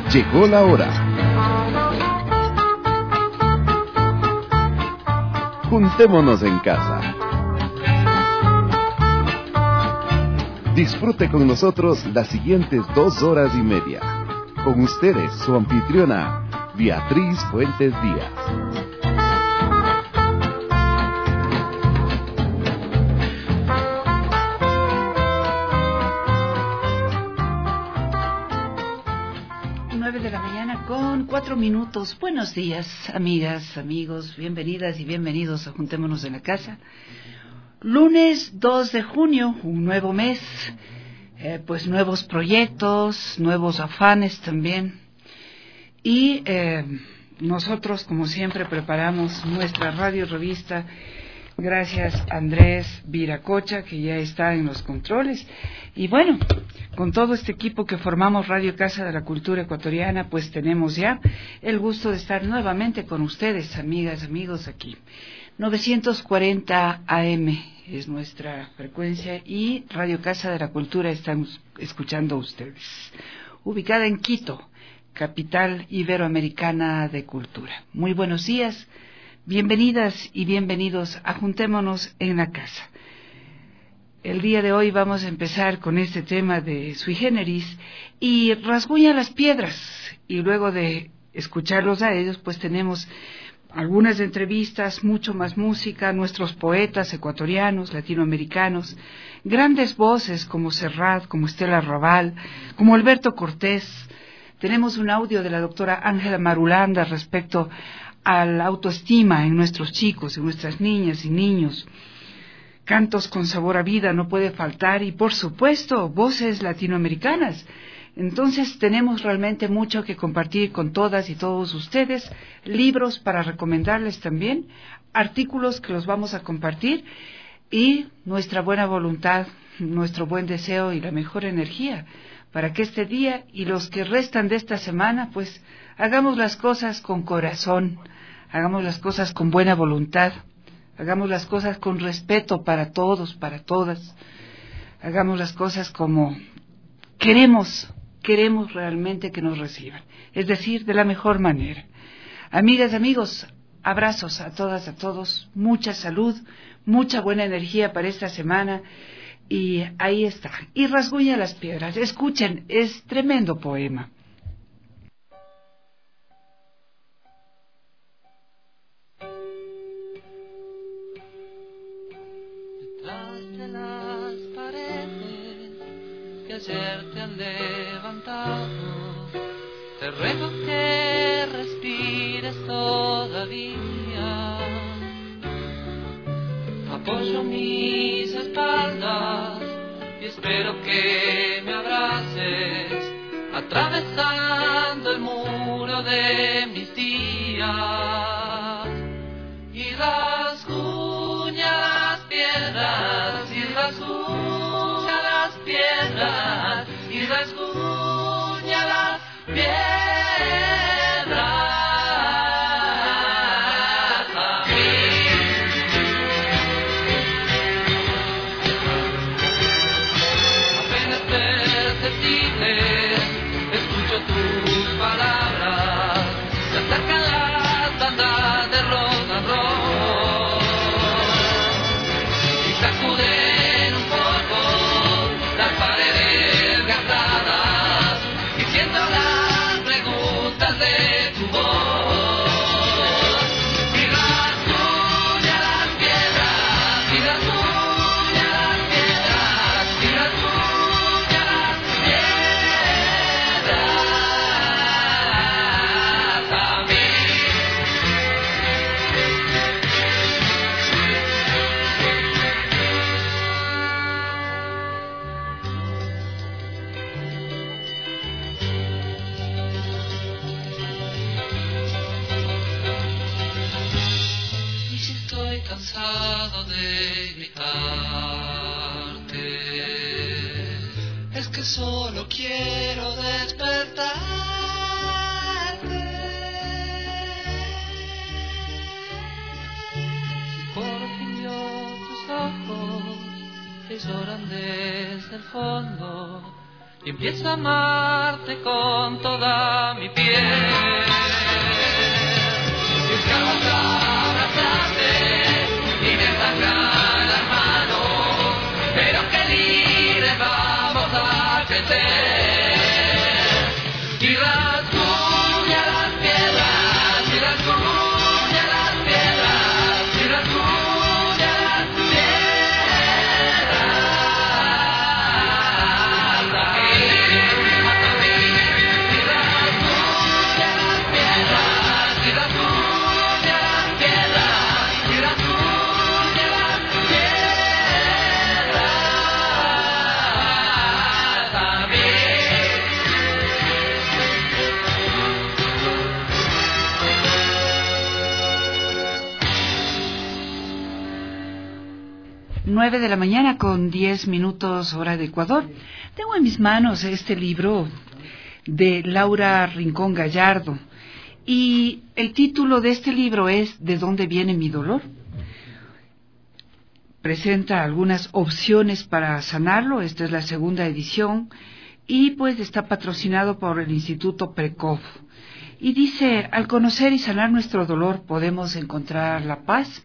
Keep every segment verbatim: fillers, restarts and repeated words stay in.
Llegó la hora. Juntémonos en casa. Disfrute con nosotros las siguientes dos horas y media. Con ustedes, su anfitriona, Beatriz Fuentes Díaz. Con cuatro minutos. Buenos días, amigas, amigos, bienvenidas y bienvenidos a Juntémonos en la Casa. Lunes dos de junio, un nuevo mes, eh, pues nuevos proyectos, nuevos afanes también. Y eh, nosotros, como siempre, preparamos nuestra radio revista. Gracias a Andrés Viracocha, que ya está en los controles. Y bueno, con todo este equipo que formamos Radio Casa de la Cultura Ecuatoriana, pues tenemos ya el gusto de estar nuevamente con ustedes, amigas, amigos, aquí. novecientos cuarenta A M es nuestra frecuencia y Radio Casa de la Cultura estamos escuchando a ustedes. Ubicada en Quito, capital iberoamericana de cultura. Muy buenos días. Bienvenidas y bienvenidos a Juntémonos en la Casa. El día de hoy vamos a empezar con este tema de sui generis y rasguña las piedras. Y luego de escucharlos a ellos, pues tenemos algunas entrevistas, mucho más música, nuestros poetas ecuatorianos, latinoamericanos, grandes voces como Serrat, como Estela Raval, como Alberto Cortés. Tenemos un audio de la doctora Ángela Marulanda respecto a la autoestima en nuestros chicos, en nuestras niñas y niños. Cantos con sabor a vida no puede faltar y, por supuesto, voces latinoamericanas. Entonces tenemos realmente mucho que compartir con todas y todos ustedes, libros para recomendarles también, artículos que los vamos a compartir y nuestra buena voluntad, nuestro buen deseo y la mejor energía para que este día y los que restan de esta semana, pues hagamos las cosas con corazón, hagamos las cosas con buena voluntad, hagamos las cosas con respeto para todos, para todas, hagamos las cosas como queremos, queremos realmente que nos reciban, es decir, de la mejor manera. Amigas, amigos, abrazos a todas, a todos, mucha salud, mucha buena energía para esta semana. Y ahí está. Y rasguña las piedras. Escuchen, es tremendo poema. Detrás de las paredes que ayer te han levantado, te ruego que respires todavía. Apoyo mis espaldas y espero que me abraces, atravesando el muro de mis días. Y rasguña las piedras, y rasguña las piedras, y rasguña las piedras. Cansado de gritarte, es que solo quiero despertarte. Por fin yo tus ojos que lloran desde el fondo y empiezo a amarte con toda mi piel. Y escapamos a abrazarte y me sangran las manos, pero que libres vamos a crecer. Y rasguña las piedras, y rasguña las piedras, y rasguña las piedras. Mátame, mátame, y rasguña las piedras, y rasguña las piedras, y rasguña las piedras también. Nueve de la mañana con diez minutos hora de Ecuador. Tengo en mis manos este libro de Laura Rincón Gallardo y el título de este libro es ¿De dónde viene mi dolor? Presenta algunas opciones para sanarlo. Esta es la segunda edición y pues está patrocinado por el Instituto Precov. Y dice, al conocer y sanar nuestro dolor podemos encontrar la paz.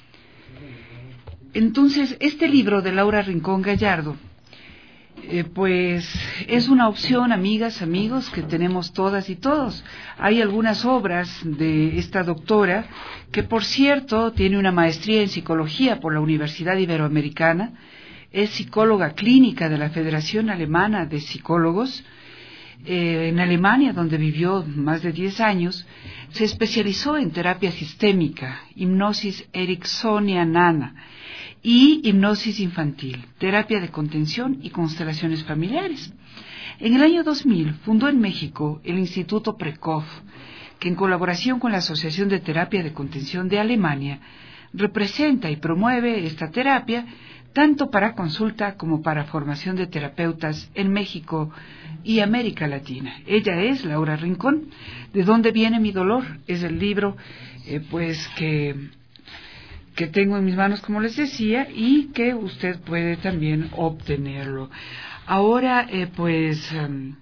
Entonces, este libro de Laura Rincón Gallardo, eh, pues es una opción, amigas, amigos, que tenemos todas y todos. Hay algunas obras de esta doctora, que por cierto tiene una maestría en psicología por la Universidad Iberoamericana, es psicóloga clínica de la Federación Alemana de Psicólogos, eh, en Alemania, donde vivió más de diez años, se especializó en terapia sistémica, hipnosis ericksoniana, y hipnosis infantil, terapia de contención y constelaciones familiares. En el año dos mil fundó en México el Instituto Precov, que en colaboración con la Asociación de Terapia de Contención de Alemania representa y promueve esta terapia tanto para consulta como para formación de terapeutas en México y América Latina. Ella es Laura Rincón. ¿De dónde viene mi dolor? Es el libro eh, pues que que tengo en mis manos, como les decía, y que usted puede también obtenerlo. Ahora, eh, pues, um,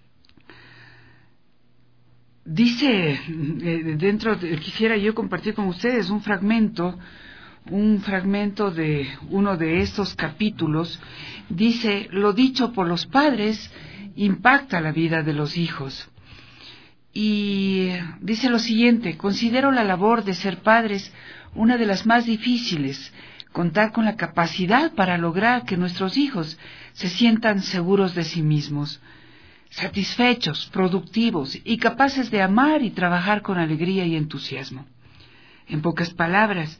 dice, eh, dentro, de, quisiera yo compartir con ustedes un fragmento, un fragmento de uno de estos capítulos. Dice, lo dicho por los padres impacta la vida de los hijos. Y dice lo siguiente, considero la labor de ser padres una de las más difíciles, contar con la capacidad para lograr que nuestros hijos se sientan seguros de sí mismos, satisfechos, productivos y capaces de amar y trabajar con alegría y entusiasmo. En pocas palabras,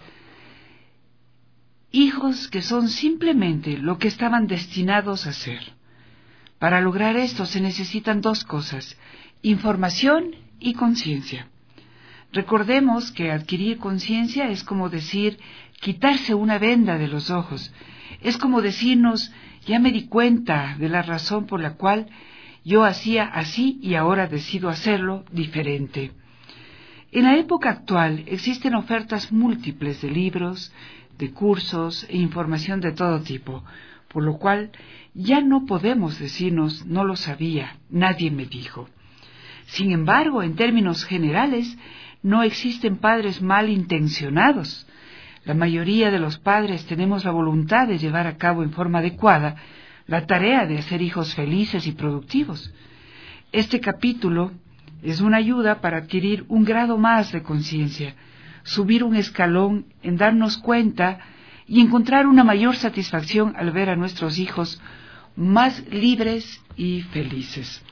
hijos que son simplemente lo que estaban destinados a ser. Para lograr esto se necesitan dos cosas, información y conciencia. Recordemos que adquirir conciencia es como decir quitarse una venda de los ojos. Es como decirnos, ya me di cuenta de la razón por la cual yo hacía así y ahora decido hacerlo diferente. En la época actual existen ofertas múltiples de libros, de cursos e información de todo tipo, por lo cual ya no podemos decirnos no lo sabía, nadie me dijo. Sin embargo, en términos generales, no existen padres malintencionados. La mayoría de los padres tenemos la voluntad de llevar a cabo en forma adecuada la tarea de hacer hijos felices y productivos. Este capítulo es una ayuda para adquirir un grado más de conciencia, subir un escalón en darnos cuenta y encontrar una mayor satisfacción al ver a nuestros hijos más libres y felices.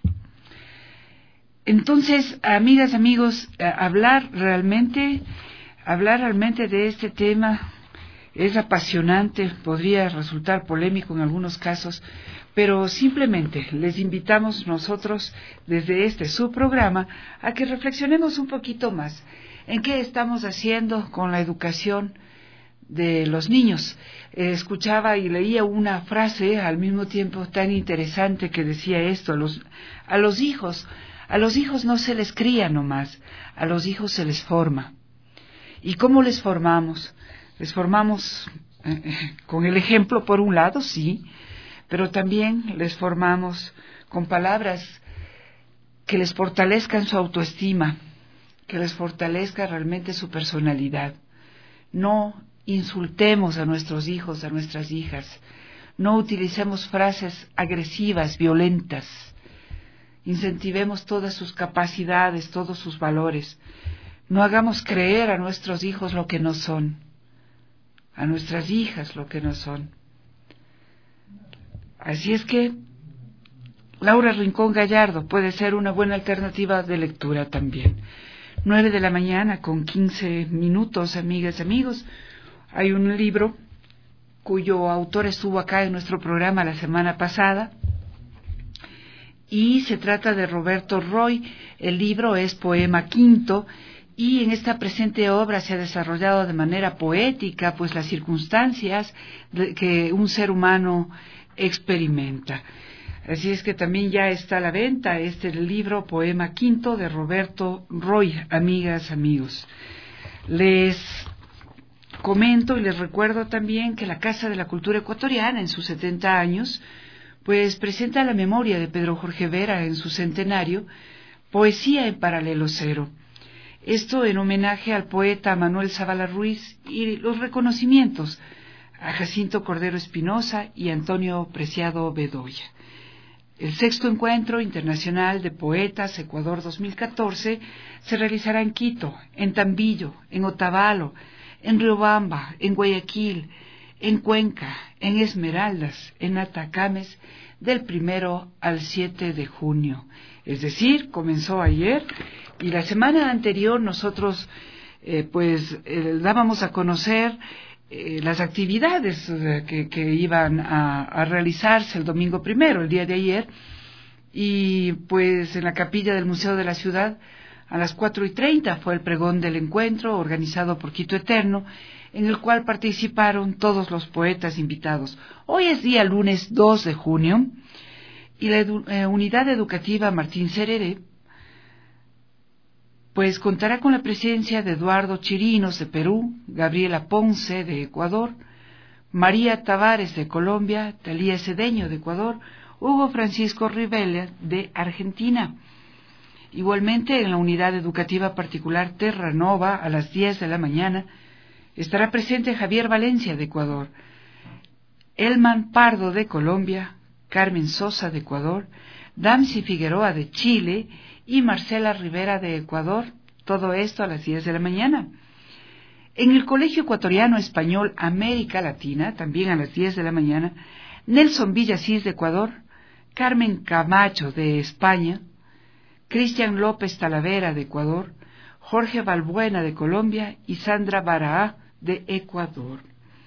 Entonces, amigas, amigos, hablar realmente, hablar realmente de este tema es apasionante, podría resultar polémico en algunos casos, pero simplemente les invitamos nosotros desde este su programa a que reflexionemos un poquito más en qué estamos haciendo con la educación de los niños. Eh, escuchaba y leía una frase al mismo tiempo tan interesante que decía esto, a los, a los hijos, a los hijos no se les cría nomás, a los hijos se les forma. ¿Y cómo les formamos? Les formamos eh, con el ejemplo por un lado, sí, pero también les formamos con palabras que les fortalezcan su autoestima, que les fortalezca realmente su personalidad. No insultemos a nuestros hijos, a nuestras hijas, no utilicemos frases agresivas, violentas, incentivemos todas sus capacidades, todos sus valores, no hagamos creer a nuestros hijos lo que no son, a nuestras hijas lo que no son. Así es que Laura Rincón Gallardo puede ser una buena alternativa de lectura también. Nueve de la mañana con quince minutos, amigas y amigos. Hay un libro cuyo autor estuvo acá en nuestro programa la semana pasada y se trata de Roberto Roy. El libro es Poema Quinto y en esta presente obra se ha desarrollado de manera poética pues las circunstancias de que un ser humano experimenta. Así es que también ya está a la venta este libro Poema Quinto de Roberto Roy, amigas, amigos. Les comento y les recuerdo también que la Casa de la Cultura Ecuatoriana en sus setenta años pues presenta la memoria de Pedro Jorge Vera en su centenario, Poesía en Paralelo Cero. Esto en homenaje al poeta Manuel Zavala Ruiz y los reconocimientos a Jacinto Cordero Espinosa y Antonio Preciado Bedoya. El sexto encuentro internacional de poetas Ecuador dos mil catorce se realizará en Quito, en Tambillo, en Otavalo, en Riobamba, en Guayaquil, en Cuenca, en Esmeraldas, en Atacames, del primero al siete de junio. Es decir, comenzó ayer y la semana anterior nosotros eh, pues eh, dábamos a conocer eh, las actividades eh, que, que iban a, a realizarse el domingo primero, el día de ayer, y pues en la capilla del Museo de la Ciudad a las cuatro y treinta fue el pregón del encuentro organizado por Quito Eterno, en el cual participaron todos los poetas invitados. Hoy es día lunes dos de junio y la edu eh, unidad educativa Martín Sereré pues contará con la presencia de Eduardo Chirinos de Perú, Gabriela Ponce de Ecuador, María Tavares de Colombia, Talía Cedeño de Ecuador, Hugo Francisco Rivela de Argentina. Igualmente en la unidad educativa particular Terranova a las diez de la mañana estará presente Javier Valencia de Ecuador, Elman Pardo de Colombia, Carmen Sosa de Ecuador, Damsi Figueroa de Chile y Marcela Rivera de Ecuador, todo esto a las diez de la mañana. En el Colegio Ecuatoriano Español América Latina, también a las diez de la mañana, Nelson Villasís de Ecuador, Carmen Camacho de España, Cristian López Talavera de Ecuador, Jorge Balbuena de Colombia y Sandra Baraá de Ecuador.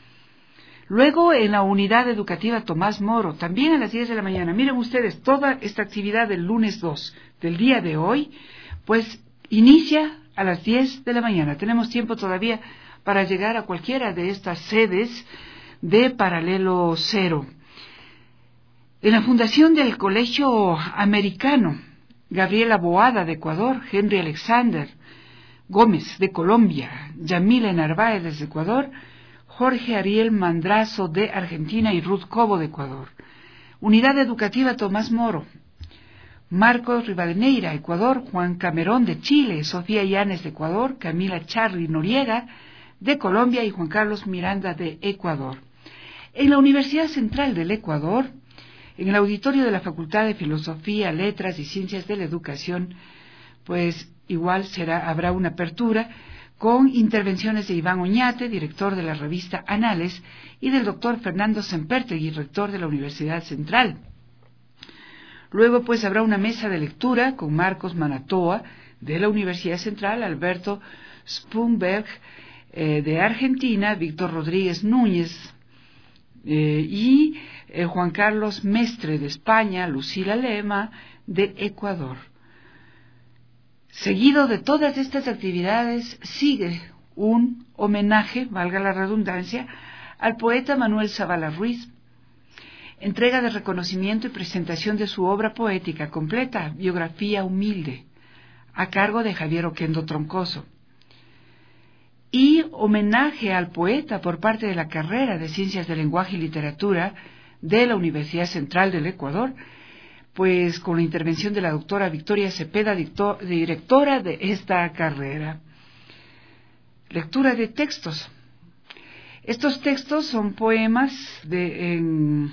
Luego en la unidad educativa Tomás Moro, también a las diez de la mañana. Miren ustedes, toda esta actividad del lunes dos, del día de hoy, pues inicia a las diez de la mañana. Tenemos tiempo todavía para llegar a cualquiera de estas sedes de Paralelo Cero. En la fundación del Colegio Americano, Gabriela Boada de Ecuador, Henry Alexander Gómez de Colombia, Yamila Narváez de Ecuador, Jorge Ariel Mandrazo de Argentina y Ruth Cobo de Ecuador. Unidad Educativa Tomás Moro, Marcos Rivadeneira, Ecuador, Juan Camerón de Chile, Sofía Llanes de Ecuador, Camila Charly Noriega de Colombia y Juan Carlos Miranda de Ecuador. En la Universidad Central del Ecuador, en el auditorio de la Facultad de Filosofía, Letras y Ciencias de la Educación, pues igual será, habrá una apertura con intervenciones de Iván Oñate, director de la revista Anales, y del doctor Fernando Sempertegui, rector de la Universidad Central. Luego pues habrá una mesa de lectura con Marcos Manatoa de la Universidad Central, Alberto Spunberg eh, de Argentina, Víctor Rodríguez Núñez eh, y eh, Juan Carlos Mestre de España, Lucila Lema de Ecuador. Seguido de todas estas actividades sigue un homenaje, valga la redundancia, al poeta Manuel Zavala Ruiz, entrega de reconocimiento y presentación de su obra poética completa, Biografía Humilde, a cargo de Javier Oquendo Troncoso, y homenaje al poeta por parte de la carrera de Ciencias del Lenguaje y Literatura de la Universidad Central del Ecuador, pues con la intervención de la doctora Victoria Cepeda, dicto, directora de esta carrera. Lectura de textos. Estos textos son poemas de... En,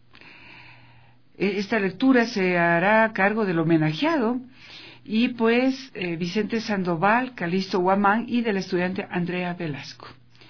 esta lectura se hará a cargo del homenajeado y pues eh, Vicente Sandoval, Calixto Guamán y del estudiante Andrea Velasco.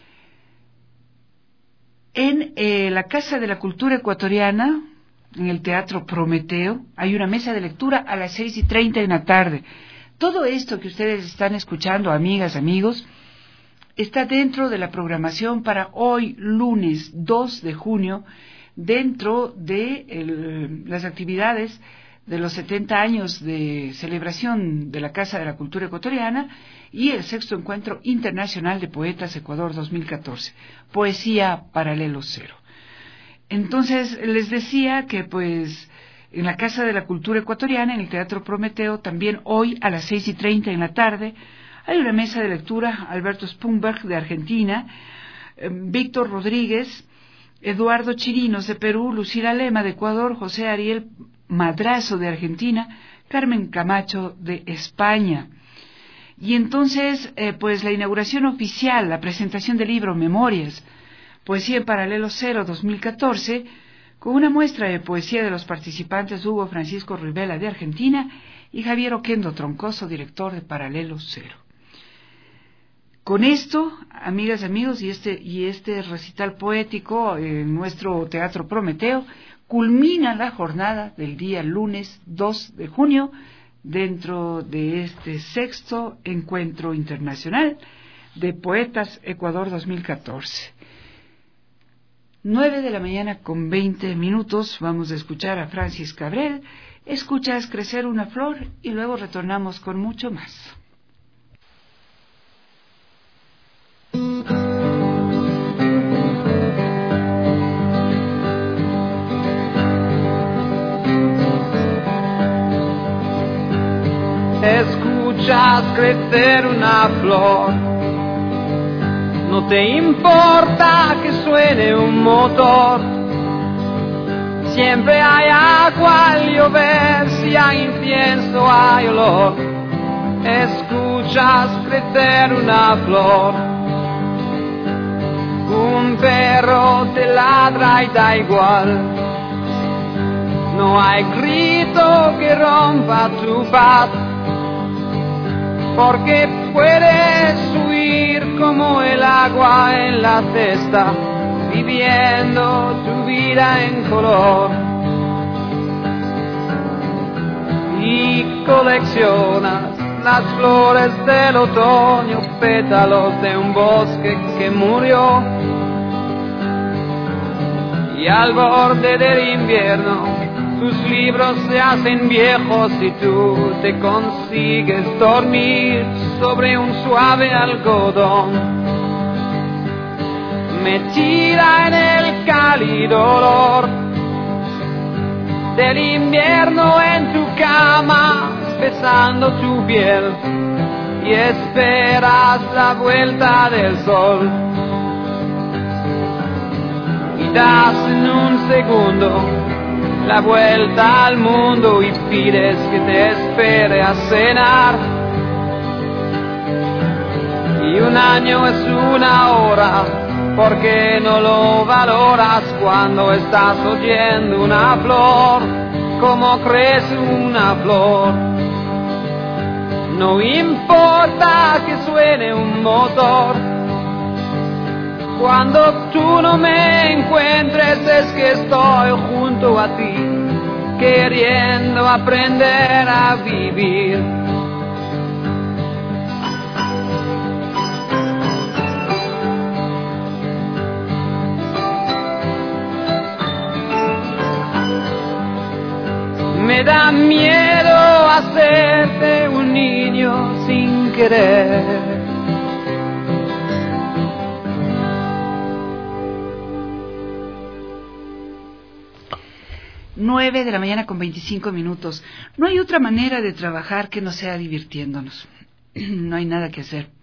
En eh, la Casa de la Cultura Ecuatoriana, en el Teatro Prometeo, hay una mesa de lectura a las seis y treinta en la tarde. Todo esto que ustedes están escuchando, amigas, amigos, está dentro de la programación para hoy, lunes dos de junio, dentro de el, las actividades de los setenta años de celebración de la Casa de la Cultura Ecuatoriana y el sexto Encuentro Internacional de Poetas Ecuador dos mil catorce, Poesía Paralelo Cero. Entonces, les decía que pues en la Casa de la Cultura Ecuatoriana, en el Teatro Prometeo, también hoy a las seis y treinta en la tarde, hay una mesa de lectura, Alberto Spunberg de Argentina, eh, Víctor Rodríguez, Eduardo Chirinos de Perú, Lucila Lema de Ecuador, José Ariel Madrazo de Argentina, Carmen Camacho de España. Y entonces, eh, pues la inauguración oficial, la presentación del libro Memorias, Poesía en Paralelo Cero dos mil catorce, con una muestra de poesía de los participantes Hugo Francisco Rivela de Argentina y Javier Oquendo Troncoso, director de Paralelo Cero. Con esto, amigas y amigos, y este, y este recital poético en nuestro Teatro Prometeo, culmina la jornada del día lunes dos de junio dentro de este sexto Encuentro Internacional de Poetas Ecuador dos mil catorce. Nueve de la mañana con veinte minutos, vamos a escuchar a Francis Cabrel, Escuchas crecer una flor y luego retornamos con mucho más. Escuchas crecer una flor, no te importa que suene un motor, siempre hay agua al llover, si hay incienso hay olor. Escuchas crecer una flor, un perro te ladra y da igual, no hay grito que rompa tu paz, porque puedes huir como el agua en la cesta, viviendo tu vida en color. Y coleccionas las flores del otoño, pétalos de un bosque que murió. Y al borde del invierno tus libros se hacen viejos y tú te consigues dormir sobre un suave algodón, metida en el cálido olor del invierno en tu cama, besando tu piel, y esperas la vuelta del sol. Y das en un segundo la vuelta al mundo y pides que te espere a cenar. Y un año es una hora, porque no lo valoras cuando estás oyendo una flor, como crece una flor. No importa que suene un motor, cuando tú no me encuentres es que estoy junto a ti, queriendo aprender a vivir. Me da miedo hacerte un niño sin querer. Nueve de la mañana con veinticinco minutos. No hay otra manera de trabajar que no sea divirtiéndonos. No hay nada que hacer.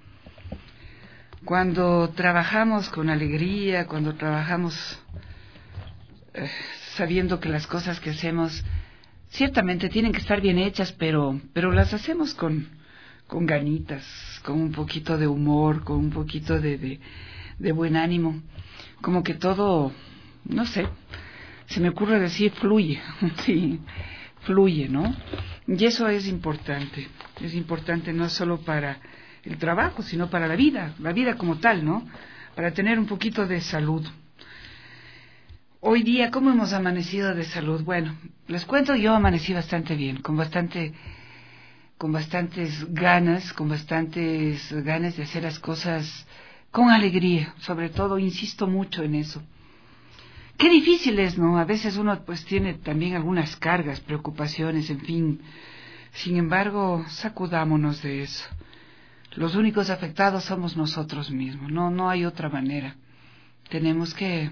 Cuando trabajamos con alegría, cuando trabajamos eh, sabiendo que las cosas que hacemos ciertamente tienen que estar bien hechas, pero, pero las hacemos con, con ganitas, con un poquito de humor, con un poquito de, de, de buen ánimo, como que todo, no sé, se me ocurre decir fluye, sí, fluye, ¿no? Y eso es importante, es importante no solo para el trabajo, sino para la vida, la vida como tal, ¿no? Para tener un poquito de salud. Hoy día, ¿cómo hemos amanecido de salud? Bueno, les cuento, yo amanecí bastante bien, con bastante, con bastantes ganas, con bastantes ganas de hacer las cosas con alegría, sobre todo, insisto mucho en eso. Qué difícil es, ¿no? A veces uno pues tiene también algunas cargas, preocupaciones, en fin. Sin embargo, sacudámonos de eso. Los únicos afectados somos nosotros mismos, no, no hay otra manera. Tenemos que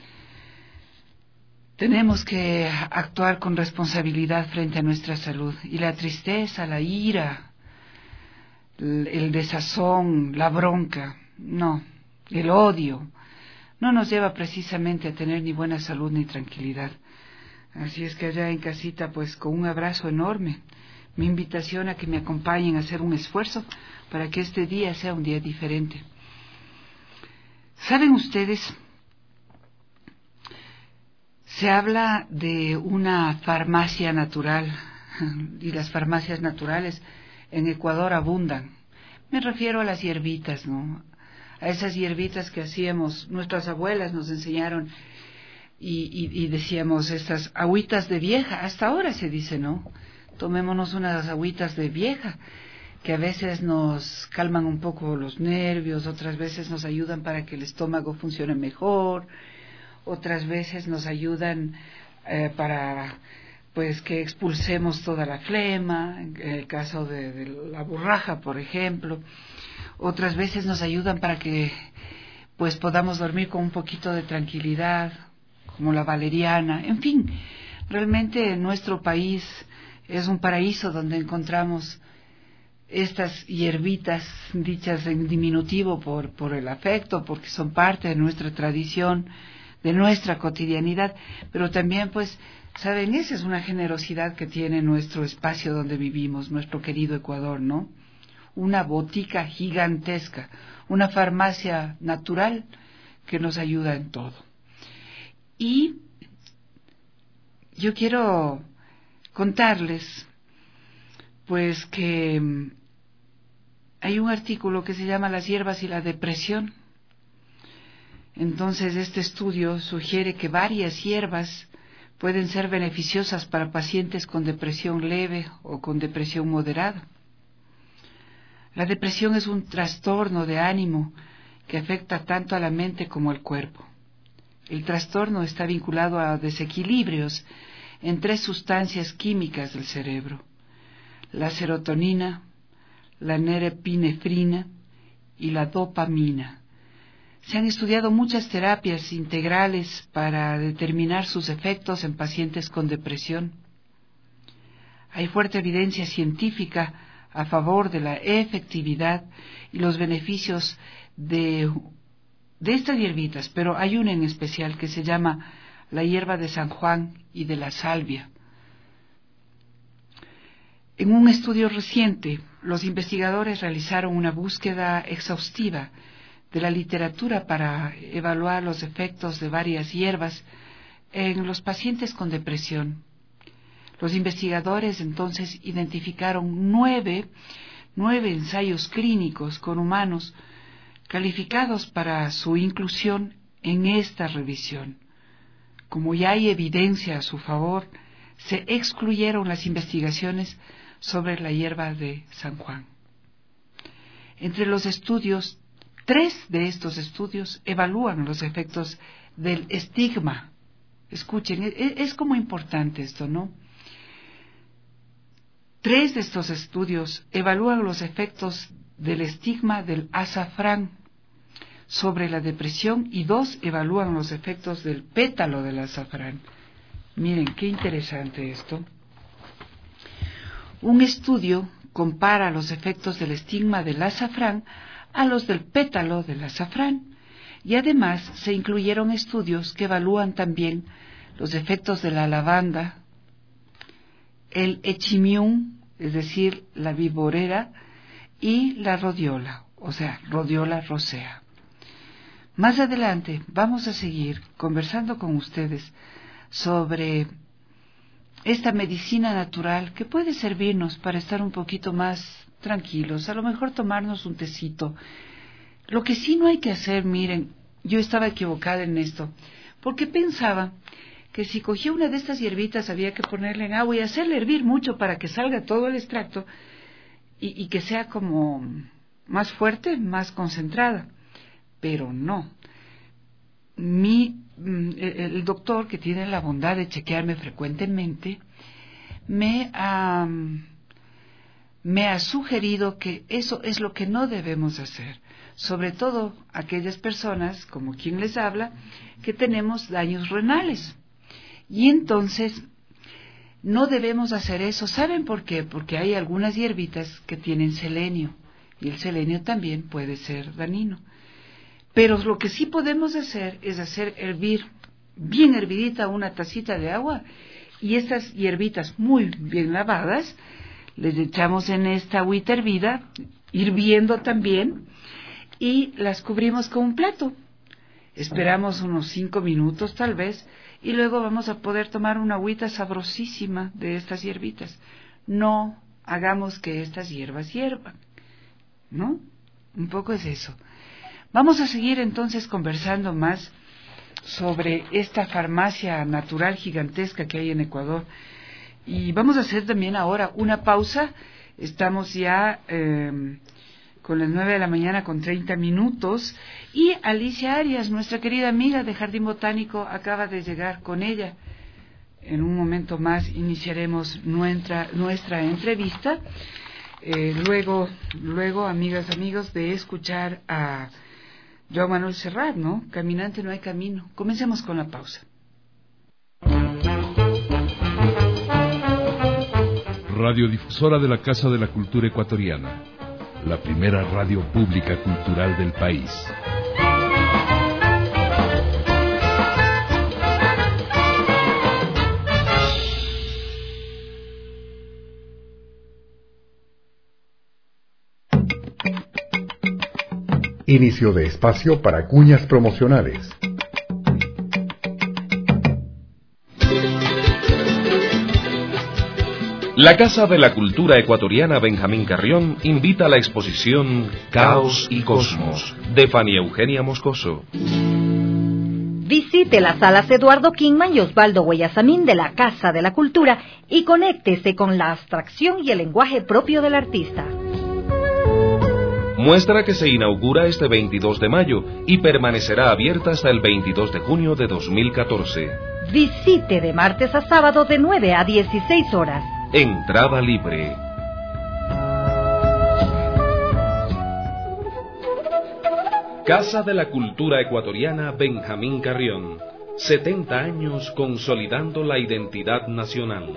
Tenemos que actuar con responsabilidad frente a nuestra salud. Y la tristeza, la ira, el, el desazón, la bronca, no, el odio, no nos lleva precisamente a tener ni buena salud ni tranquilidad. Así es que allá en casita, pues con un abrazo enorme, mi invitación a que me acompañen a hacer un esfuerzo para que este día sea un día diferente. ¿Saben ustedes? Se habla de una farmacia natural, y las farmacias naturales en Ecuador abundan. Me refiero a las hierbitas, ¿no? A esas hierbitas que hacíamos, nuestras abuelas nos enseñaron, y, y, y decíamos, estas agüitas de vieja, hasta ahora se dice, ¿no? Tomémonos unas agüitas de vieja, que a veces nos calman un poco los nervios, otras veces nos ayudan para que el estómago funcione mejor, otras veces nos ayudan eh, para pues que expulsemos toda la flema, en el caso de, de la borraja, por ejemplo. Otras veces nos ayudan para que pues podamos dormir con un poquito de tranquilidad, como la valeriana. En fin, realmente nuestro país es un paraíso donde encontramos estas hierbitas dichas en diminutivo por, por el afecto, porque son parte de nuestra tradición, de nuestra cotidianidad, pero también pues, saben, esa es una generosidad que tiene nuestro espacio donde vivimos, nuestro querido Ecuador, ¿no? Una botica gigantesca, una farmacia natural que nos ayuda en todo. Y yo quiero contarles, pues, que hay un artículo que se llama Las hierbas y la depresión. Entonces, este estudio sugiere que varias hierbas pueden ser beneficiosas para pacientes con depresión leve o con depresión moderada. La depresión es un trastorno de ánimo que afecta tanto a la mente como al cuerpo. El trastorno está vinculado a desequilibrios en tres sustancias químicas del cerebro: la serotonina, la norepinefrina y la dopamina. Se han estudiado muchas terapias integrales para determinar sus efectos en pacientes con depresión. Hay fuerte evidencia científica a favor de la efectividad y los beneficios de, de estas hierbitas, pero hay una en especial que se llama la hierba de San Juan y de la salvia. En un estudio reciente, los investigadores realizaron una búsqueda exhaustiva de la literatura para evaluar los efectos de varias hierbas en los pacientes con depresión. Los investigadores entonces identificaron nueve, nueve ensayos clínicos con humanos calificados para su inclusión en esta revisión. Como ya hay evidencia a su favor, se excluyeron las investigaciones sobre la hierba de San Juan. Entre los estudios, tres de estos estudios evalúan los efectos del estigma. Escuchen, es, es como importante esto, ¿no? Tres de estos estudios evalúan los efectos del estigma del azafrán sobre la depresión y dos evalúan los efectos del pétalo del azafrán. Miren, qué interesante esto. Un estudio compara los efectos del estigma del azafrán a los del pétalo del azafrán y además se incluyeron estudios que evalúan también los efectos de la lavanda, el echimium, es decir, la viborera, y la rodiola, o sea, Rhodiola rosea. Más adelante vamos a seguir conversando con ustedes sobre esta medicina natural que puede servirnos para estar un poquito más tranquilos, a lo mejor tomarnos un tecito. Lo que sí no hay que hacer, miren, yo estaba equivocada en esto, porque pensaba que si cogía una de estas hierbitas había que ponerle en agua y hacerle hervir mucho para que salga todo el extracto y, y que sea como más fuerte, más concentrada. Pero no. Mi, el, el doctor, que tiene la bondad de chequearme frecuentemente, me ha, me ha sugerido que eso es lo que no debemos hacer. Sobre todo aquellas personas, como quien les habla, que tenemos daños renales. Y entonces, no debemos hacer eso. ¿Saben por qué? Porque hay algunas hierbitas que tienen selenio, y el selenio también puede ser dañino. Pero lo que sí podemos hacer es hacer hervir, bien hervidita, una tacita de agua, y estas hierbitas muy bien lavadas, les echamos en esta agüita hervida, hirviendo también, y las cubrimos con un plato. Esperamos unos cinco minutos tal vez, y luego vamos a poder tomar una agüita sabrosísima de estas hierbitas. No hagamos que estas hierbas hiervan, ¿no? Un poco es eso. Vamos a seguir entonces conversando más sobre esta farmacia natural gigantesca que hay en Ecuador. Y vamos a hacer también ahora una pausa. Estamos ya eh, con las nueve de la mañana con treinta minutos. Y Alicia Arias, nuestra querida amiga de Jardín Botánico, acaba de llegar con ella. En un momento más iniciaremos nuestra, nuestra entrevista. Eh, luego, luego, amigas, amigos, de escuchar a Joan Manuel Serrat, ¿no? Caminante no hay camino. Comencemos con la pausa. Radiodifusora de la Casa de la Cultura Ecuatoriana, la primera radio pública cultural del país. Inicio de espacio para cuñas promocionales. La Casa de la Cultura Ecuatoriana Benjamín Carrión invita a la exposición Caos y Cosmos, de Fanny Eugenia Moscoso. Visite las salas Eduardo Kingman y Osvaldo Guayasamín de la Casa de la Cultura y conéctese con la abstracción y el lenguaje propio del artista. Muestra que se inaugura este veintidós de mayo y permanecerá abierta hasta el veintidós de junio de dos mil catorce. Visite de martes a sábado de nueve a dieciséis horas. Entrada libre. Casa de la Cultura Ecuatoriana Benjamín Carrión. setenta años consolidando la identidad nacional.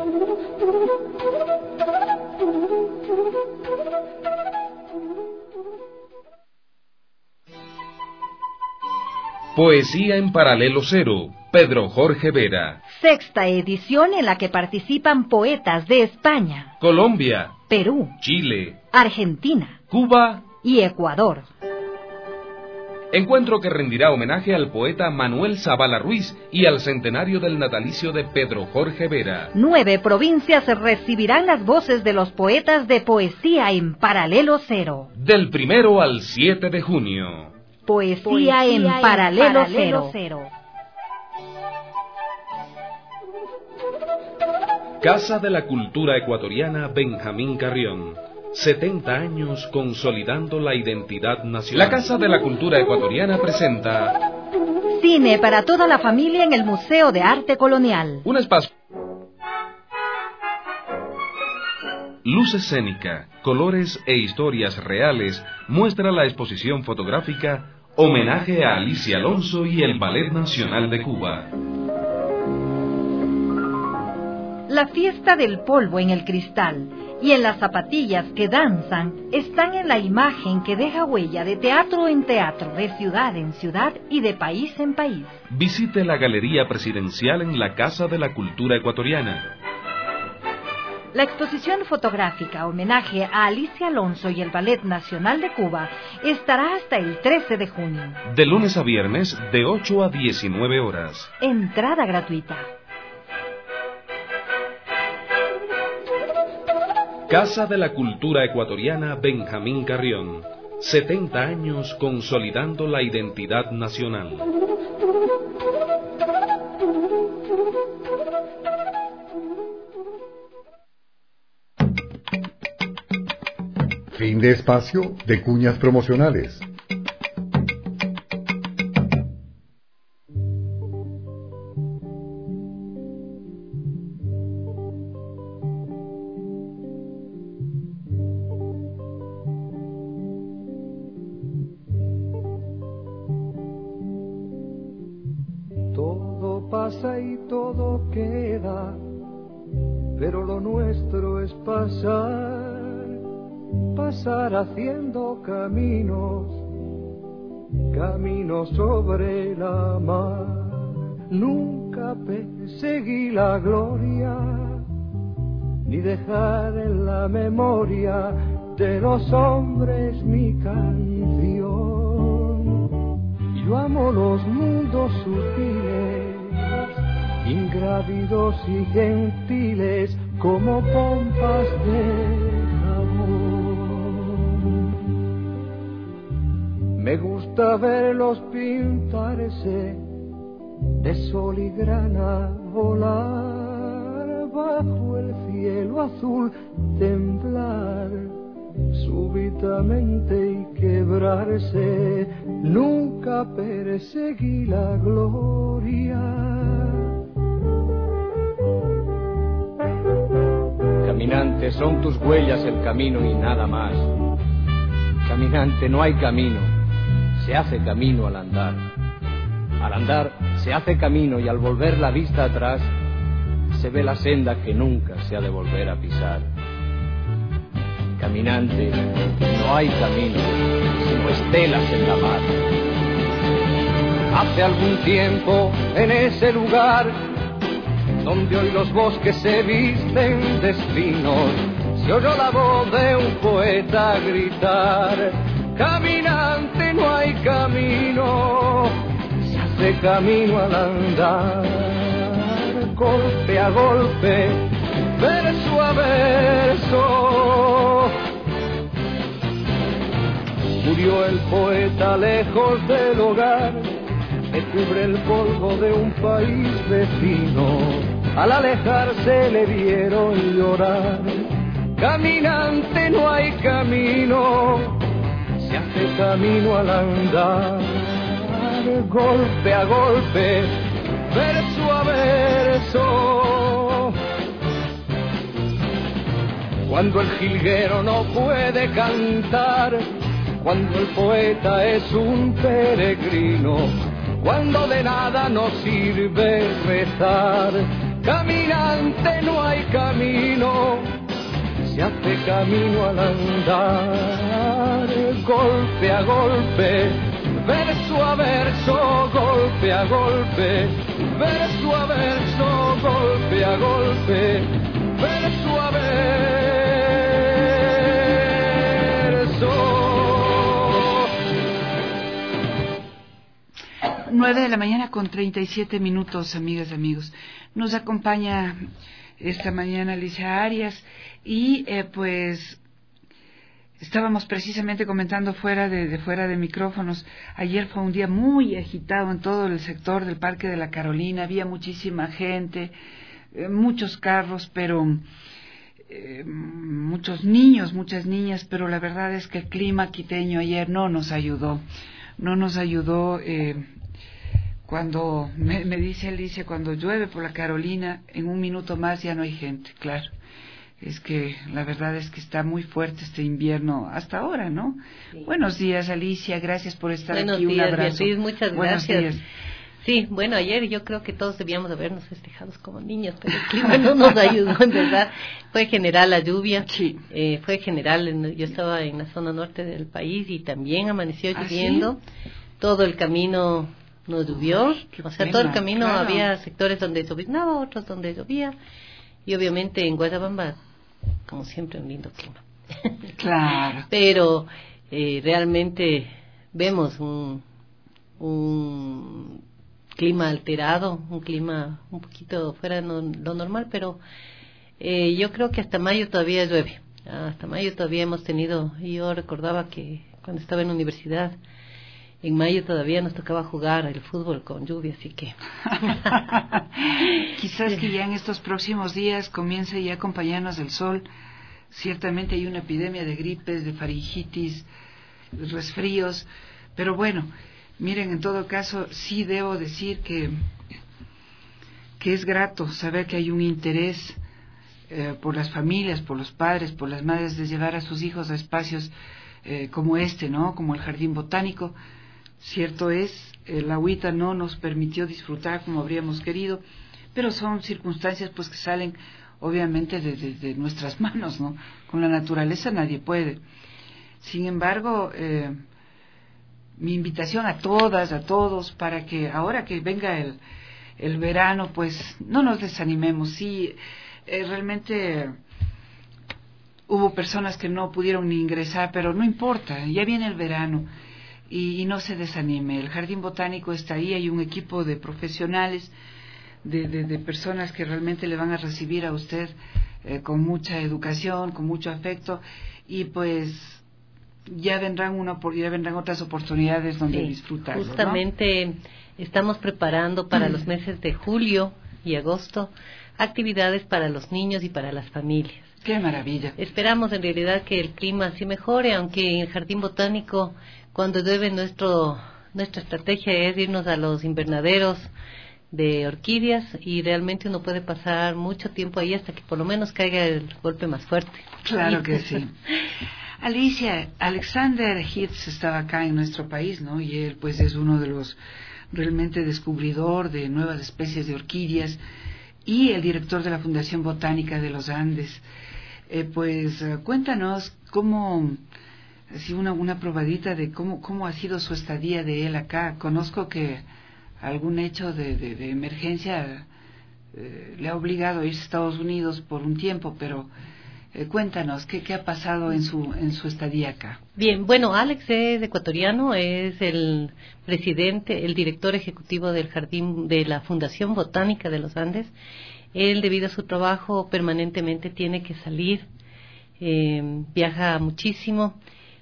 Poesía en Paralelo Cero, Pedro Jorge Vera. Sexta edición en la que participan poetas de España, Colombia, Perú, Chile, Argentina, Cuba y Ecuador. Encuentro que rendirá homenaje al poeta Manuel Zavala Ruiz y al centenario del natalicio de Pedro Jorge Vera. Nueve provincias recibirán las voces de los poetas de Poesía en Paralelo Cero. Del primero al siete de junio. Poesía, Poesía en, en Paralelo, Paralelo Cero. Cero. Casa de la Cultura Ecuatoriana Benjamín Carrión. setenta años consolidando la identidad nacional. La Casa de la Cultura Ecuatoriana presenta Cine para toda la familia en el Museo de Arte Colonial. Un espacio. Luz escénica, colores e historias reales muestra la exposición fotográfica Homenaje a Alicia Alonso y el Ballet Nacional de Cuba. La fiesta del polvo en el cristal y en las zapatillas que danzan están en la imagen que deja huella de teatro en teatro, de ciudad en ciudad y de país en país. Visite la Galería Presidencial en la Casa de la Cultura Ecuatoriana. La exposición fotográfica homenaje a Alicia Alonso y el Ballet Nacional de Cuba estará hasta el trece de junio. De lunes a viernes, de ocho a diecinueve horas. Entrada gratuita. Casa de la Cultura Ecuatoriana Benjamín Carrión. setenta años consolidando la identidad nacional. Fin de espacio de cuñas promocionales. Todo pasa y todo queda, pero lo nuestro es pasar. Pasar haciendo caminos, caminos sobre la mar. Nunca perseguí la gloria, ni dejar en la memoria de los hombres mi canción. Yo amo los mundos sutiles, ingrávidos y gentiles, como pompas de me gusta verlos pintarse de sol y grana, volar bajo el cielo azul, temblar súbitamente y quebrarse. Nunca perseguí la gloria. Caminante, son tus huellas el camino y nada más. Caminante, no hay camino, se hace camino al andar. Al andar se hace camino y al volver la vista atrás se ve la senda que nunca se ha de volver a pisar. Caminante, no hay camino, sino estelas en la mar. Hace algún tiempo en ese lugar donde hoy los bosques se visten de espinos, se oyó la voz de un poeta gritar: caminante, no hay camino, se hace camino al andar. Golpe a golpe, verso a verso, murió el poeta lejos del hogar que cubre el polvo de un país vecino. Al alejarse le vieron llorar. Caminante, no hay camino, se hace camino al andar. Golpe a golpe, verso a verso. Cuando el jilguero no puede cantar, cuando el poeta es un peregrino, cuando de nada nos sirve rezar. Caminante, no hay camino, se hace camino al andar. Golpe a golpe, verso a verso, golpe a golpe, verso a verso, golpe a golpe, verso a verso. Nueve de la mañana con treinta y siete minutos, amigas y amigos. Nos acompaña esta mañana Alicia Arias y eh, pues estábamos precisamente comentando fuera de, de fuera de micrófonos. Ayer fue un día muy agitado en todo el sector del Parque de la Carolina. Había muchísima gente, eh, muchos carros, pero eh, muchos niños, muchas niñas, pero la verdad es que el clima quiteño ayer no nos ayudó. No nos ayudó. Eh, Cuando me, me dice Alicia, cuando llueve por la Carolina, en un minuto más ya no hay gente, claro. Es que la verdad es que está muy fuerte este invierno hasta ahora, ¿no? Sí. Buenos días, Alicia, gracias por estar Buenos aquí, días, un abrazo. Beatriz, muchas Buenos gracias. Días. Sí, bueno, ayer yo creo que todos debíamos habernos festejado como niños, pero el clima no nos ayudó, en verdad. Fue general la lluvia, sí. eh, fue general, en, yo estaba en la zona norte del país y también amaneció lloviendo. ¿Ah, sí? Todo el camino nos llovió, Ay, o sea, pena, todo el camino claro. Había sectores donde lloviznaba, otros donde llovía, y obviamente en Guayabamba, como siempre, un lindo clima. Claro. Pero eh, realmente vemos un, un clima alterado, un clima un poquito fuera de no, lo normal, pero eh, yo creo que hasta mayo todavía llueve. Hasta mayo todavía hemos tenido, y yo recordaba que cuando estaba en la universidad, en mayo todavía nos tocaba jugar el fútbol con lluvia, así que... Quizás que ya en estos próximos días comience ya a acompañarnos el sol. Ciertamente hay una epidemia de gripes, de faringitis, resfríos, pero bueno, miren, en todo caso, sí debo decir que, que es grato saber que hay un interés eh, por las familias, por los padres, por las madres, de llevar a sus hijos a espacios eh, como este, ¿no? Como el Jardín Botánico. Cierto es, el agüita no nos permitió disfrutar como habríamos querido, pero son circunstancias pues que salen obviamente de, de, de nuestras manos, ¿no? Con la naturaleza nadie puede. Sin embargo, eh, mi invitación a todas, a todos, para que ahora que venga el, el verano, pues no nos desanimemos. Sí, eh, realmente hubo personas que no pudieron ni ingresar, pero no importa, ya viene el verano. Y, y no se desanime, el Jardín Botánico está ahí, hay un equipo de profesionales, de, de, de personas que realmente le van a recibir a usted eh, con mucha educación, con mucho afecto, y pues ya vendrán una ya vendrán otras oportunidades donde sí, disfrutar. Justamente, ¿no? Estamos preparando para los meses de julio y agosto actividades para los niños y para las familias. ¡Qué maravilla! Esperamos en realidad que el clima sí mejore, aunque en el Jardín Botánico, cuando llueve, nuestro nuestra estrategia es irnos a los invernaderos de orquídeas, y realmente uno puede pasar mucho tiempo ahí hasta que por lo menos caiga el golpe más fuerte. Claro que sí. Alicia, Alexander Hitz estaba acá en nuestro país, ¿no? Y él pues es uno de los realmente descubridor de nuevas especies de orquídeas y el director de la Fundación Botánica de los Andes. Eh, pues uh, cuéntanos cómo, así una, una probadita de cómo, cómo ha sido su estadía de él acá. Conozco que algún hecho de, de, de emergencia eh, le ha obligado a irse a Estados Unidos por un tiempo, pero eh, cuéntanos qué, qué ha pasado en su en su estadía acá. Bien, bueno, Alex es ecuatoriano, es el presidente, el director ejecutivo del jardín de la Fundación Botánica de los Andes. Él, debido a su trabajo, permanentemente tiene que salir, eh, viaja muchísimo.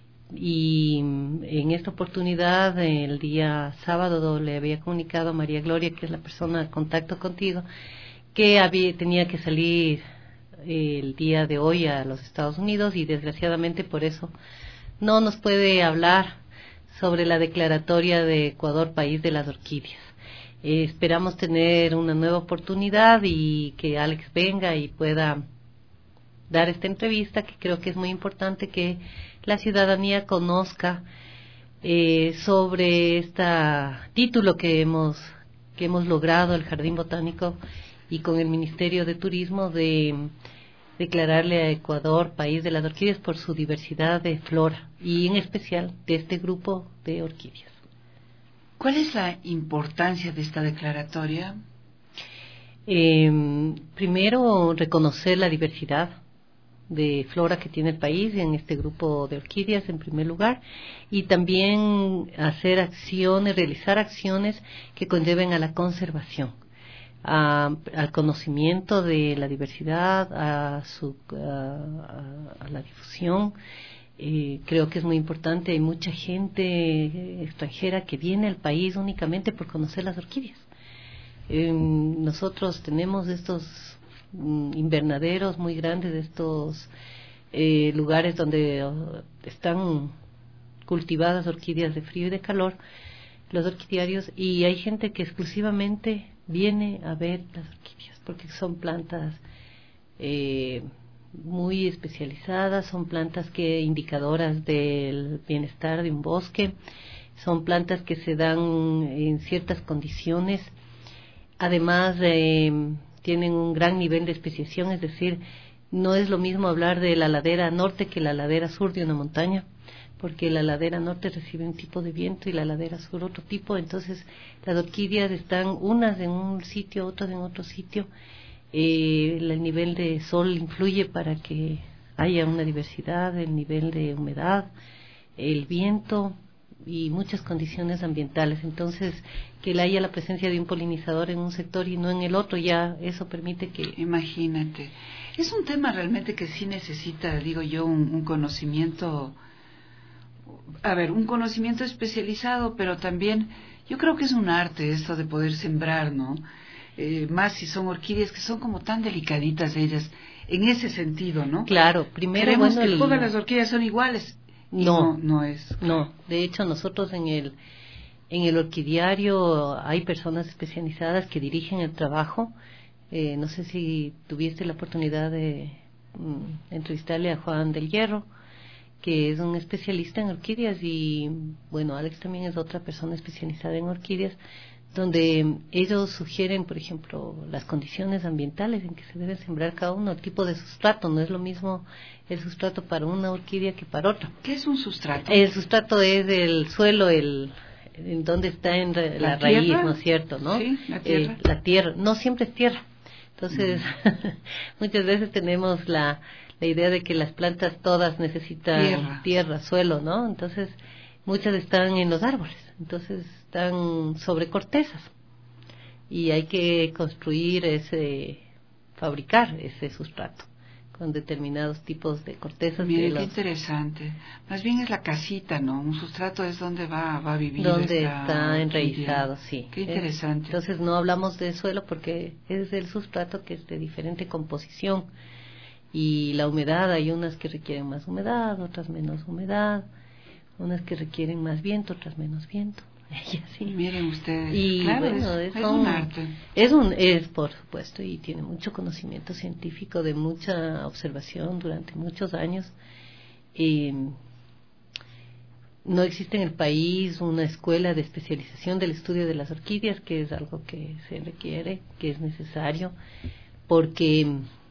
Y en esta oportunidad, el día sábado, le había comunicado a María Gloria, que es la persona de contacto contigo, que había, tenía que salir el día de hoy a los Estados Unidos, y desgraciadamente por eso no nos puede hablar sobre la declaratoria de Ecuador País de las Orquídeas. Eh, esperamos tener una nueva oportunidad y que Alex venga y pueda dar esta entrevista, que creo que es muy importante que la ciudadanía conozca eh, sobre este título que hemos que hemos logrado el Jardín Botánico y con el Ministerio de Turismo de declararle a Ecuador País de las Orquídeas por su diversidad de flora y en especial de este grupo de orquídeas. ¿Cuál es la importancia de esta declaratoria? Eh, primero, reconocer la diversidad de flora que tiene el país en este grupo de orquídeas en primer lugar, y también hacer acciones, realizar acciones que conlleven a la conservación, a, al conocimiento de la diversidad, a, su, a, a la difusión. Eh, creo que es muy importante. Hay mucha gente extranjera que viene al país únicamente por conocer las orquídeas. Eh, nosotros tenemos estos mm, invernaderos muy grandes, estos eh, lugares donde uh, están cultivadas orquídeas de frío y de calor, los orquídearios, y hay gente que exclusivamente viene a ver las orquídeas porque son plantas eh, muy especializadas, son plantas que indicadoras del bienestar de un bosque, Son plantas que se dan en ciertas condiciones. Además, eh, tienen un gran nivel de especiación, es decir, no es lo mismo hablar de la ladera norte que la ladera sur de una montaña, porque la ladera norte recibe un tipo de viento y la ladera sur otro tipo. Entonces, las orquídeas están unas en un sitio, otras en otro sitio. Eh, el nivel de sol influye para que haya una diversidad, el nivel de humedad, el viento y muchas condiciones ambientales. Entonces, que haya la presencia de un polinizador en un sector y no en el otro, ya eso permite que... Imagínate. Es un tema realmente que sí necesita, digo yo, un, un conocimiento, a ver, un conocimiento especializado, pero también yo creo que es un arte esto de poder sembrar, ¿no? Eh, más si son orquídeas que son como tan delicaditas ellas, en ese sentido, ¿no? Claro, primero... Creemos bueno, que el... todas las orquídeas son iguales. No, no, no es. No, de hecho nosotros en el en el orquidiario hay personas especializadas que dirigen el trabajo. Eh, no sé si tuviste la oportunidad de mm, entrevistarle a Juan del Hierro, que es un especialista en orquídeas, y bueno, Alex también es otra persona especializada en orquídeas, donde ellos sugieren, por ejemplo, las condiciones ambientales en que se debe sembrar cada uno, el tipo de sustrato. No es lo mismo el sustrato para una orquídea que para otra. ¿Qué es un sustrato? El sustrato es el suelo, el en donde está en la, la, la raíz, ¿no es cierto? ¿No? Sí, la tierra. Eh, la tierra, no siempre es tierra. Entonces, mm. muchas veces tenemos la, la idea de que las plantas todas necesitan tierra. tierra, suelo, ¿no? Entonces, muchas están en los árboles, entonces están sobre cortezas y hay que construir ese, fabricar ese sustrato con determinados tipos de cortezas. Mire, de qué los, interesante. Más bien es la casita, ¿no? Un sustrato es donde va, va a vivir. Donde esta está enraizado, sí. Qué interesante. Es, entonces no hablamos de suelo porque es el sustrato que es de diferente composición. Y la humedad, hay unas que requieren más humedad, otras menos humedad, unas que requieren más viento, otras menos viento. Y así. Miren ustedes, y claro, bueno, es, es, es un arte. Es un, es por supuesto, y tiene mucho conocimiento científico, de mucha observación durante muchos años. Eh, no existe en el país una escuela de especialización del estudio de las orquídeas, que es algo que se requiere, que es necesario, porque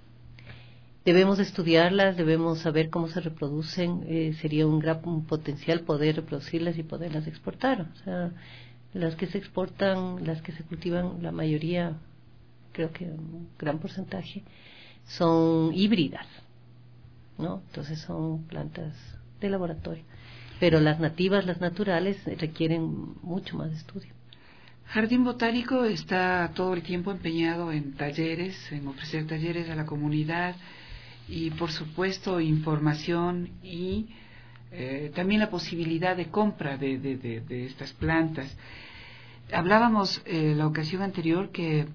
debemos estudiarlas, debemos saber cómo se reproducen. Eh, sería un gran un potencial poder reproducirlas y poderlas exportar. O sea, las que se exportan, las que se cultivan, la mayoría, creo que un gran porcentaje, son híbridas, ¿no? Entonces son plantas de laboratorio. Pero las nativas, las naturales, requieren mucho más estudio. Jardín Botánico está todo el tiempo empeñado en talleres, en ofrecer talleres a la comunidad, y por supuesto información y eh, también la posibilidad de compra de, de, de, de estas plantas. Hablábamos eh, la ocasión anterior que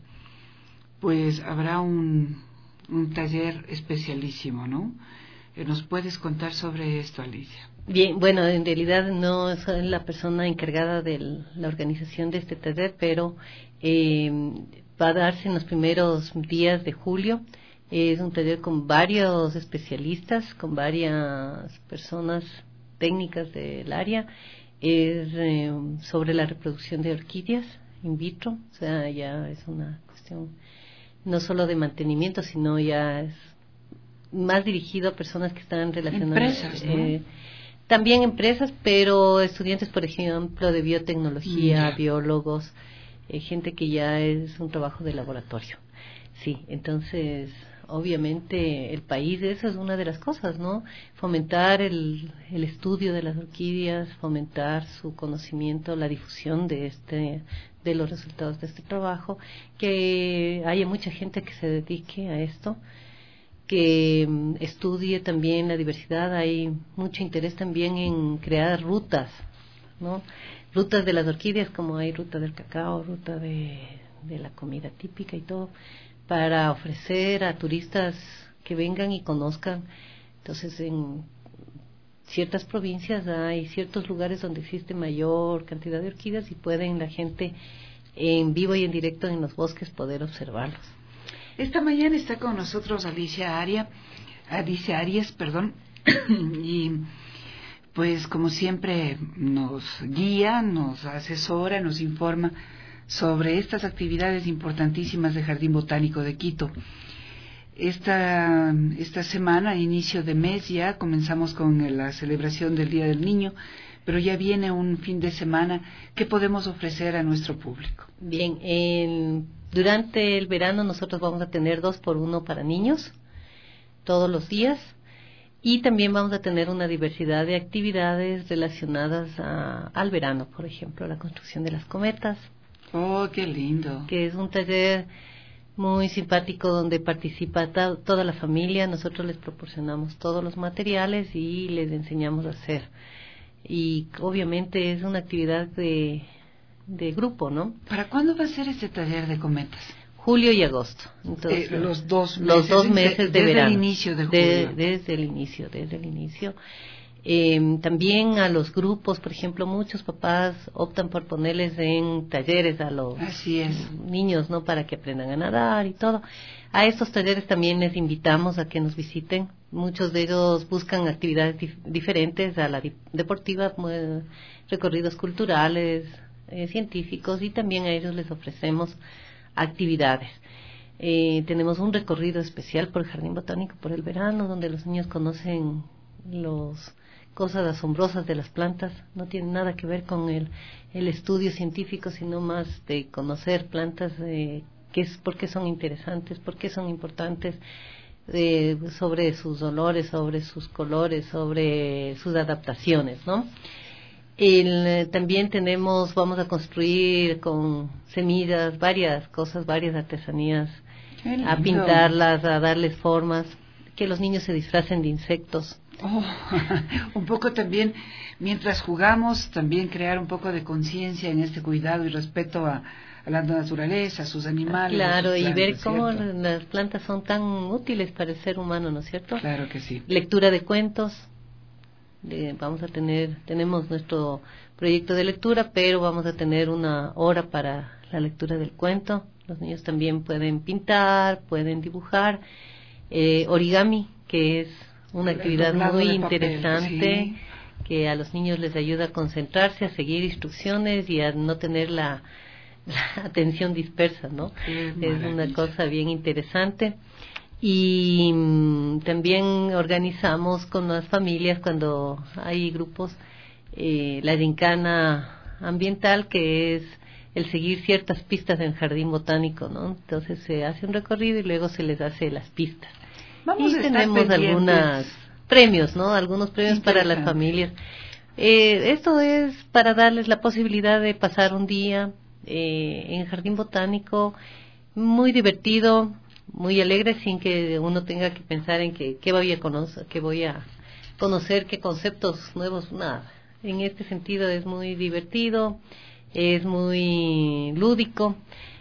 pues habrá un, un taller especialísimo, ¿no? Eh, ¿Nos puedes contar sobre esto, Alicia? Bien, bueno, en realidad no soy la persona encargada de la organización de este taller, pero eh, va a darse en los primeros días de julio. Es un taller con varios especialistas, con varias personas técnicas del área. Es eh, sobre la reproducción de orquídeas in vitro, o sea, ya es una cuestión no solo de mantenimiento, sino ya es más dirigido a personas que están relacionadas. Empresas, ¿no? Eh, también empresas, pero estudiantes, por ejemplo, de biotecnología, yeah. biólogos, eh, gente que ya es un trabajo de laboratorio. Sí, entonces, obviamente, el país, eso es una de las cosas, ¿no? Fomentar el, el estudio de las orquídeas, fomentar su conocimiento, la difusión de este, de los resultados de este trabajo, que haya mucha gente que se dedique a esto, que estudie también la diversidad. Hay mucho interés también en crear rutas, ¿no? Rutas de las orquídeas, como hay ruta del cacao, ruta de, de la comida típica y todo, para ofrecer a turistas que vengan y conozcan. Entonces, en ciertas provincias hay ciertos lugares donde existe mayor cantidad de orquídeas y pueden la gente en vivo y en directo en los bosques poder observarlos. Esta mañana está con nosotros Alicia Aria, Alicia Arias, perdón, y pues como siempre nos guía, nos asesora, nos informa sobre estas actividades importantísimas del Jardín Botánico de Quito. Esta, esta semana, inicio de mes ya, comenzamos con la celebración del Día del Niño, pero ya viene un fin de semana. ¿Qué podemos ofrecer a nuestro público? Bien, en, durante el verano nosotros vamos a tener dos por uno para niños, todos los días. Y también vamos a tener una diversidad de actividades relacionadas a, al verano, por ejemplo, la construcción de las cometas. ¡Oh, qué lindo! Que es un taller muy simpático donde participa ta, toda la familia. Nosotros les proporcionamos todos los materiales y les enseñamos a hacer. Y obviamente es una actividad de, de grupo, ¿no? ¿Para cuándo va a ser este taller de cometas? Julio y agosto. Entonces, eh, los dos meses, los dos meses de desde verano. el inicio de julio. De, desde el inicio, desde el inicio. Eh, también a los grupos, por ejemplo, muchos papás optan por ponerles en talleres a los Así es. niños, ¿no? Para que aprendan a nadar y todo. A estos talleres también les invitamos a que nos visiten. Muchos de ellos buscan actividades dif- diferentes a la di- deportiva, eh, recorridos culturales, eh, científicos, y también a ellos les ofrecemos actividades. Eh, tenemos un recorrido especial por el Jardín Botánico por el verano, donde los niños conocen las cosas asombrosas de las plantas. No tiene nada que ver con el, el estudio científico, sino más de conocer plantas, eh, qué es, por qué son interesantes, por qué son importantes, eh, sobre sus olores, sobre sus colores, sobre sus adaptaciones, ¿no? El, también tenemos, vamos a construir con semillas varias cosas, varias artesanías, a pintarlas, a darles formas, que los niños se disfracen de insectos. Oh, un poco también, mientras jugamos, también crear un poco de conciencia en este cuidado y respeto a, a la naturaleza, a sus animales. Claro, sus plantas, y ver cómo ¿cierto? las plantas son tan útiles para el ser humano, ¿no es cierto? Claro que sí. Lectura de cuentos. De, vamos a tener, tenemos nuestro proyecto de lectura, pero vamos a tener una hora para la lectura del cuento. Los niños también pueden pintar, pueden dibujar, eh, origami, que es una actividad muy interesante, sí, que a los niños les ayuda a concentrarse, a seguir instrucciones y a no tener la, la atención dispersa, ¿no? Es una cosa bien interesante. Y mm, también organizamos con las familias, cuando hay grupos, eh, la gincana ambiental, que es el seguir ciertas pistas en el Jardín Botánico, ¿no? Entonces se hace un recorrido y luego se les hace las pistas. Vamos y a estar tenemos pendientes. Algunos premios, ¿no? Algunos premios para las familias. Eh, esto es para darles la posibilidad de pasar un día eh, en el Jardín Botánico muy divertido, muy alegre, sin que uno tenga que pensar en que qué voy a conocer, qué voy a conocer, qué conceptos nuevos, nada. En este sentido es muy divertido, es muy lúdico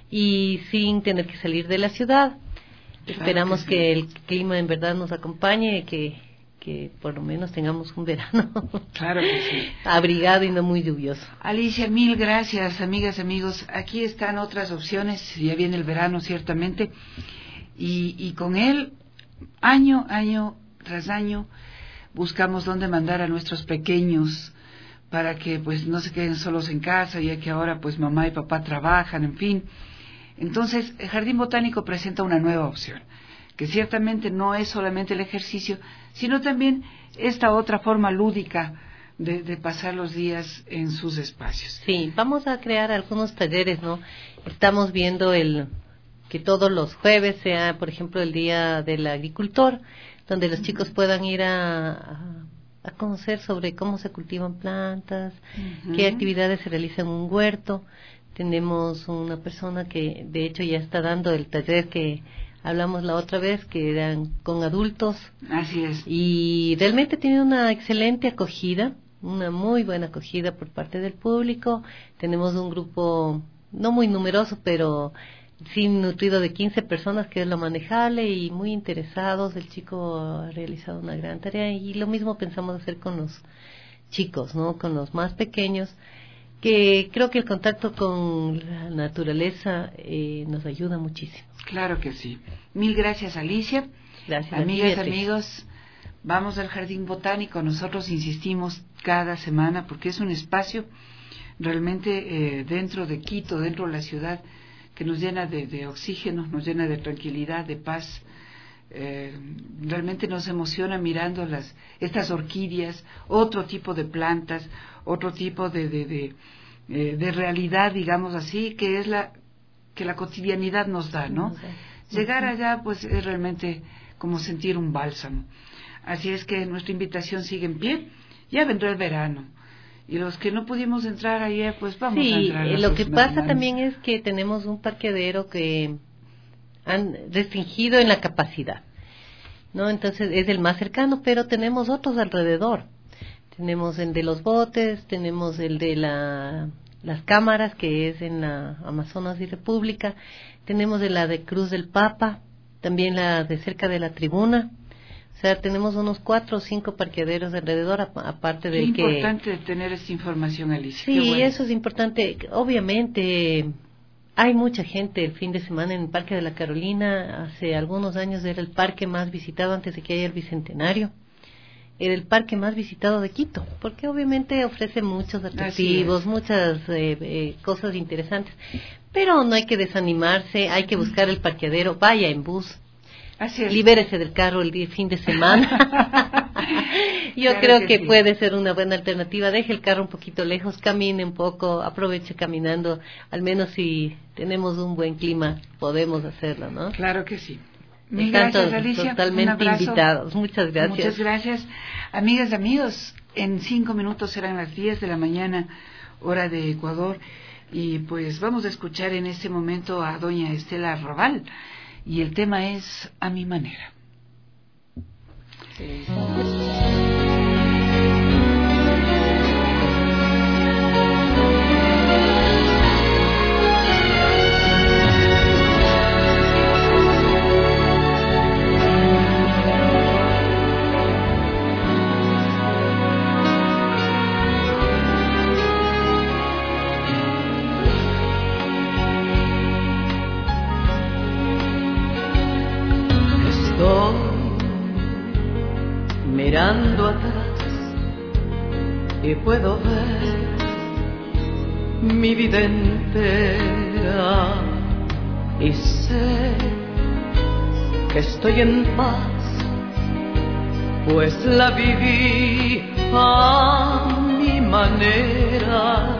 y sin tener que salir de la ciudad. Claro. Esperamos que, sí. que el clima en verdad nos acompañe, que que por lo menos tengamos un verano claro que sí. abrigado y no muy lluvioso. Alicia, mil gracias, amigas, amigos. Aquí están otras opciones, ya viene el verano ciertamente, y, y con él, año, año tras año, buscamos dónde mandar a nuestros pequeños para que pues no se queden solos en casa, ya que ahora pues mamá y papá trabajan, en fin. Entonces, el Jardín Botánico presenta una nueva opción, que ciertamente no es solamente el ejercicio, sino también esta otra forma lúdica de, de pasar los días en sus espacios. Sí, vamos a crear algunos talleres, ¿no? Estamos viendo el que todos los jueves sea, por ejemplo, el Día del Agricultor, donde los chicos puedan ir a, a, a conocer sobre cómo se cultivan plantas, uh-huh. qué actividades se realizan en un huerto. Tenemos una persona que, de hecho, ya está dando el taller que hablamos la otra vez, que eran con adultos. Así es. Y realmente tiene una excelente acogida, una muy buena acogida por parte del público. Tenemos un grupo no muy numeroso, pero sí nutrido, de quince personas, que es lo manejable, y muy interesados. El chico ha realizado una gran tarea, y lo mismo pensamos hacer con los chicos, ¿no? Con los más pequeños, que creo que el contacto con la naturaleza eh, nos ayuda muchísimo. Claro que sí. Mil gracias, Alicia. Gracias. Amigas, amigos, vamos al Jardín Botánico. Nosotros insistimos cada semana porque es un espacio realmente eh, dentro de Quito, dentro de la ciudad, que nos llena de, de oxígeno, nos llena de tranquilidad, de paz. Eh, realmente nos emociona mirando las estas orquídeas, otro tipo de plantas, otro tipo de de, de, eh, de realidad, digamos así, que es la que la cotidianidad nos da, ¿no? Llegar allá pues es realmente como sentir un bálsamo. Así es que nuestra invitación sigue en pie. Ya vendrá el verano y los que no pudimos entrar ayer pues vamos sí, a entrar. Sí, lo que pasa semanas. También es que tenemos un parqueadero que han restringido en la capacidad, ¿no? Entonces es el más cercano, pero tenemos otros alrededor. Tenemos el de los botes, tenemos el de la, las cámaras, que es en la Amazonas y República, tenemos de la de Cruz del Papa, también la de cerca de la tribuna. O sea, tenemos unos cuatro o cinco parqueaderos alrededor, aparte del que... Es importante tener esta información, Alicia. Sí, bueno. Eso es importante. Obviamente, hay mucha gente el fin de semana en el Parque de la Carolina. Hace algunos años era el parque más visitado antes de que haya el Bicentenario. Era el parque más visitado de Quito, porque obviamente ofrece muchos atractivos, muchas eh, eh, cosas interesantes. Pero no hay que desanimarse, hay que buscar el parqueadero, vaya en bus. Así es. Libérese del carro el día, fin de semana. Yo claro creo que, que sí. Puede ser una buena alternativa. Deje el carro un poquito lejos, camine un poco, aproveche caminando. Al menos si tenemos un buen clima, podemos hacerlo, ¿no? Claro que sí. Mil gracias, Alicia. Totalmente invitados. Muchas gracias. Muchas gracias. Amigas y amigos, en cinco minutos serán las diez de la mañana, hora de Ecuador. Y pues vamos a escuchar en este momento a doña Estela Raval. Y el tema es A mi manera. Sí. Mirando atrás y puedo ver mi vida entera y sé que estoy en paz, pues la viví a mi manera.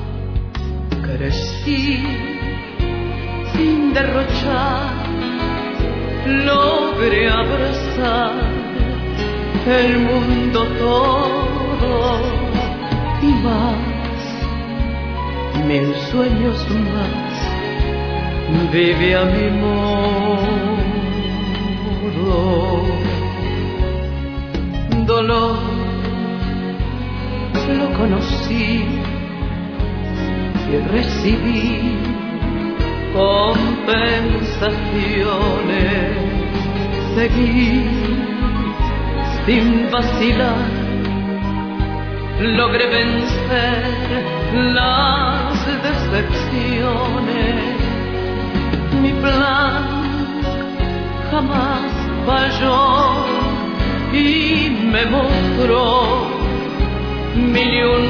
Crecí sin derrochar, logré abrazar el mundo todo y más, mil sueños más, vive a mi modo. Dolor lo conocí y recibí compensaciones, seguí sin vacilar, logré vencer las decepciones. Mi plan jamás falló y me mostró mil y un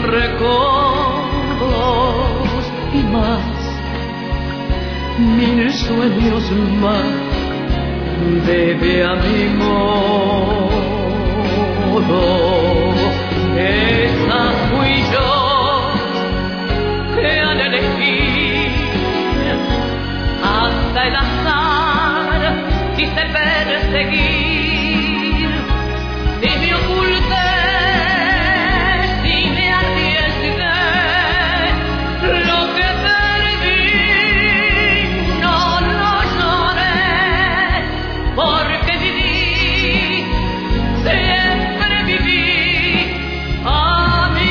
recuerdos y más, mil sueños más, debe a mi modo. Esa fui yo que al elegir hasta el azar quise perseguir y me oculté, si me arriesgué, lo que perdí no lo lloré, porque viví siempre viví a mi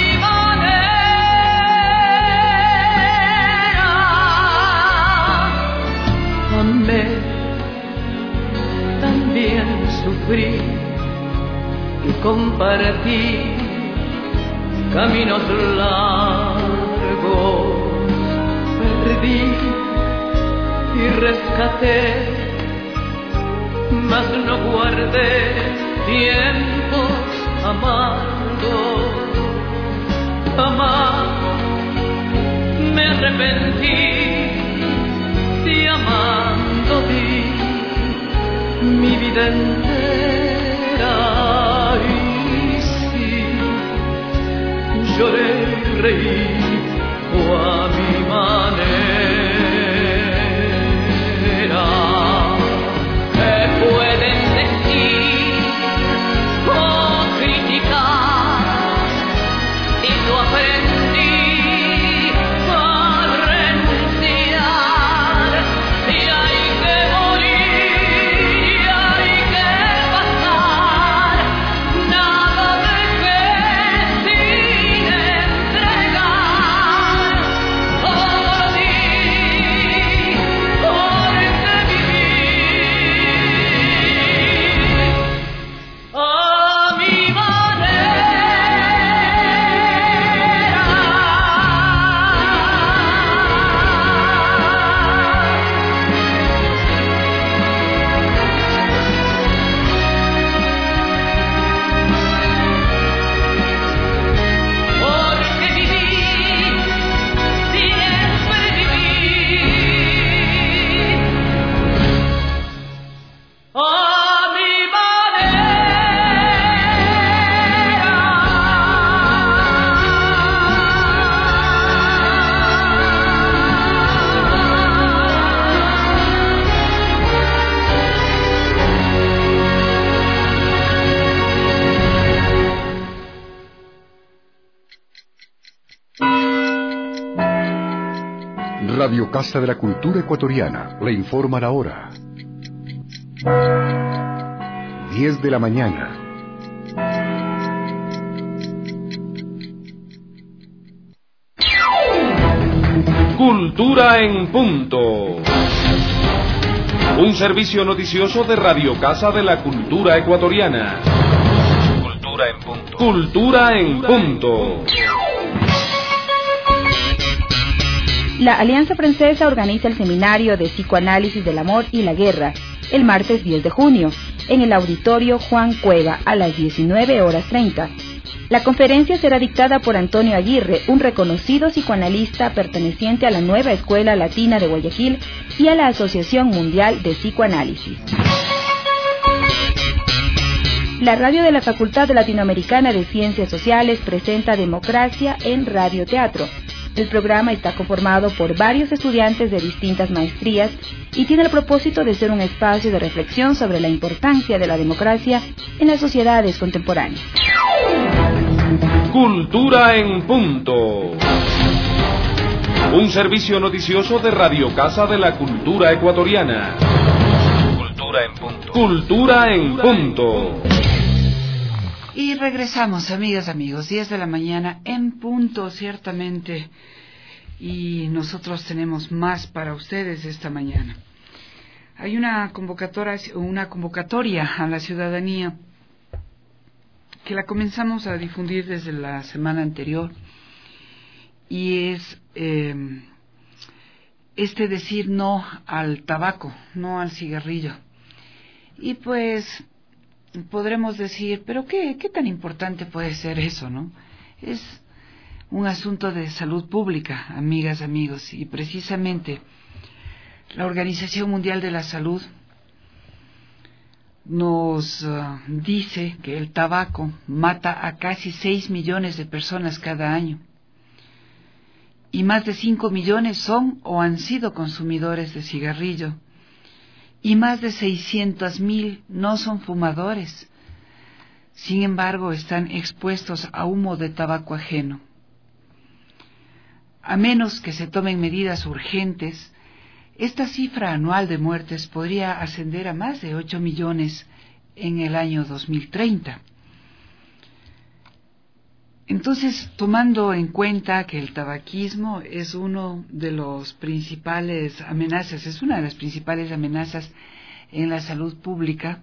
manera. Amé, también sufrí y compartí caminos largos, perdí y rescaté, mas no guardé tiempo amando, jamás me arrepentí si amando di mi vida entera. Y sí, lloré y reí o a mi manera. ¿Qué pueden decir o criticar si no aprendí a renunciar? Y hay que morir y hay que pasar, nada dejé sin entregar. Por ti, porque viví a mi porque viví siempre viví a mi Radio Casa de la Cultura Ecuatoriana le informa la hora. diez de la mañana. Cultura en punto. Un servicio noticioso de Radio Casa de la Cultura Ecuatoriana. Cultura en punto. Cultura en punto. La Alianza Francesa organiza el seminario de psicoanálisis del amor y la guerra el martes diez de junio en el auditorio Juan Cueva a las diecinueve horas treinta. La conferencia será dictada por Antonio Aguirre, un reconocido psicoanalista perteneciente a la Nueva Escuela Latina de Guayaquil y a la Asociación Mundial de Psicoanálisis. La radio de la Facultad Latinoamericana de Ciencias Sociales presenta Democracia en Radioteatro. El programa está conformado por varios estudiantes de distintas maestrías y tiene el propósito de ser un espacio de reflexión sobre la importancia de la democracia en las sociedades contemporáneas. Cultura en punto. Un servicio noticioso de Radio Casa de la Cultura Ecuatoriana. Cultura en punto. Cultura en punto. Y regresamos, amigas, amigos, diez de la mañana en punto, ciertamente. Y nosotros tenemos más para ustedes esta mañana. Hay una convocatoria, una convocatoria a la ciudadanía que la comenzamos a difundir desde la semana anterior. Y es eh, este decir no al tabaco, no al cigarrillo. Y pues podremos decir, pero qué, qué tan importante puede ser eso, ¿no? Es un asunto de salud pública, amigas, amigos, y precisamente la Organización Mundial de la Salud nos uh, dice que el tabaco mata a casi seis millones de personas cada año, y más de cinco millones son o han sido consumidores de cigarrillo, y más de seiscientos mil no son fumadores. Sin embargo, están expuestos a humo de tabaco ajeno. A menos que se tomen medidas urgentes, esta cifra anual de muertes podría ascender a más de ocho millones en el año dos mil treinta. Entonces, tomando en cuenta que el tabaquismo es uno de los principales amenazas, es una de las principales amenazas en la salud pública,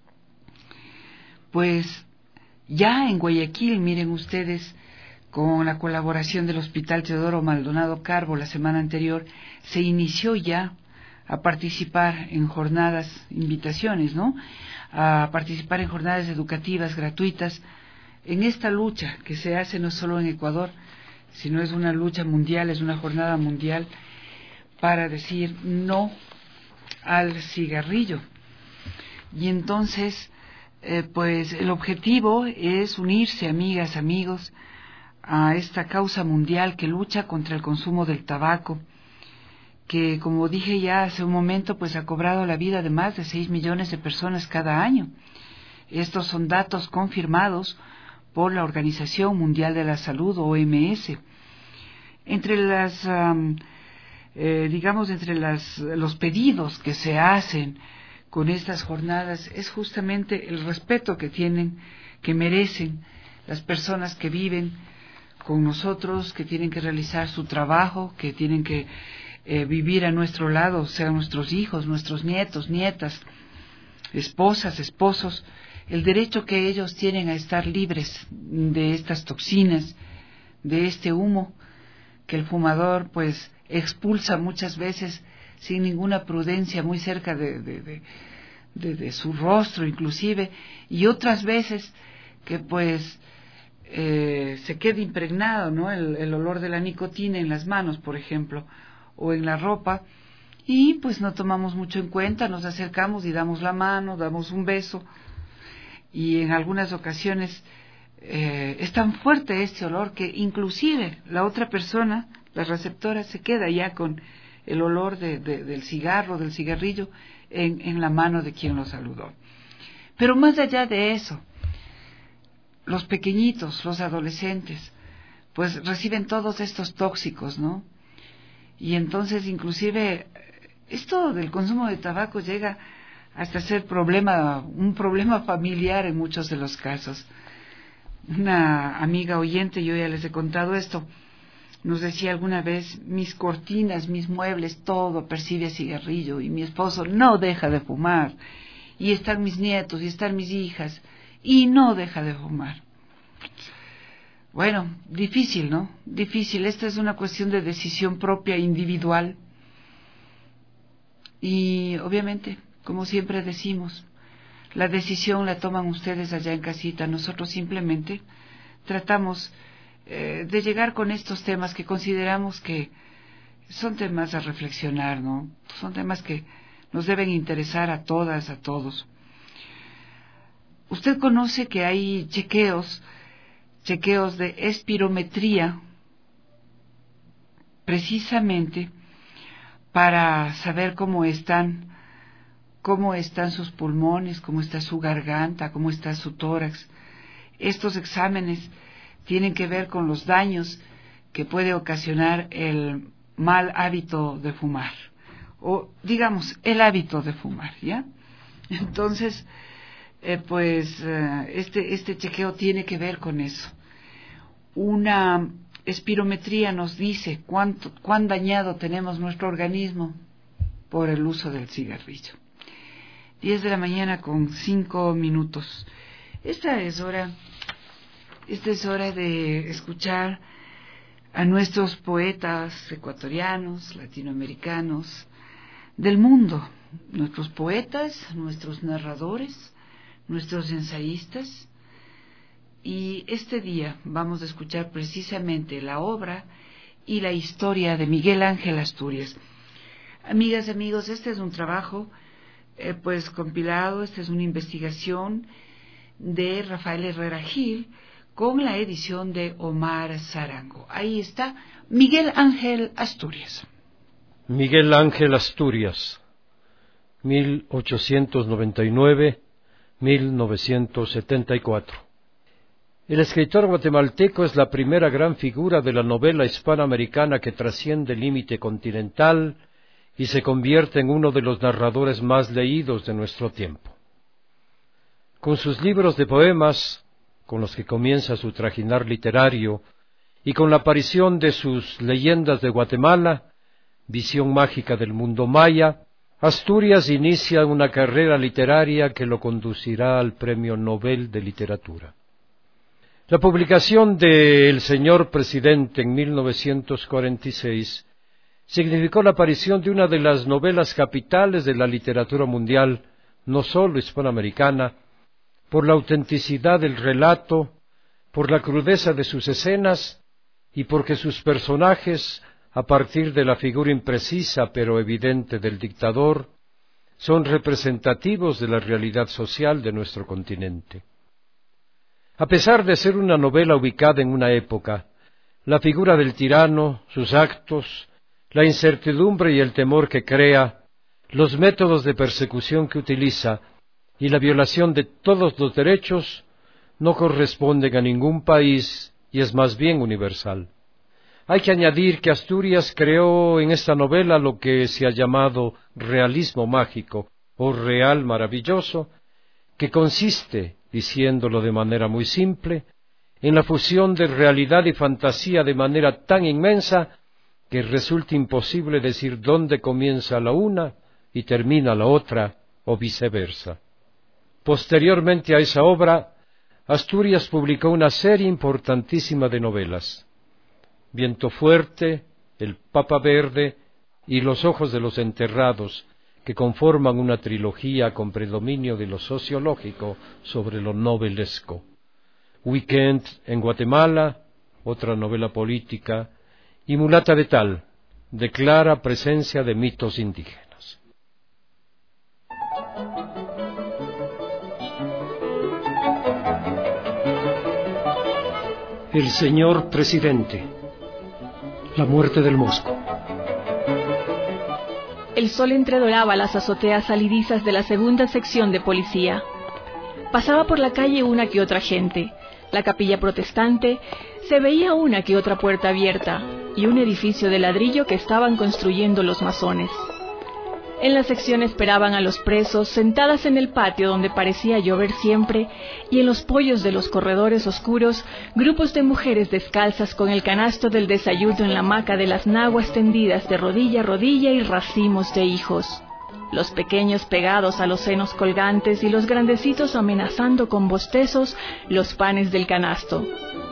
pues ya en Guayaquil, miren ustedes, con la colaboración del Hospital Teodoro Maldonado Carbo la semana anterior, se inició ya a participar en jornadas, invitaciones, ¿no?, a participar en jornadas educativas gratuitas en esta lucha que se hace no solo en Ecuador, sino es una lucha mundial, es una jornada mundial para decir no al cigarrillo. Y entonces, eh, pues el objetivo es unirse, amigas, amigos, a esta causa mundial que lucha contra el consumo del tabaco, que, como dije ya hace un momento, pues ha cobrado la vida de más de seis millones de personas cada año. Estos son datos confirmados por la Organización Mundial de la Salud, O M S. Entre las, um, eh, digamos, entre las, los pedidos que se hacen con estas jornadas es justamente el respeto que tienen, que merecen las personas que viven con nosotros, que tienen que realizar su trabajo, que tienen que eh, vivir a nuestro lado, sean nuestros hijos, nuestros nietos, nietas, esposas, esposos, el derecho que ellos tienen a estar libres de estas toxinas, de este humo que el fumador pues expulsa muchas veces sin ninguna prudencia muy cerca de, de, de, de, de su rostro inclusive, y otras veces que pues eh, se queda impregnado, ¿no? el, el olor de la nicotina en las manos, por ejemplo, o en la ropa, y pues no tomamos mucho en cuenta, nos acercamos y damos la mano, damos un beso, y en algunas ocasiones eh, es tan fuerte este olor que inclusive la otra persona, la receptora, se queda ya con el olor de, de, del cigarro, del cigarrillo en, en la mano de quien lo saludó. Pero más allá de eso, los pequeñitos, los adolescentes, pues reciben todos estos tóxicos, ¿no? Y entonces inclusive esto del consumo de tabaco llega hasta ser problema, un problema familiar en muchos de los casos. Una amiga oyente, yo ya les he contado esto, nos decía alguna vez: mis cortinas, mis muebles, todo percibe cigarrillo, y mi esposo no deja de fumar, y están mis nietos, y están mis hijas, y no deja de fumar. Bueno, difícil, ¿no? Difícil. Esta es una cuestión de decisión propia, individual, y obviamente, como siempre decimos, la decisión la toman ustedes allá en casita. Nosotros simplemente tratamos eh, de llegar con estos temas que consideramos que son temas a reflexionar, ¿no? Son temas que nos deben interesar a todas, a todos. Usted conoce que hay chequeos, chequeos de espirometría, precisamente para saber cómo están cómo están sus pulmones, cómo está su garganta, cómo está su tórax. Estos exámenes tienen que ver con los daños que puede ocasionar el mal hábito de fumar, o digamos, el hábito de fumar, ¿ya? Entonces, eh, pues, eh, este, este chequeo tiene que ver con eso. Una espirometría nos dice cuánto, cuán dañado tenemos nuestro organismo por el uso del cigarrillo. diez de la mañana con cinco minutos. Esta es hora, esta es hora de escuchar a nuestros poetas ecuatorianos, latinoamericanos, del mundo. Nuestros poetas, nuestros narradores, nuestros ensayistas. Y este día vamos a escuchar precisamente la obra y la historia de Miguel Ángel Asturias. Amigas, amigos, este es un trabajo Eh, pues compilado, esta es una investigación de Rafael Herrera Gil con la edición de Omar Zarango. Ahí está Miguel Ángel Asturias. Miguel Ángel Asturias, mil ochocientos noventa y nueve a mil novecientos setenta y cuatro. El escritor guatemalteco es la primera gran figura de la novela hispanoamericana que trasciende el límite continental y se convierte en uno de los narradores más leídos de nuestro tiempo. Con sus libros de poemas, con los que comienza su trajinar literario, y con la aparición de sus Leyendas de Guatemala, visión mágica del mundo maya, Asturias inicia una carrera literaria que lo conducirá al Premio Nobel de Literatura. La publicación de El Señor Presidente en mil novecientos cuarenta y seis significó la aparición de una de las novelas capitales de la literatura mundial, no solo hispanoamericana, por la autenticidad del relato, por la crudeza de sus escenas y porque sus personajes, a partir de la figura imprecisa pero evidente del dictador, son representativos de la realidad social de nuestro continente. A pesar de ser una novela ubicada en una época, la figura del tirano, sus actos, la incertidumbre y el temor que crea, los métodos de persecución que utiliza y la violación de todos los derechos no corresponden a ningún país y es más bien universal. Hay que añadir que Asturias creó en esta novela lo que se ha llamado realismo mágico o real maravilloso, que consiste, diciéndolo de manera muy simple, en la fusión de realidad y fantasía de manera tan inmensa que resulta imposible decir dónde comienza la una y termina la otra, o viceversa. Posteriormente a esa obra, Asturias publicó una serie importantísima de novelas: Viento Fuerte, El Papa Verde y Los Ojos de los Enterrados, que conforman una trilogía con predominio de lo sociológico sobre lo novelesco. Weekend en Guatemala, otra novela política, y Mulata Betal, de clara presencia de mitos indígenas. El señor presidente. La muerte del Mosco. El sol entredoraba las azoteas salidizas de la segunda sección de policía. Pasaba por la calle una que otra gente. La capilla protestante, se veía una que otra puerta abierta y un edificio de ladrillo que estaban construyendo los masones. En la sección esperaban a los presos sentadas en el patio donde parecía llover siempre, y en los pollos de los corredores oscuros, grupos de mujeres descalzas con el canasto del desayuno en la hamaca de las naguas tendidas de rodilla a rodilla y racimos de hijos. Los pequeños pegados a los senos colgantes y los grandecitos amenazando con bostezos los panes del canasto.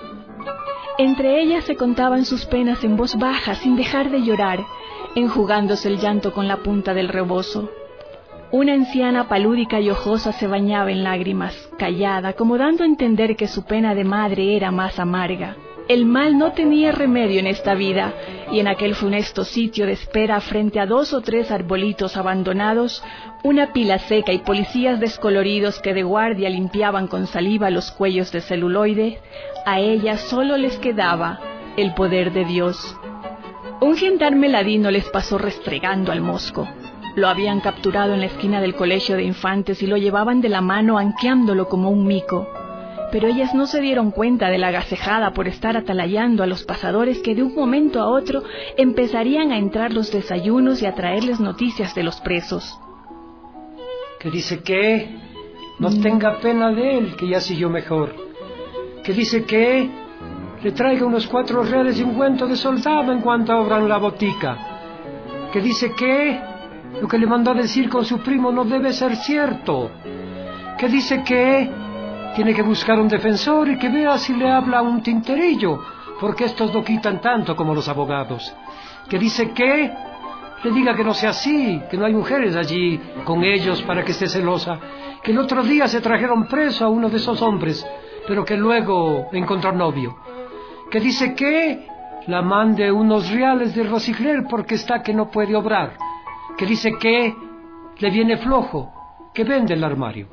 Entre ellas se contaban sus penas en voz baja sin dejar de llorar, enjugándose el llanto con la punta del rebozo. Una anciana palúdica y ojosa se bañaba en lágrimas, callada, como dando a entender que su pena de madre era más amarga. El mal no tenía remedio en esta vida, y en aquel funesto sitio de espera frente a dos o tres arbolitos abandonados, una pila seca y policías descoloridos que de guardia limpiaban con saliva los cuellos de celuloide, a ellas solo les quedaba el poder de Dios. Un gendarme ladino les pasó restregando al Mosco. Lo habían capturado en la esquina del colegio de infantes y lo llevaban de la mano anqueándolo como un mico. Pero ellas no se dieron cuenta de la gasejada por estar atalayando a los pasadores que de un momento a otro empezarían a entrar los desayunos y a traerles noticias de los presos. Que dice que no tenga pena de él, que ya siguió mejor. Que dice que le traiga unos cuatro reales y un cuento de soldado en cuanto abran la botica. Que dice que lo que le mandó a decir con su primo no debe ser cierto. Que dice que tiene que buscar un defensor y que vea si le habla un tinterillo, porque estos no quitan tanto como los abogados. Que dice que le diga que no sea así, que no hay mujeres allí con ellos para que esté celosa. Que el otro día se trajeron preso a uno de esos hombres, pero que luego encontró novio. Que dice que la mande unos reales de Rosicler porque está que no puede obrar. Que dice que le viene flojo, que vende el armario.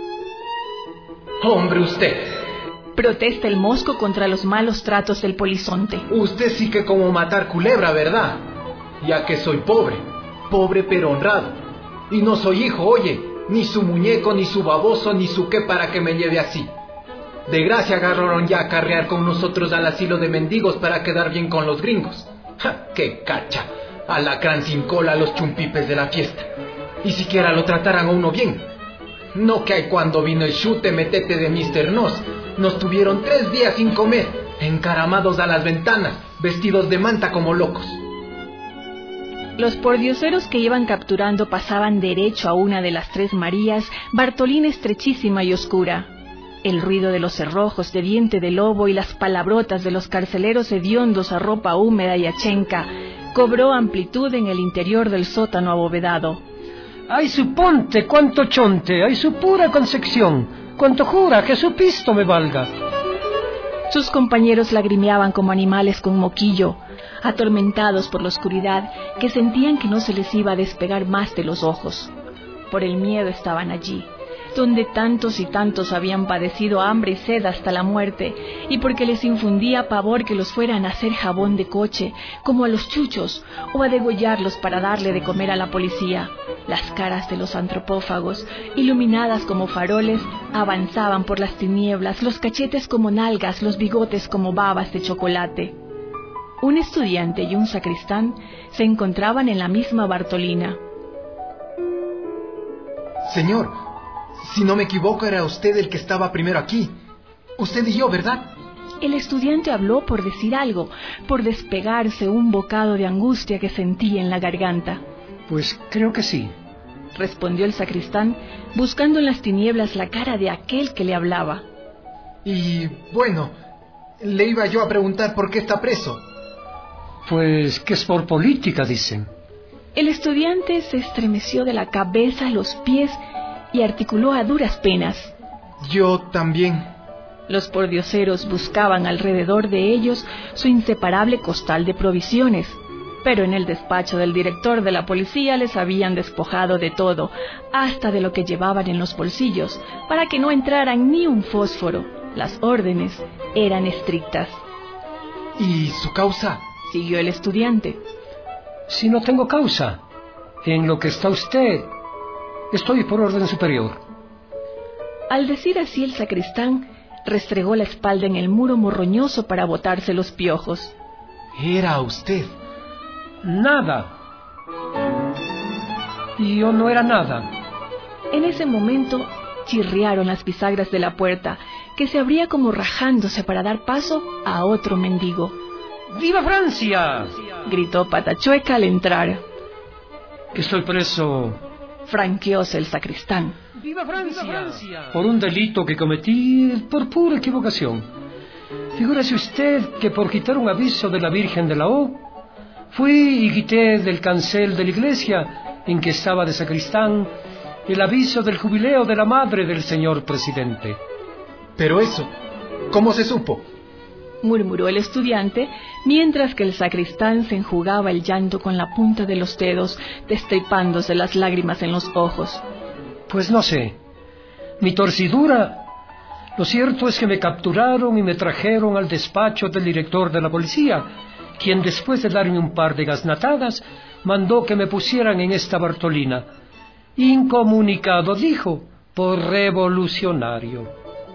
Hombre, usted. Protesta el Mosco contra los malos tratos del polizonte. Usted sí que como matar culebra, ¿verdad? Ya que soy pobre, pobre pero honrado. Y no soy hijo, oye, ni su muñeco, ni su baboso, ni su qué para que me lleve así. De gracia agarraron ya a carrear con nosotros al asilo de mendigos para quedar bien con los gringos. ¡Ja! ¡Qué cacha! Alacrán sin cola a los chumpipes de la fiesta. Y siquiera lo trataran a uno bien. No que hay cuando vino el chute metete de mister Nos, nos tuvieron tres días sin comer, encaramados a las ventanas, vestidos de manta como locos. Los pordioseros que iban capturando pasaban derecho a una de las tres Marías, Bartolina estrechísima y oscura. El ruido de los cerrojos de diente de lobo y las palabrotas de los carceleros hediondos a ropa húmeda y achenca cobró amplitud en el interior del sótano abovedado. ¡Ay, su ponte, cuánto chonte! ¡Ay, su pura concepción! ¡Cuánto jura que su pisto me valga! Sus compañeros lagrimeaban como animales con moquillo, atormentados por la oscuridad que sentían que no se les iba a despegar más de los ojos. Por el miedo estaban allí, donde tantos y tantos habían padecido hambre y sed hasta la muerte, y porque les infundía pavor que los fueran a hacer jabón de coche, como a los chuchos, o a degollarlos para darle de comer a la policía. Las caras de los antropófagos, iluminadas como faroles, avanzaban por las tinieblas, los cachetes como nalgas, los bigotes como babas de chocolate. Un estudiante y un sacristán se encontraban en la misma Bartolina. Señor, si no me equivoco, era usted el que estaba primero aquí. Usted y yo, ¿verdad? El estudiante habló por decir algo, por despegarse un bocado de angustia que sentía en la garganta. Pues creo que sí, respondió el sacristán, buscando en las tinieblas la cara de aquel que le hablaba. Y bueno, le iba yo a preguntar por qué está preso. Pues que es por política, dicen. El estudiante se estremeció de la cabeza a los pies y articuló a duras penas. Yo también. Los pordioseros buscaban alrededor de ellos su inseparable costal de provisiones, pero en el despacho del director de la policía les habían despojado de todo, hasta de lo que llevaban en los bolsillos, para que no entraran ni un fósforo. Las órdenes eran estrictas. ¿Y su causa? Siguió el estudiante. Si no tengo causa, en lo que está usted, estoy por orden superior. Al decir así, el sacristán restregó la espalda en el muro morroñoso para botarse los piojos. Era usted. Nada. Y yo no era nada. En ese momento chirriaron las bisagras de la puerta, que se abría como rajándose para dar paso a otro mendigo. ¡Viva Francia!, gritó Patachueca al entrar. Que estoy preso, franqueóse el sacristán. ¡Viva Francia! ¡Viva Francia! Por un delito que cometí por pura equivocación. Figúrese usted que por quitar un aviso de la Virgen de la O, fui y quité del cancel de la iglesia en que estaba de sacristán el aviso del jubileo de la madre del señor presidente. Pero eso, ¿cómo se supo?, murmuró el estudiante, mientras que el sacristán se enjugaba el llanto con la punta de los dedos, destripándose las lágrimas en los ojos. Pues no sé. Mi torcidura. Lo cierto es que me capturaron y me trajeron al despacho del director de la policía, quien después de darme un par de gaznatadas, mandó que me pusieran en esta Bartolina. Incomunicado, dijo, por revolucionario.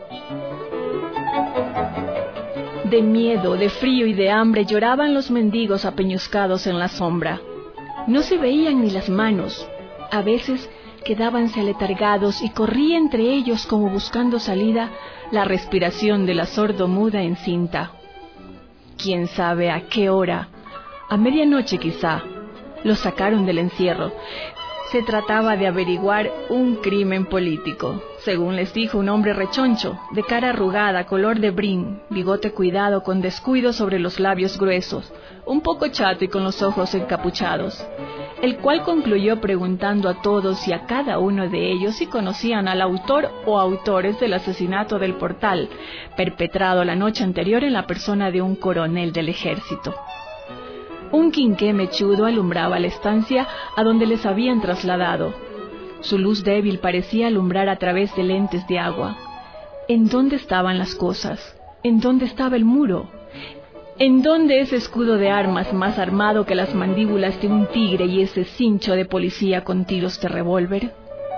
De miedo, de frío y de hambre lloraban los mendigos apeñuscados en la sombra. No se veían ni las manos. A veces quedábanse aletargados y corría entre ellos como buscando salida la respiración de la sordomuda encinta. Quién sabe a qué hora, a medianoche quizá, los sacaron del encierro. Se trataba de averiguar un crimen político, según les dijo un hombre rechoncho, de cara arrugada, color de brin, bigote cuidado con descuido sobre los labios gruesos, un poco chato y con los ojos encapuchados, el cual concluyó preguntando a todos y a cada uno de ellos si conocían al autor o autores del asesinato del Portal, perpetrado la noche anterior en la persona de un coronel del ejército. Un quinqué mechudo alumbraba la estancia a donde les habían trasladado. Su luz débil parecía alumbrar a través de lentes de agua. ¿En dónde estaban las cosas? ¿En dónde estaba el muro? ¿En dónde ese escudo de armas más armado que las mandíbulas de un tigre y ese cincho de policía con tiros de revólver?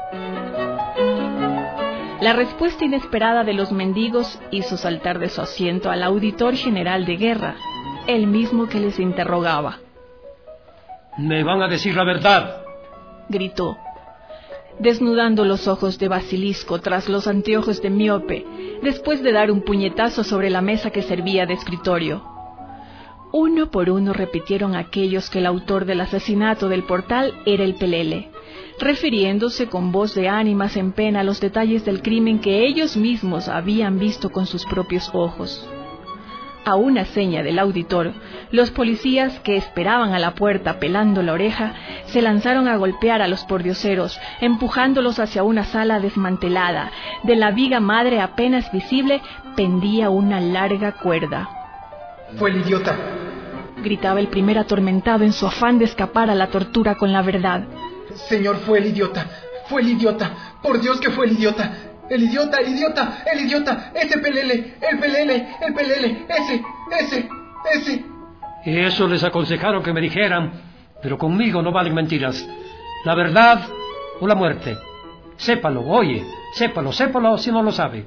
La respuesta inesperada de los mendigos hizo saltar de su asiento al auditor general de guerra, el mismo que les interrogaba. «Me van a decir la verdad», gritó, desnudando los ojos de basilisco tras los anteojos de miope, después de dar un puñetazo sobre la mesa que servía de escritorio. Uno por uno repitieron aquellos que el autor del asesinato del Portal era el Pelele, refiriéndose con voz de ánimas en pena a los detalles del crimen que ellos mismos habían visto con sus propios ojos. A una seña del auditor, los policías que esperaban a la puerta pelando la oreja se lanzaron a golpear a los pordioseros, empujándolos hacia una sala desmantelada. De la viga madre apenas visible pendía una larga cuerda. Fue el idiota, gritaba el primer atormentado en su afán de escapar a la tortura con la verdad. Señor, fue el idiota, fue el idiota, por Dios que fue el idiota. El idiota, el idiota, el idiota, ese pelele, el pelele, el pelele, ese, ese, ese. Y eso les aconsejaron que me dijeran, pero conmigo no valen mentiras. La verdad o la muerte. Sépalo, oye, sépalo, sépalo si no lo sabe.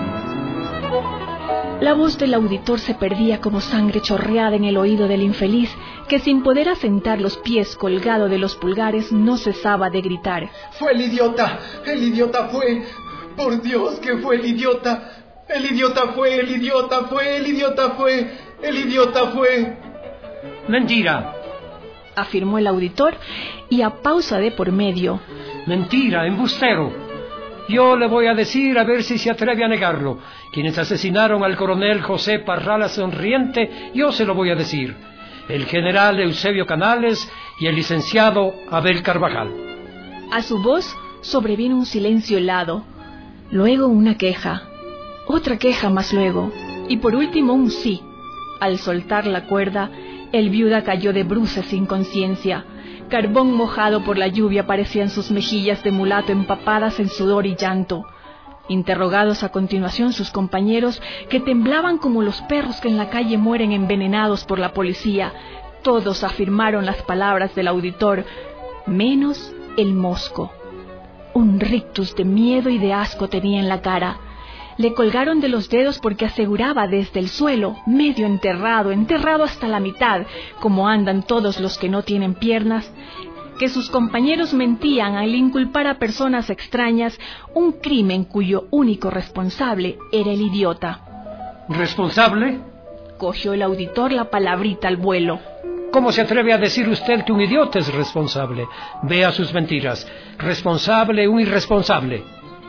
La voz del auditor se perdía como sangre chorreada en el oído del infeliz, que sin poder asentar los pies colgado de los pulgares no cesaba de gritar. Fue el idiota, el idiota fue... Por Dios que fue el idiota. El idiota fue, el idiota fue, el idiota fue, el idiota fue. Mentira, afirmó el auditor, y a pausa de por medio. Mentira, embustero. Yo le voy a decir a ver si se atreve a negarlo. Quienes asesinaron al coronel José Parrala Sonriente, yo se lo voy a decir. El general Eusebio Canales y el licenciado Abel Carvajal. A su voz sobrevino un silencio helado. Luego una queja, otra queja más luego, y por último un sí. Al soltar la cuerda, el viuda cayó de bruces sin conciencia. Carbón mojado por la lluvia parecían sus mejillas de mulato empapadas en sudor y llanto. Interrogados a continuación sus compañeros, que temblaban como los perros que en la calle mueren envenenados por la policía, todos afirmaron las palabras del auditor, menos el mosco. Un rictus de miedo y de asco tenía en la cara. Le colgaron de los dedos porque aseguraba desde el suelo, medio enterrado, enterrado hasta la mitad, como andan todos los que no tienen piernas, que sus compañeros mentían al inculpar a personas extrañas un crimen cuyo único responsable era el idiota. ¿Responsable? Cogió el auditor la palabrita al vuelo. ¿Cómo se atreve a decir usted que un idiota es responsable? Vea sus mentiras. Responsable, un irresponsable.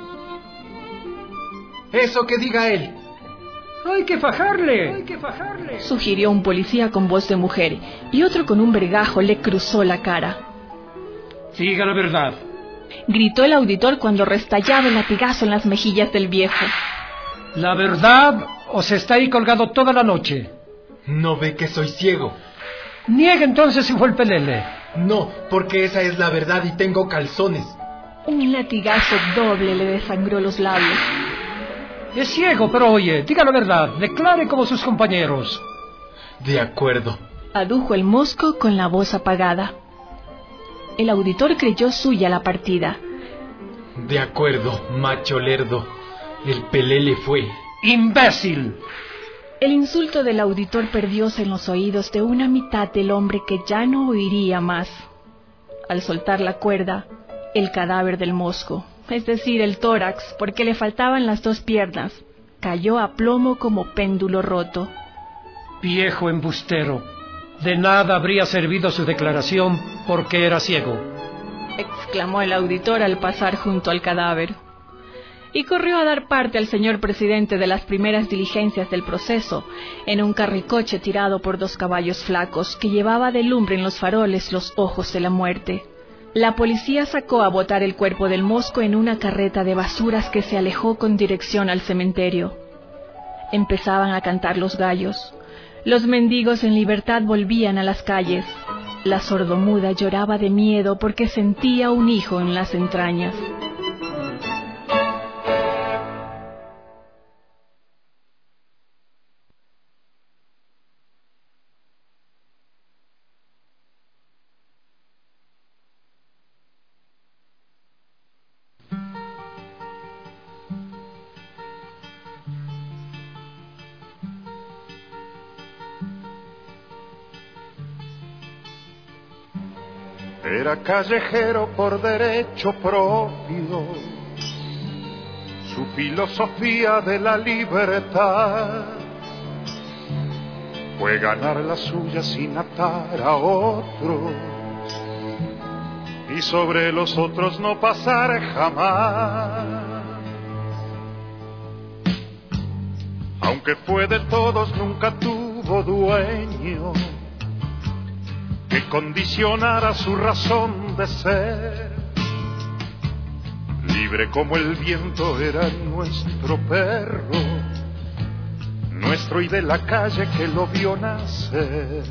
Eso que diga él. Hay que fajarle. Hay que fajarle. Sugirió un policía con voz de mujer, y otro con un vergajo le cruzó la cara. Diga la verdad, gritó el auditor cuando restallaba el latigazo en las mejillas del viejo. ¿La verdad o se está ahí colgado toda la noche? ¿No ve que soy ciego? Niega entonces si fue el pelele. No, porque esa es la verdad y tengo calzones. Un latigazo doble le desangró los labios. Es ciego, pero oye, diga la verdad, declare como sus compañeros. De acuerdo, adujo el mosco con la voz apagada. El auditor creyó suya la partida. De acuerdo, macho lerdo, el pelele fue. ¡Imbécil! El insulto del auditor perdióse en los oídos de una mitad del hombre que ya no oiría más. Al soltar la cuerda, el cadáver del mosco, es decir, el tórax, porque le faltaban las dos piernas, cayó a plomo como péndulo roto. Viejo embustero, de nada habría servido su declaración porque era ciego, exclamó el auditor al pasar junto al cadáver. Y corrió a dar parte al señor presidente de las primeras diligencias del proceso, en un carricoche tirado por dos caballos flacos que llevaba de lumbre en los faroles los ojos de la muerte. La policía sacó a botar el cuerpo del mosco en una carreta de basuras que se alejó con dirección al cementerio. Empezaban a cantar los gallos. Los mendigos en libertad volvían a las calles. La sordomuda lloraba de miedo porque sentía un hijo en las entrañas. Era callejero por derecho propio, su filosofía de la libertad fue ganar la suya sin atar a otros y sobre los otros no pasar jamás. aunque fue de todos, nunca tuvo dueño que condicionara su razón de ser. Libre como el viento era nuestro perro, nuestro y de la calle que lo vio nacer.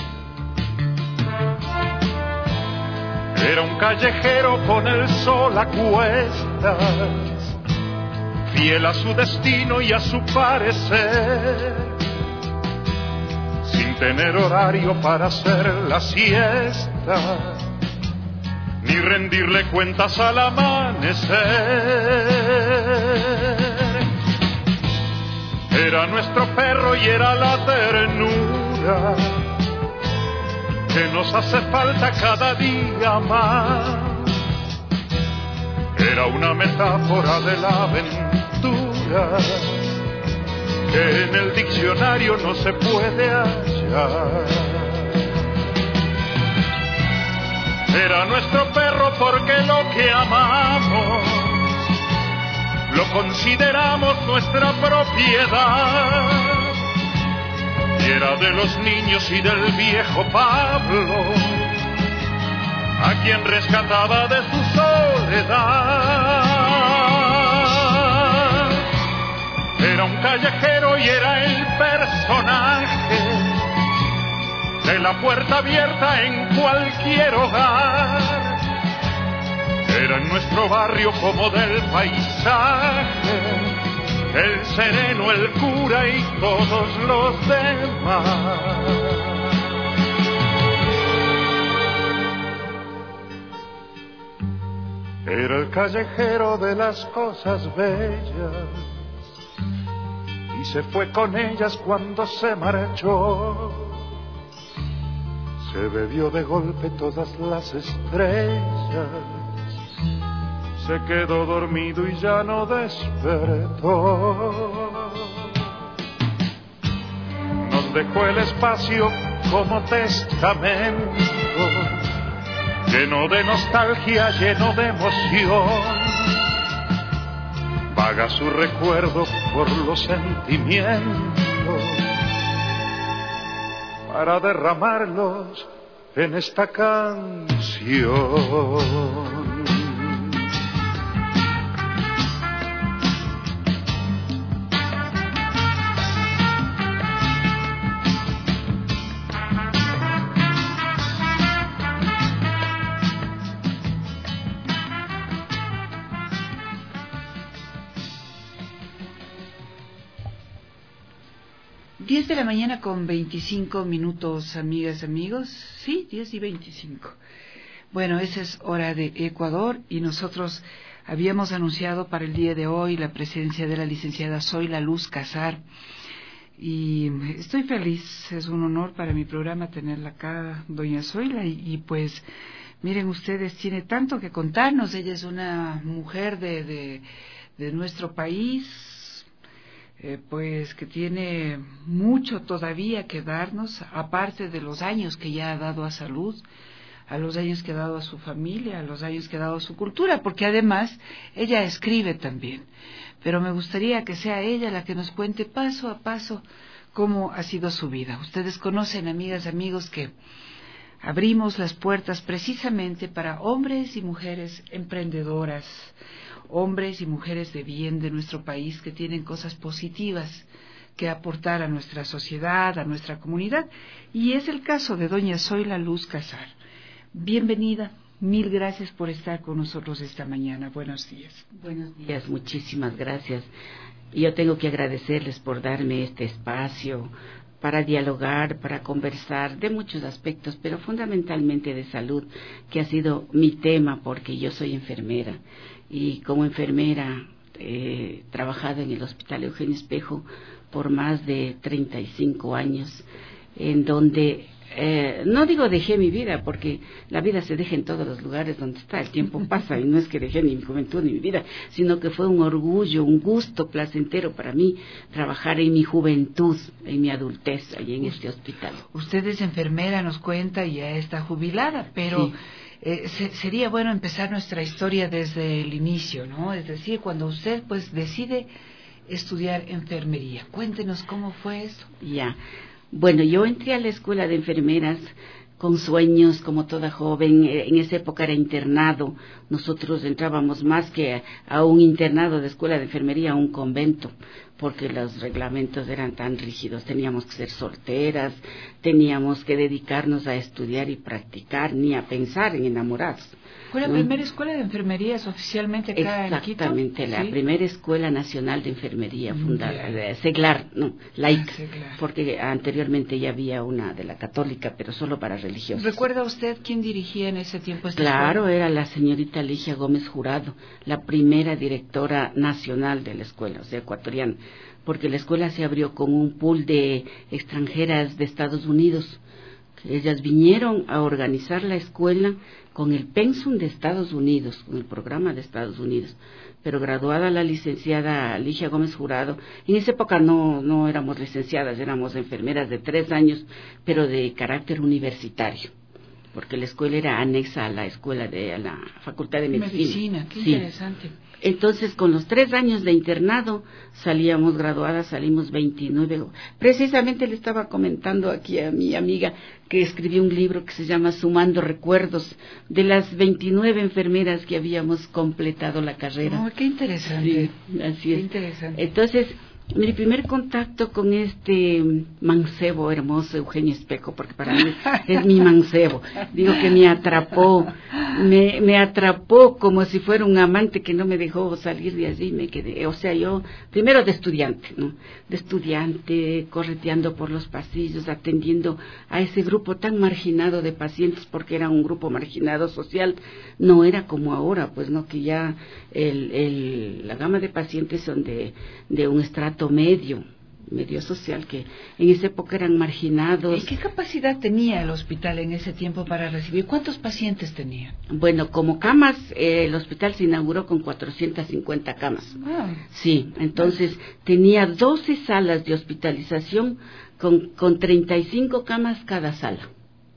Era un callejero con el sol a cuestas, fiel a su destino y a su parecer, sin tener horario para hacer la siesta, ni rendirle cuentas al amanecer. Era nuestro perro y era la ternura que nos hace falta cada día más. Era una metáfora de la aventura que en el diccionario no se puede hallar. Era nuestro perro porque lo que amamos lo consideramos nuestra propiedad. Y era de los niños y del viejo Pablo, a quien rescataba de su soledad. Era un callejero y era el personaje de la puerta abierta en cualquier hogar. Era en nuestro barrio como del paisaje, el sereno, el cura y todos los demás. Era el callejero de las cosas bellas y se fue con ellas cuando se marchó. Se bebió de golpe todas las estrellas, se quedó dormido y ya no despertó. Nos dejó el espacio como testamento, lleno de nostalgia, lleno de emoción. Vaga su recuerdo por los sentimientos, para derramarlos en esta canción. diez de la mañana con veinticinco minutos, amigas, amigos. Sí, diez y veinticinco. Bueno, esa es hora de Ecuador y nosotros habíamos anunciado para el día de hoy la presencia de la licenciada Zoila Luz Casar. Y estoy feliz, es un honor para mi programa tenerla acá, doña Zoila. Y, y pues, miren ustedes, tiene tanto que contarnos. Ella es una mujer de, de, de nuestro país, Eh, pues que tiene mucho todavía que darnos, aparte de los años que ya ha dado a salud, a los años que ha dado a su familia, a los años que ha dado a su cultura, porque además ella escribe también. Pero me gustaría que sea ella la que nos cuente paso a paso cómo ha sido su vida. Ustedes conocen, amigas, amigos, que abrimos las puertas precisamente para hombres y mujeres emprendedoras, hombres y mujeres de bien de nuestro país que tienen cosas positivas que aportar a nuestra sociedad, a nuestra comunidad, y es el caso de doña Zoila Luz Casar. Bienvenida, mil gracias por estar con nosotros esta mañana. Buenos días. Buenos días, muchísimas gracias. Yo tengo que agradecerles por darme este espacio para dialogar, para conversar de muchos aspectos, pero fundamentalmente de salud, que ha sido mi tema porque yo soy enfermera. Y como enfermera he trabajado en el Hospital Eugenio Espejo por más de treinta y cinco años, en donde, eh, no digo dejé mi vida, porque la vida se deja en todos los lugares donde está, el tiempo pasa, y no es que dejé ni mi juventud ni mi vida, sino que fue un orgullo, un gusto placentero para mí trabajar en mi juventud, en mi adultez, allí en este hospital. Usted es enfermera, nos cuenta, y ya está jubilada, pero... Sí. Eh, se, sería bueno empezar nuestra historia desde el inicio, ¿no? Es decir, cuando usted pues decide estudiar enfermería. Cuéntenos cómo fue eso. Ya, bueno, yo entré a la escuela de enfermeras con sueños, como toda joven. En esa época era internado. Nosotros entrábamos más que a un internado de escuela de enfermería, a un convento, porque los reglamentos eran tan rígidos. Teníamos que ser solteras, teníamos que dedicarnos a estudiar y practicar, ni a pensar en enamorarse. ¿Fue la ¿no? primera escuela de enfermería oficialmente acá en Quito? Exactamente, la ¿Sí? primera escuela nacional de enfermería fundada, de Seglar, no, laica, ah, porque anteriormente ya había una de la católica, pero solo para religiosos. ¿Recuerda usted quién dirigía en ese tiempo esta Claro, escuela? Era la señorita Ligia Gómez Jurado, la primera directora nacional de la escuela, o sea, ecuatoriana, porque la escuela se abrió con un pool de extranjeras de Estados Unidos. Ellas vinieron a organizar la escuela con el pensum de Estados Unidos, con el programa de Estados Unidos. Pero graduada la licenciada Ligia Gómez Jurado, en esa época no, no éramos licenciadas, éramos enfermeras de tres años, pero de carácter universitario, porque la escuela era anexa a la escuela de a la Facultad de Medicina. Medicina, qué sí. interesante. Entonces, con los tres años de internado, salíamos graduadas, salimos veintinueve. Precisamente le estaba comentando aquí a mi amiga que escribió un libro que se llama Sumando Recuerdos, de las veintinueve enfermeras que habíamos completado la carrera. Oh, qué interesante. Sí, así es. Qué interesante. Entonces, mi primer contacto con este mancebo hermoso Eugenio Espejo, porque para mí es mi mancebo, digo que me atrapó, me, me atrapó como si fuera un amante que no me dejó salir de allí, me quedé, o sea, yo, primero de estudiante, ¿no? De estudiante, correteando por los pasillos, atendiendo a ese grupo tan marginado de pacientes, porque era un grupo marginado social, no era como ahora, pues no, que ya el, el, la gama de pacientes son de, de un estrato medio, medio social, que en esa época eran marginados. ¿Y qué capacidad tenía el hospital en ese tiempo para recibir? ¿Cuántos pacientes tenía? Bueno, como camas, eh, el hospital se inauguró con cuatrocientas cincuenta camas. Ah. Sí, entonces ah. tenía doce salas de hospitalización con, con treinta y cinco camas cada sala.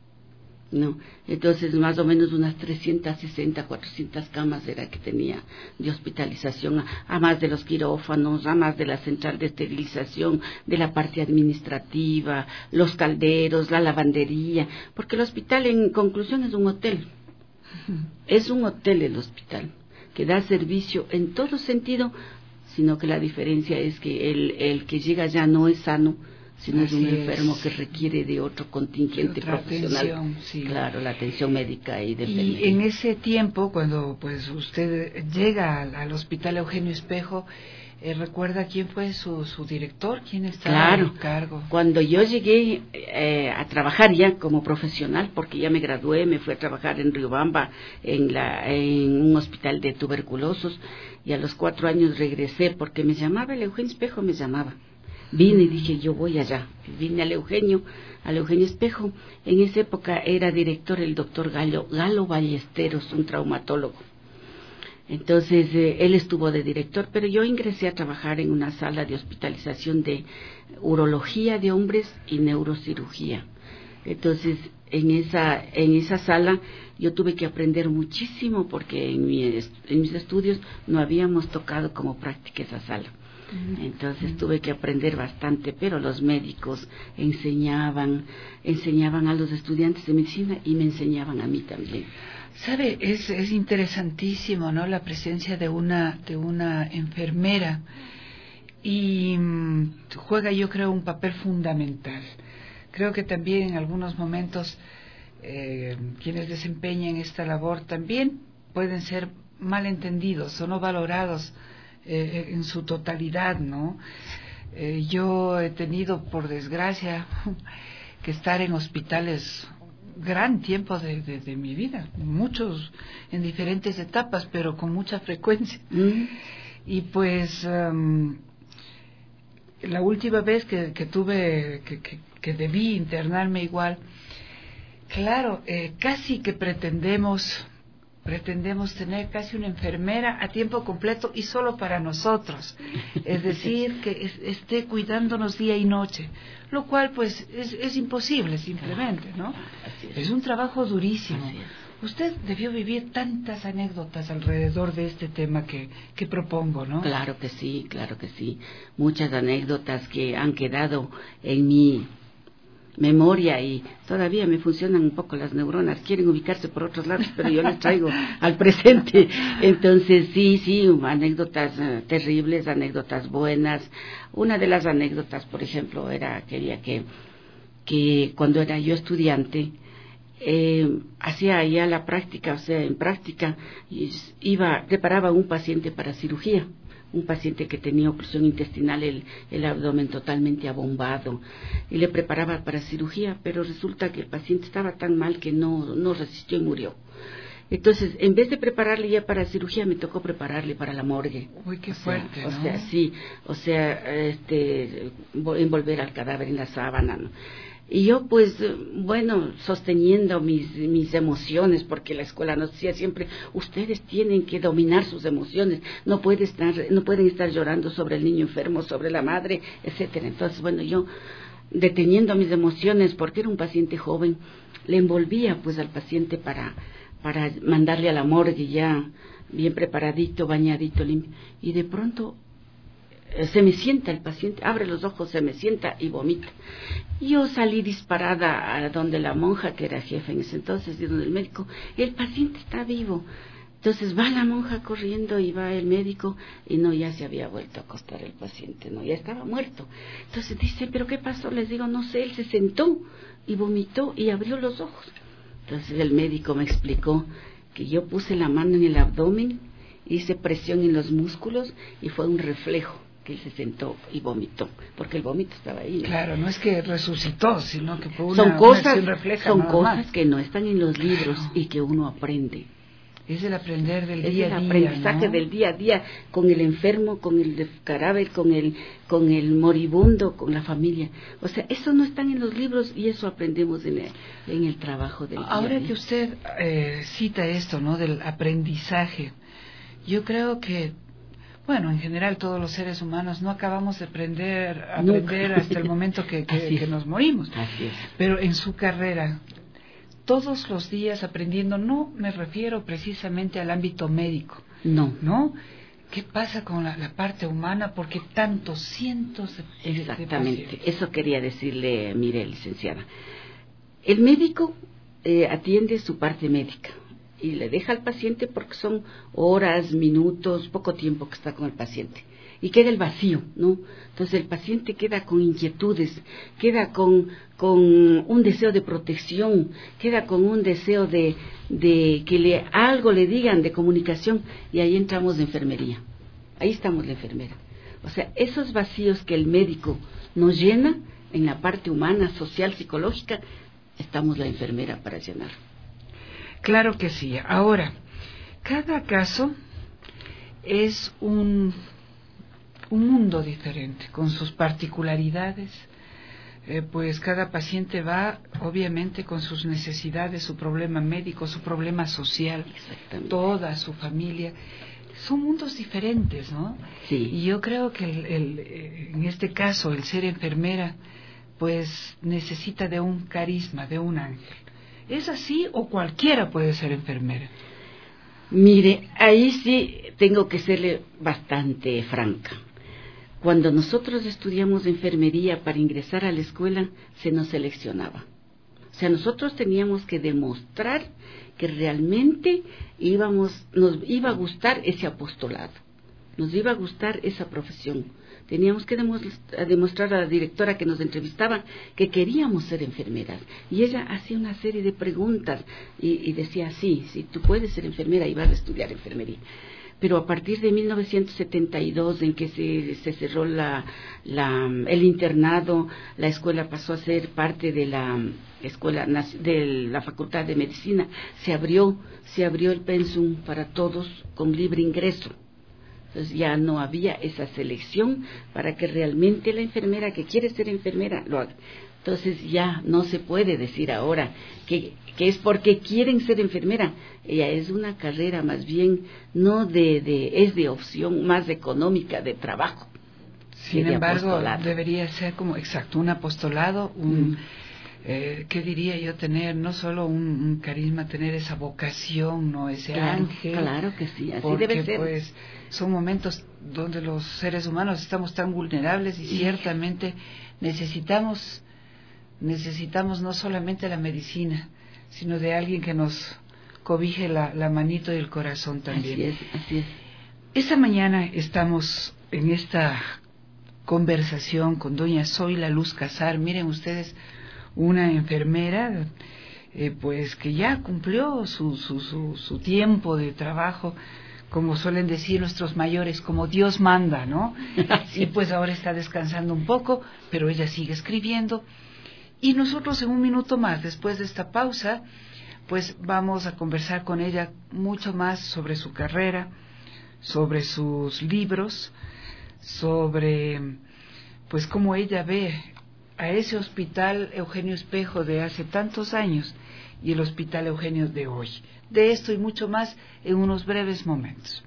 No, entonces más o menos unas trescientas sesenta, cuatrocientas camas era que tenía de hospitalización, a, a más de los quirófanos, a más de la central de esterilización, de la parte administrativa, los calderos, la lavandería, porque el hospital en conclusión es un hotel, uh-huh. es un hotel el hospital, que da servicio en todo sentido, sino que la diferencia es que el, el que llega ya no es sano, sino es un enfermo que requiere de otro contingente otra profesional. Atención, sí. Claro, la atención médica y de Y en ese tiempo, cuando pues usted llega al, al Hospital Eugenio Espejo, eh, ¿recuerda quién fue su, su director? ¿Quién estaba claro, en cargo? Cuando yo llegué eh, a trabajar ya como profesional, porque ya me gradué, me fui a trabajar en Riobamba, en, la, en un hospital de tuberculosos, y a los cuatro años regresé, porque me llamaba el Eugenio Espejo, me llamaba. Vine y dije, yo voy allá. Vine al Eugenio, al Eugenio Espejo. En esa época era director el doctor Galo, Galo Ballesteros, un traumatólogo. Entonces, eh, él estuvo de director, pero yo ingresé a trabajar en una sala de hospitalización de urología de hombres y neurocirugía. Entonces, en esa, en esa sala yo tuve que aprender muchísimo, porque en, mi, en mis estudios no habíamos tocado como práctica esa sala. Entonces tuve que aprender bastante, pero los médicos enseñaban, enseñaban a los estudiantes de medicina y me enseñaban a mí también. Sabe, es, es interesantísimo, ¿no? La presencia de una, de una enfermera, y mmm, juega, yo creo, un papel fundamental. Creo que también en algunos momentos eh, quienes desempeñan esta labor también pueden ser malentendidos o no valorados Eh, en su totalidad, ¿no? Eh, yo he tenido, por desgracia, que estar en hospitales gran tiempo de, de, de mi vida, muchos en diferentes etapas, pero con mucha frecuencia. Mm. Y pues um, la última vez que, que tuve, que, que, que debí internarme igual, claro, eh, casi que pretendemos pretendemos tener casi una enfermera a tiempo completo y solo para nosotros, es decir, que es, esté cuidándonos día y noche, lo cual pues es, es imposible simplemente, ¿no? Es un trabajo durísimo, Usted debió vivir tantas anécdotas alrededor de este tema que, que propongo, ¿no? Claro que sí, claro que sí. Muchas anécdotas que han quedado en mi memoria y todavía me funcionan un poco las neuronas, quieren ubicarse por otros lados, pero yo les traigo al presente. Entonces sí, sí, anécdotas uh, terribles, anécdotas buenas. Una de las anécdotas, por ejemplo, era aquella que, que cuando era yo estudiante, eh, hacía ya la práctica, o sea, en práctica, iba, preparaba a un paciente para cirugía. Un paciente que tenía opresión intestinal, el, el abdomen totalmente abombado, y le preparaba para cirugía, pero resulta que el paciente estaba tan mal que no, no resistió y murió. Entonces, en vez de prepararle ya para cirugía, me tocó prepararle para la morgue. Uy, qué o sea, fuerte, ¿no? O sea, sí, o sea, este, envolver al cadáver en la sábana, ¿no? Y yo, pues, bueno, sosteniendo mis, mis emociones, porque la escuela nos decía siempre, ustedes tienen que dominar sus emociones, no puede estar, no pueden estar llorando sobre el niño enfermo, sobre la madre, etcétera. Entonces, bueno, yo, deteniendo mis emociones, porque era un paciente joven, le envolvía, pues, al paciente para, para mandarle a la morgue ya bien preparadito, bañadito, limpio, y de pronto se me sienta el paciente, abre los ojos, se me sienta y vomita. Yo salí disparada a donde la monja, que era jefa en ese entonces, y donde el médico, el paciente está vivo. Entonces va la monja corriendo y va el médico, y no, ya se había vuelto a acostar el paciente, no, ya estaba muerto. Entonces dice, ¿pero qué pasó? Les digo, no sé, él se sentó y vomitó y abrió los ojos. Entonces el médico me explicó que yo puse la mano en el abdomen, hice presión en los músculos y fue un reflejo que él se sentó y vomitó, porque el vómito estaba ahí, ¿no? Claro, no es que resucitó, sino que fue una, son cosas, una refleja, son nada cosas más. que no están en los libros, claro. Y que uno aprende. Es el aprender del es día a día, el aprendizaje, ¿no? Del día a día, con el enfermo, con el cadáver, con el, con el moribundo, con la familia. O sea, eso no está en los libros y eso aprendemos en el, en el trabajo del día a día. Ahora que usted eh, cita esto, ¿no? Del aprendizaje, yo creo que, bueno, en general todos los seres humanos no acabamos de aprender, aprender hasta el momento que, que, que nos morimos. Así es. Pero en su carrera, todos los días aprendiendo, no me refiero precisamente al ámbito médico. No. ¿No? ¿Qué pasa con la, la parte humana? Porque tantos cientos de... Exactamente, de eso quería decirle, mire, licenciada. El médico eh, atiende su parte médica y le deja al paciente porque son horas, minutos, poco tiempo que está con el paciente. Y queda el vacío, ¿no? Entonces el paciente queda con inquietudes, queda con, con un deseo de protección, queda con un deseo de, de que le, algo le digan de comunicación, y ahí entramos de enfermería. Ahí estamos la enfermera. O sea, esos vacíos que el médico nos llena en la parte humana, social, psicológica, estamos la enfermera para llenar. Claro que sí. Ahora, cada caso es un, un mundo diferente, con sus particularidades. Eh, pues cada paciente va, obviamente, con sus necesidades, su problema médico, su problema social, toda su familia. Son mundos diferentes, ¿no? Sí. Y yo creo que el, el, en este caso, el ser enfermera, pues necesita de un carisma, de un ángel. ¿Es así o cualquiera puede ser enfermera? Mire, ahí sí tengo que serle bastante franca. Cuando nosotros estudiamos enfermería para ingresar a la escuela, se nos seleccionaba. O sea, nosotros teníamos que demostrar que realmente íbamos, nos iba a gustar ese apostolado, nos iba a gustar esa profesión. Teníamos que demostrar a la directora que nos entrevistaba que queríamos ser enfermeras. Y ella hacía una serie de preguntas y, y decía, sí, sí, tú puedes ser enfermera y vas a estudiar enfermería. Pero a partir de mil novecientos setenta y dos, en que se, se cerró la, la, el internado, la escuela pasó a ser parte de la escuela de la Facultad de Medicina, se abrió, se abrió el pensum para todos con libre ingreso. Entonces ya no había esa selección para que realmente la enfermera que quiere ser enfermera lo haga. Entonces ya no se puede decir ahora que, que es porque quieren ser enfermera. Ella es una carrera más bien, no de, de es de opción más económica, de trabajo. Sin embargo, debería ser como, exacto, un apostolado, un, eh, ¿qué diría yo? Tener no solo un, un carisma, tener esa vocación, ¿no? Ese claro, ángel. Claro que sí, así porque, debe ser. Pues, son momentos donde los seres humanos estamos tan vulnerables y ciertamente necesitamos, necesitamos no solamente la medicina, sino de alguien que nos cobije la, la manito y el corazón también. Así es, así es. Esta mañana estamos en esta conversación con doña Zoila Luz Casar. Miren ustedes, una enfermera eh, pues que ya cumplió su, su, su, su tiempo de trabajo, como suelen decir nuestros mayores, como Dios manda, ¿no? Y pues ahora está descansando un poco, pero ella sigue escribiendo. Y nosotros en un minuto más, después de esta pausa, pues vamos a conversar con ella mucho más sobre su carrera, sobre sus libros, sobre pues cómo ella ve a ese hospital Eugenio Espejo de hace tantos años y el hospital Eugenio de hoy. De esto y mucho más en unos breves momentos.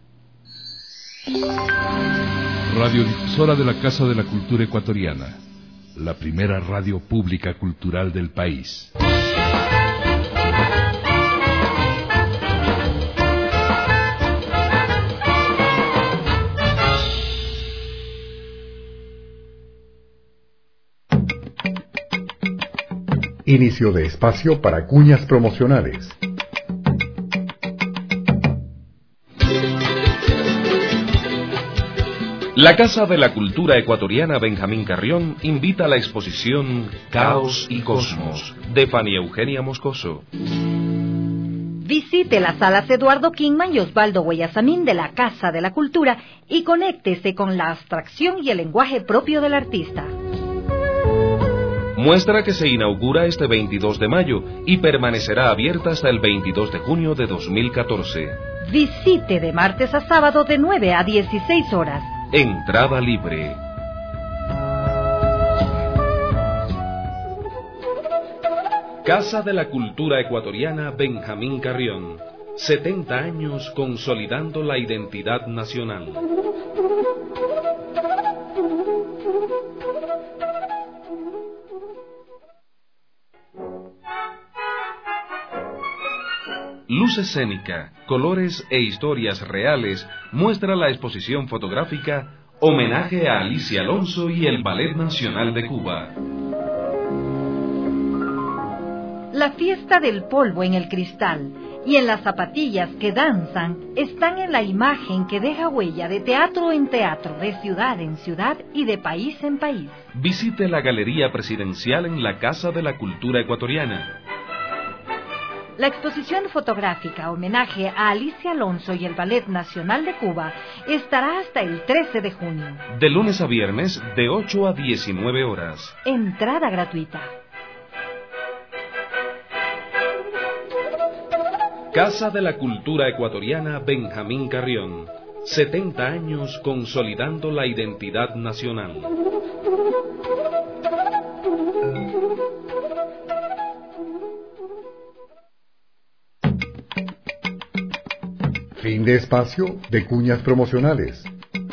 Radiodifusora de la Casa de la Cultura Ecuatoriana, la primera radio pública cultural del país. Inicio de espacio para cuñas promocionales. La Casa de la Cultura Ecuatoriana Benjamín Carrión invita a la exposición Caos y Cosmos, de Fanny Eugenia Moscoso. Visite las salas Eduardo Kingman y Osvaldo Guayasamín de la Casa de la Cultura y conéctese con la abstracción y el lenguaje propio del artista. Muestra que se inaugura este veintidós de mayo y permanecerá abierta hasta el veintidós de junio de dos mil catorce. Visite de martes a sábado de nueve a dieciséis horas. Entrada libre. Casa de la Cultura Ecuatoriana Benjamín Carrión. setenta años consolidando la identidad nacional. Luz escénica, colores e historias reales muestra la exposición fotográfica Homenaje a Alicia Alonso y el Ballet Nacional de Cuba. La fiesta del polvo en el cristal y en las zapatillas que danzan están en la imagen que deja huella de teatro en teatro, de ciudad en ciudad y de país en país. Visite la Galería Presidencial en la Casa de la Cultura Ecuatoriana. La exposición fotográfica Homenaje a Alicia Alonso y el Ballet Nacional de Cuba estará hasta el trece de junio. De lunes a viernes, de ocho a diecinueve horas. Entrada gratuita. Casa de la Cultura Ecuatoriana Benjamín Carrión. setenta años consolidando la identidad nacional. Fin de espacio de cuñas promocionales.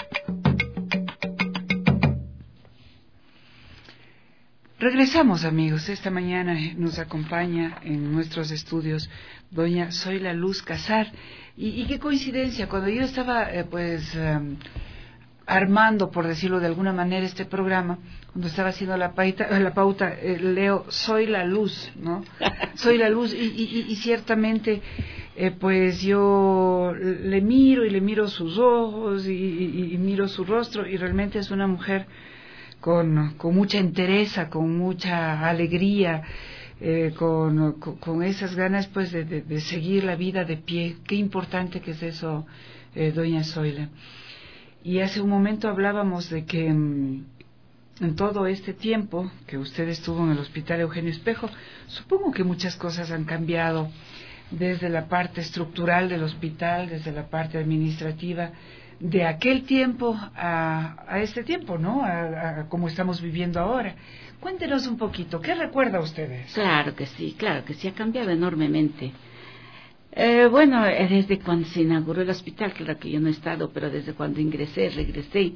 Regresamos, amigos. Esta mañana nos acompaña en nuestros estudios doña Zoila Luz Casar. Y, y qué coincidencia, cuando yo estaba eh, pues um, armando, por decirlo de alguna manera, este programa, cuando estaba haciendo la, paita, la pauta, eh, leo Soy la Luz, ¿no? Soy la Luz, y, y, y ciertamente eh, pues yo le miro y le miro sus ojos y, y, y miro su rostro, y realmente es una mujer con, con mucha entereza, con mucha alegría, eh, con, con, con esas ganas pues de, de, de seguir la vida de pie. Qué importante que es eso, eh, doña Zoila. Y hace un momento hablábamos de que mmm, en todo este tiempo que usted estuvo en el Hospital Eugenio Espejo, supongo que muchas cosas han cambiado desde la parte estructural del hospital, desde la parte administrativa, de aquel tiempo a, a este tiempo, ¿no? A, a como estamos viviendo ahora. Cuéntenos un poquito, ¿qué recuerda ustedes? Claro que sí, claro que sí, ha cambiado enormemente. Eh, bueno, eh, desde cuando se inauguró el hospital, claro que yo no he estado, pero desde cuando ingresé, regresé,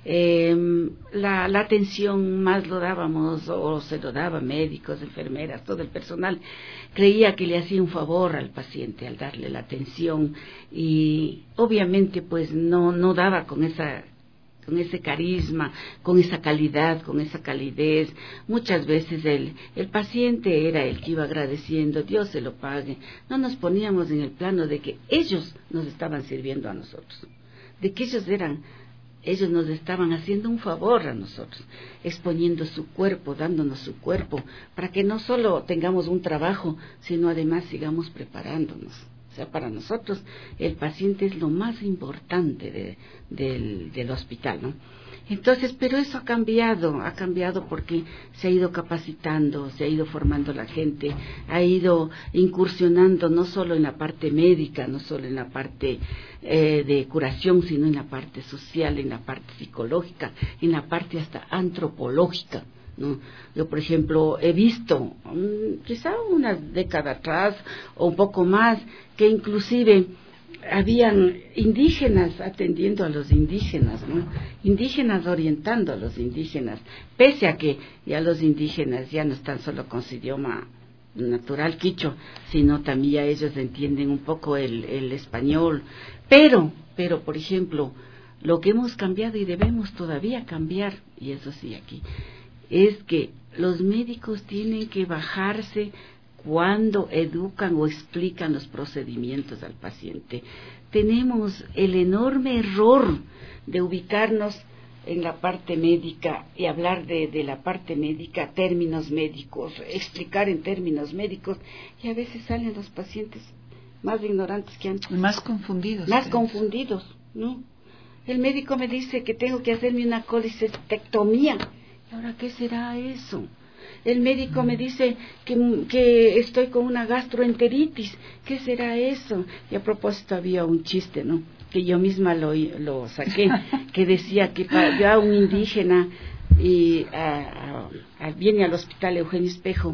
eh, la, la atención más lo dábamos, o se lo daba médicos, enfermeras, todo el personal, creía que le hacía un favor al paciente al darle la atención, y obviamente pues no, no daba con esa con ese carisma, con esa calidad, con esa calidez. Muchas veces el, el paciente era el que iba agradeciendo, Dios se lo pague. No nos poníamos en el plano de que ellos nos estaban sirviendo a nosotros, de que ellos eran, ellos nos estaban haciendo un favor a nosotros, exponiendo su cuerpo, dándonos su cuerpo, para que no solo tengamos un trabajo, sino además sigamos preparándonos. O sea, para nosotros el paciente es lo más importante de, del, del hospital, ¿no? Entonces, pero eso ha cambiado, ha cambiado porque se ha ido capacitando, se ha ido formando la gente, ha ido incursionando no solo en la parte médica, no solo en la parte eh, de curación, sino en la parte social, en la parte psicológica, en la parte hasta antropológica, ¿no? Yo, por ejemplo, he visto, um, quizá una década atrás o un poco más, que inclusive habían indígenas atendiendo a los indígenas, ¿no? Indígenas orientando a los indígenas, pese a que ya los indígenas ya no están solo con su idioma natural quichua, sino también ya ellos entienden un poco el, el español, pero, pero, por ejemplo, lo que hemos cambiado y debemos todavía cambiar, y eso sí aquí, es que los médicos tienen que bajarse cuando educan o explican los procedimientos al paciente. Tenemos el enorme error de ubicarnos en la parte médica y hablar de, de la parte médica, términos médicos, explicar en términos médicos, y a veces salen los pacientes más ignorantes que antes. Más confundidos. Más ¿sí? confundidos, ¿no? El médico me dice que tengo que hacerme una colecistectomía. ¿Ahora qué será eso? El médico me dice que, que estoy con una gastroenteritis. ¿Qué será eso? Y a propósito había un chiste, ¿no? Que yo misma lo, lo saqué, que decía que ya un indígena y a, a, a, viene al hospital Eugenio Espejo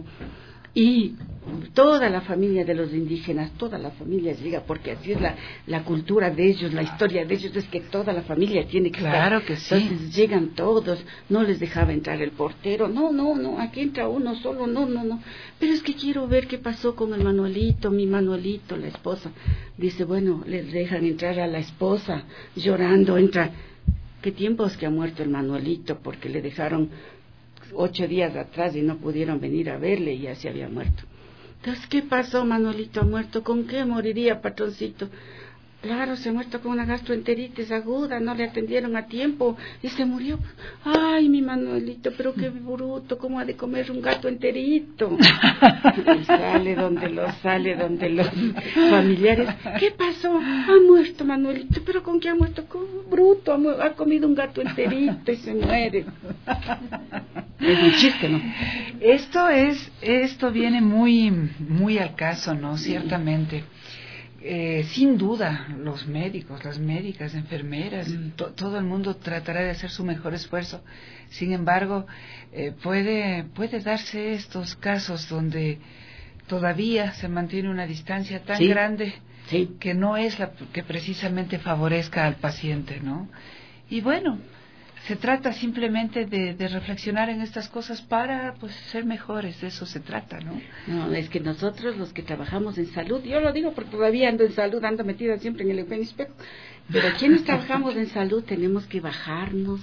y toda la familia de los indígenas, toda la familia llega, porque así es la, la cultura de ellos, la historia de ellos, es que toda la familia tiene que claro estar. Que sí. Entonces llegan todos, no les dejaba entrar el portero, no, no, no, aquí entra uno solo, no, no, no, pero es que quiero ver qué pasó con el Manuelito, mi Manuelito, la esposa. Dice, bueno, les dejan entrar a la esposa, llorando, entra. ¿Qué tiempos que ha muerto el Manuelito? Porque le dejaron ocho días atrás y no pudieron venir a verle y ya se había muerto. Entonces, ¿qué pasó? Manuelito ha muerto. ¿Con qué moriría, patroncito? Claro, se ha muerto con una gastroenteritis aguda, no le atendieron a tiempo y se murió. Ay, mi Manuelito, pero qué bruto, ¿cómo ha de comer un gato enterito? Y sale donde los, sale donde los familiares. ¿Qué pasó? Ha muerto Manuelito, pero ¿con qué ha muerto? Con un bruto, ha, mu ha comido un gato enterito y se muere. Es un chiste, ¿no? Esto es, esto viene muy, muy al caso, ¿no? Ciertamente. Eh, sin duda, los médicos, las médicas, enfermeras, mm. to, todo el mundo tratará de hacer su mejor esfuerzo. Sin embargo, eh, puede, puede darse estos casos donde todavía se mantiene una distancia tan sí. grande sí. que no es la que precisamente favorezca al paciente, ¿no? Y bueno, se trata simplemente de, de reflexionar en estas cosas para pues ser mejores, de eso se trata, ¿no? No, es que nosotros los que trabajamos en salud, yo lo digo porque todavía ando en salud, ando metida siempre en el Eugenio Espejo, pero quienes trabajamos en salud tenemos que bajarnos,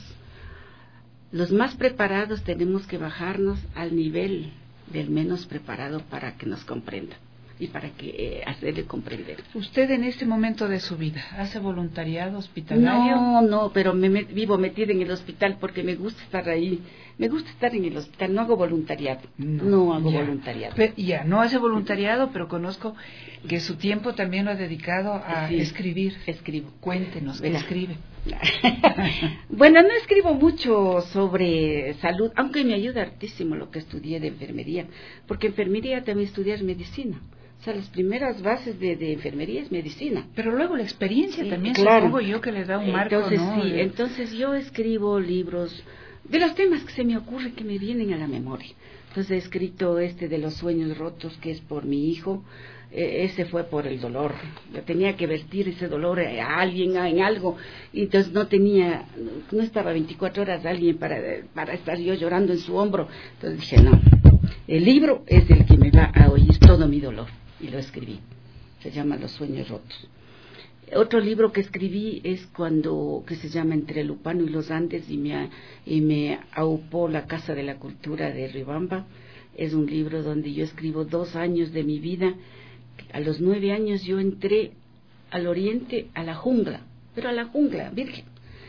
los más preparados tenemos que bajarnos al nivel del menos preparado para que nos comprenda y para que eh, hacerle comprender. ¿Usted en este momento de su vida hace voluntariado hospitalario? No, no, pero me, me vivo metida en el hospital porque me gusta estar ahí, me gusta estar en el hospital, no hago voluntariado, no, no hago ya. voluntariado. Pero, ya, no hace voluntariado, pero conozco que su tiempo también lo ha dedicado a sí, escribir. Escribo. Cuéntenos, ¿qué escribe? Bueno, no escribo mucho sobre salud, aunque me ayuda hartísimo lo que estudié de enfermería, porque enfermería también estudiar medicina. O sea, las primeras bases de, de enfermería es medicina. Pero luego la experiencia sí, también, claro. supongo yo, que le da un marco, entonces, ¿no? Sí, entonces yo escribo libros de los temas que se me ocurren, que me vienen a la memoria. Entonces he escrito este de los sueños rotos, que es por mi hijo. Eh, ese fue por el dolor. Yo tenía que vertir ese dolor a alguien, a, en algo, y entonces no tenía, no estaba veinticuatro horas alguien para, para estar yo llorando en su hombro. Entonces dije, no, el libro es el que me va a oír todo mi dolor, y lo escribí. Se llama Los sueños rotos. Otro libro que escribí es cuando, que se llama Entre el Upano y los Andes, y me, y me aupó la Casa de la Cultura de Riobamba. Es un libro donde yo escribo dos años de mi vida. A los nueve años yo entré al oriente, a la jungla, pero a la jungla virgen.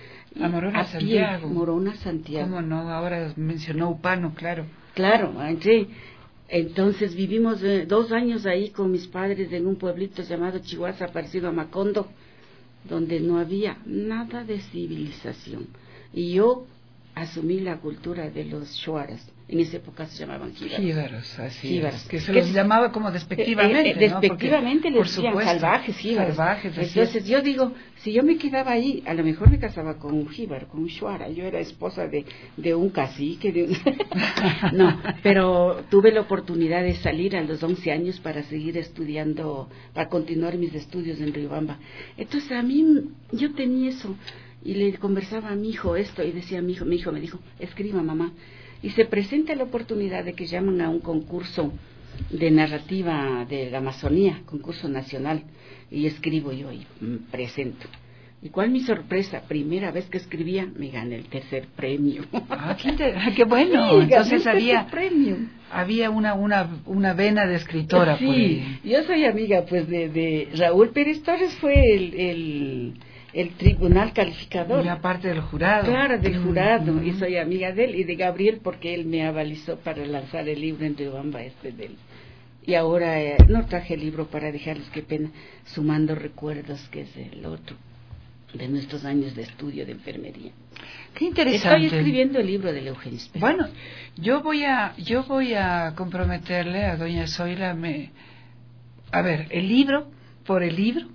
A Morona, a Santiago. Pie, Morona, Santiago. ¿Cómo no? Ahora mencionó Upano, claro. Claro, entré. Entonces vivimos eh, dos años ahí con mis padres en un pueblito llamado Chihuahua, parecido a Macondo, donde no había nada de civilización. Y yo asumí la cultura de los shuaras. En esa época se llamaban jíbaros. Jíbaros, así jíbaros. Es. Que se los llamaba como despectivamente, eh, eh, Despectivamente ¿no? les decían salvajes, jíbaros. Salvajes, Entonces es. yo digo, si yo me quedaba ahí, a lo mejor me casaba con un jíbaro, con un shuara. Yo era esposa de, de un cacique, de un... No, pero tuve la oportunidad de salir a los once años para seguir estudiando, para continuar mis estudios en Riobamba. Entonces a mí, yo tenía eso, y le conversaba a mi hijo esto, y decía a mi hijo, mi hijo me dijo, escriba mamá. Y se presenta la oportunidad de que llaman a un concurso de narrativa de la Amazonía, concurso nacional, y escribo yo y mm, presento. ¿Y cuál mi sorpresa? Primera vez que escribía, me gané el tercer premio. Ah, qué, inter... qué bueno. Sí, entonces gané el había premio. había una una una vena de escritora. Sí, pues. Yo soy amiga pues de, de Raúl Pérez Torres, fue el, el el tribunal calificador. Y aparte del jurado. Claro, del jurado, mm-hmm. y soy amiga de él y de Gabriel porque él me avalizó para lanzar el libro en Riobamba este de él. Y ahora eh, no traje el libro para dejarles, qué pena, Sumando Recuerdos, que es el otro de nuestros años de estudio de enfermería. Qué interesante. Estoy escribiendo el libro del Eugenio Espejo. Bueno, yo voy a yo voy a comprometerle a doña Zoila, me a ver, el libro por el libro.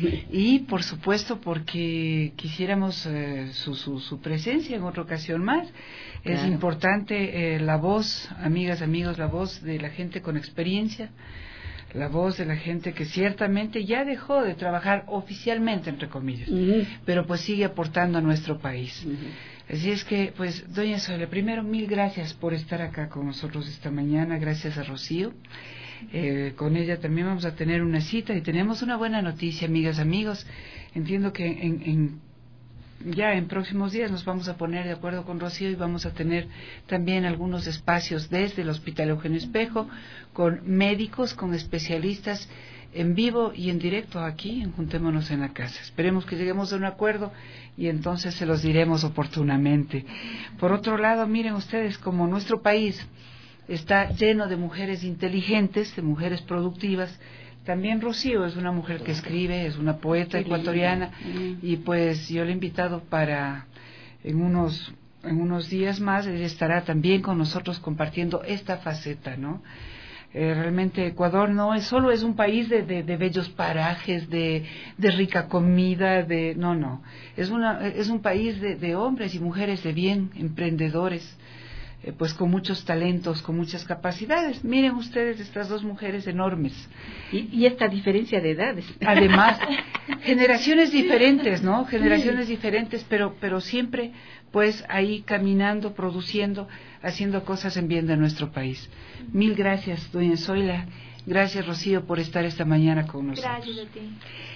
Y por supuesto porque quisiéramos eh, su, su, su presencia en otra ocasión más. Claro. Es importante eh, la voz, amigas, amigos, la voz de la gente con experiencia, la voz de la gente que ciertamente ya dejó de trabajar oficialmente, entre comillas, uh-huh. pero pues sigue aportando a nuestro país. Uh-huh. Así es que, pues, doña Zoila, primero mil gracias por estar acá con nosotros esta mañana, gracias a Rocío. Eh, con ella también vamos a tener una cita y tenemos una buena noticia, amigas, amigos. Entiendo que en, en, ya en próximos días nos vamos a poner de acuerdo con Rocío y vamos a tener también algunos espacios desde el Hospital Eugenio Espejo con médicos, con especialistas en vivo y en directo aquí en Juntémonos en la Casa. Esperemos que lleguemos a un acuerdo y entonces se los diremos oportunamente. Por otro lado, miren ustedes, como nuestro país está lleno de mujeres inteligentes, de mujeres productivas. También Rocío es una mujer que escribe, es una poeta ecuatoriana, y pues yo le he invitado para en unos en unos días más, ella estará también con nosotros compartiendo esta faceta, ¿no? Eh, realmente Ecuador no es solo es un país de, de, de bellos parajes, de, de rica comida, de no, no, es una es un país de, de hombres y mujeres de bien, emprendedores. Eh, pues con muchos talentos, con muchas capacidades. Miren ustedes estas dos mujeres enormes. Y, y esta diferencia de edades. Además, generaciones diferentes, ¿no? Generaciones sí. diferentes, pero, pero siempre pues ahí caminando, produciendo, haciendo cosas en bien de nuestro país. Mil gracias, doña Zoila. Gracias, Rocío, por estar esta mañana con nosotros. Gracias a ti.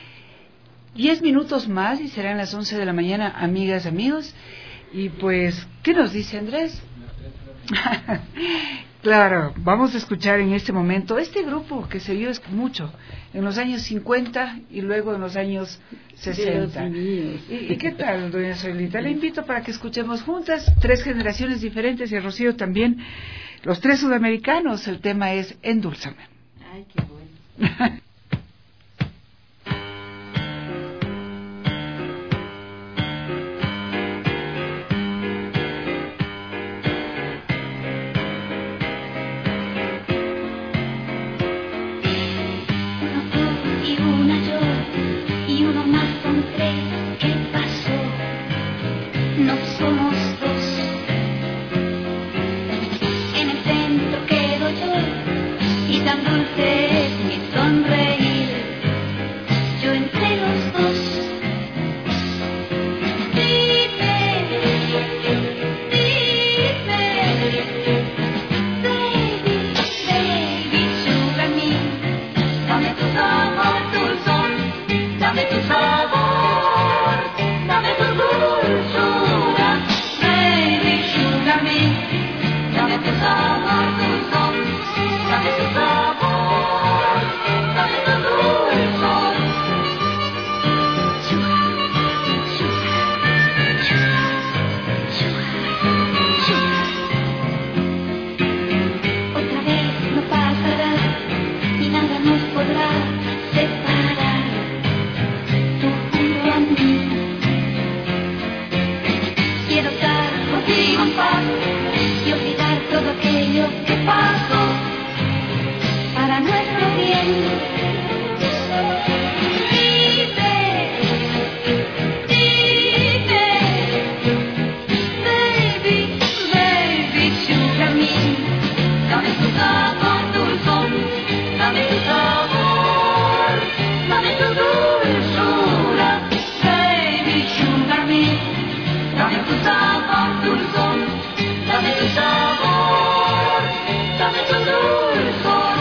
Diez minutos más y serán las once de la mañana, amigas, amigos. Y pues, ¿qué nos dice Andrés? Claro, vamos a escuchar en este momento este grupo que se vio mucho en los años cincuenta y luego en los años sesenta. ¿Y, ¿Y qué tal, doña Zoilita? Le invito para que escuchemos juntas tres generaciones diferentes y a Rocío también, los tres sudamericanos. El tema es Endulzame. Ay, qué bueno. No somos dos, interés, mi sonreír, yo entre los dos. Dime, dime, baby, baby, sugar me, dame tu sabor dulzón, dame tu sabor, dame tu dulzura, baby, sugar me, dame tu sabor dulzón, dame tu sabor, dame tu dulzón. Otra vez no pasará y nada nos podrá separar, tú junto a mí. Quiero estar contigo en paz y olvidar todo aquello que pasó para nuestro bien. Dime, dime, baby, baby, sugar me, dame tu sabor dulzón, dame tu sabor, dame tu dulzura, baby, sugar me, dame tu sabor dulzón, dame tu sabor, dame tu dulzón.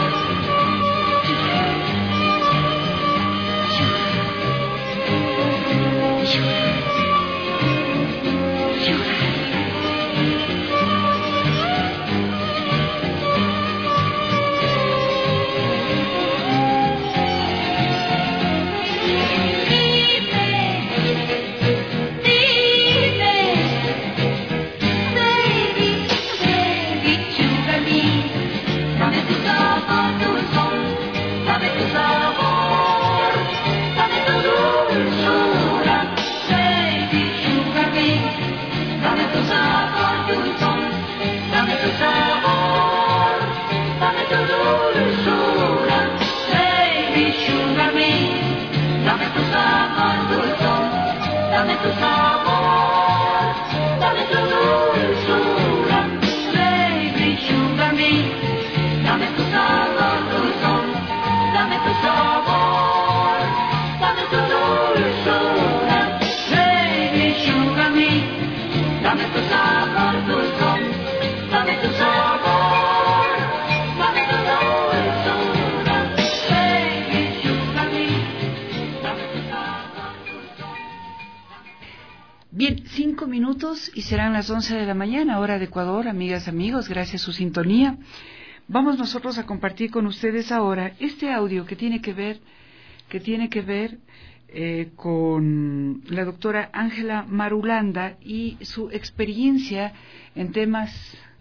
Dame tu sabor, dame tu dulzura, baby, sugar me, dame tu sabor dulzón, dame tu sabor, dame tu dulzura, baby, sugar me, dame tu sabor dulzón, dame tu sabor, dame tu dulzura, baby, sugar me, dame tu sabor dulzón. Bien, cinco minutos y serán las once de la mañana, hora de Ecuador, amigas, amigos, gracias a su sintonía. Vamos nosotros a compartir con ustedes ahora este audio que tiene que ver, que tiene que ver eh, con la doctora Ángela Marulanda y su experiencia en temas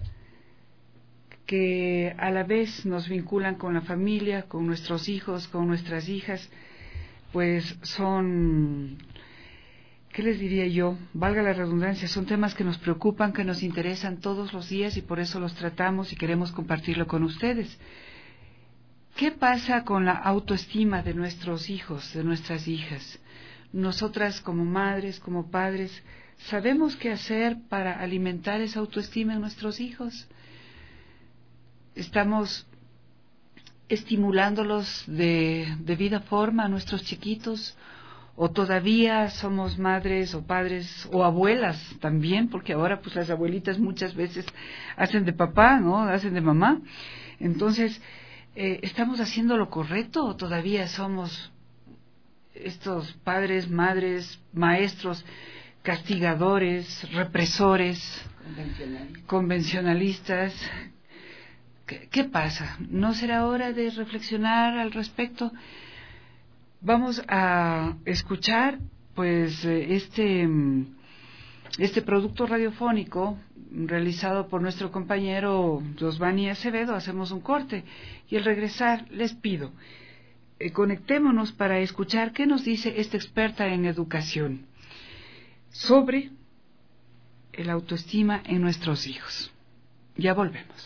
que a la vez nos vinculan con la familia, con nuestros hijos, con nuestras hijas, pues son... ¿Qué les diría yo? Valga la redundancia, son temas que nos preocupan, que nos interesan todos los días y por eso los tratamos y queremos compartirlo con ustedes. ¿Qué pasa con la autoestima de nuestros hijos, de nuestras hijas? Nosotras como madres, como padres, ¿sabemos qué hacer para alimentar esa autoestima en nuestros hijos? ¿Estamos estimulándolos de debida forma a nuestros chiquitos? ¿O todavía somos madres o padres o abuelas también? Porque ahora pues las abuelitas muchas veces hacen de papá, ¿no? Hacen de mamá. Entonces, eh, ¿estamos haciendo lo correcto o todavía somos estos padres, madres, maestros, castigadores, represores, convencionalistas? convencionalistas? ¿Qué, qué pasa? ¿No será hora de reflexionar al respecto? Vamos a escuchar pues este este producto radiofónico realizado por nuestro compañero Josvani Acevedo. Hacemos un corte y al regresar les pido eh, conectémonos para escuchar qué nos dice esta experta en educación sobre el autoestima en nuestros hijos. Ya volvemos.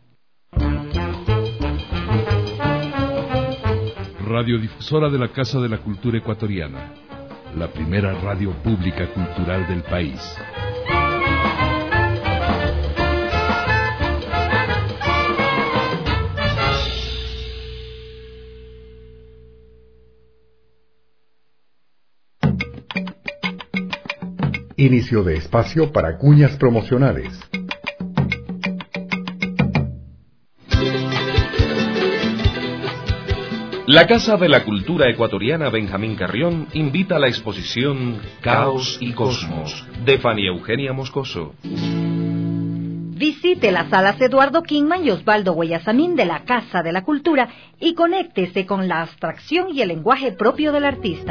Radiodifusora de la Casa de la Cultura Ecuatoriana, la primera radio pública cultural del país. Inicio de espacio para cuñas promocionales. La Casa de la Cultura Ecuatoriana Benjamín Carrión invita a la exposición Caos y Cosmos, de Fanny Eugenia Moscoso. Visite las salas Eduardo Kingman y Osvaldo Guayasamín de la Casa de la Cultura y conéctese con la abstracción y el lenguaje propio del artista.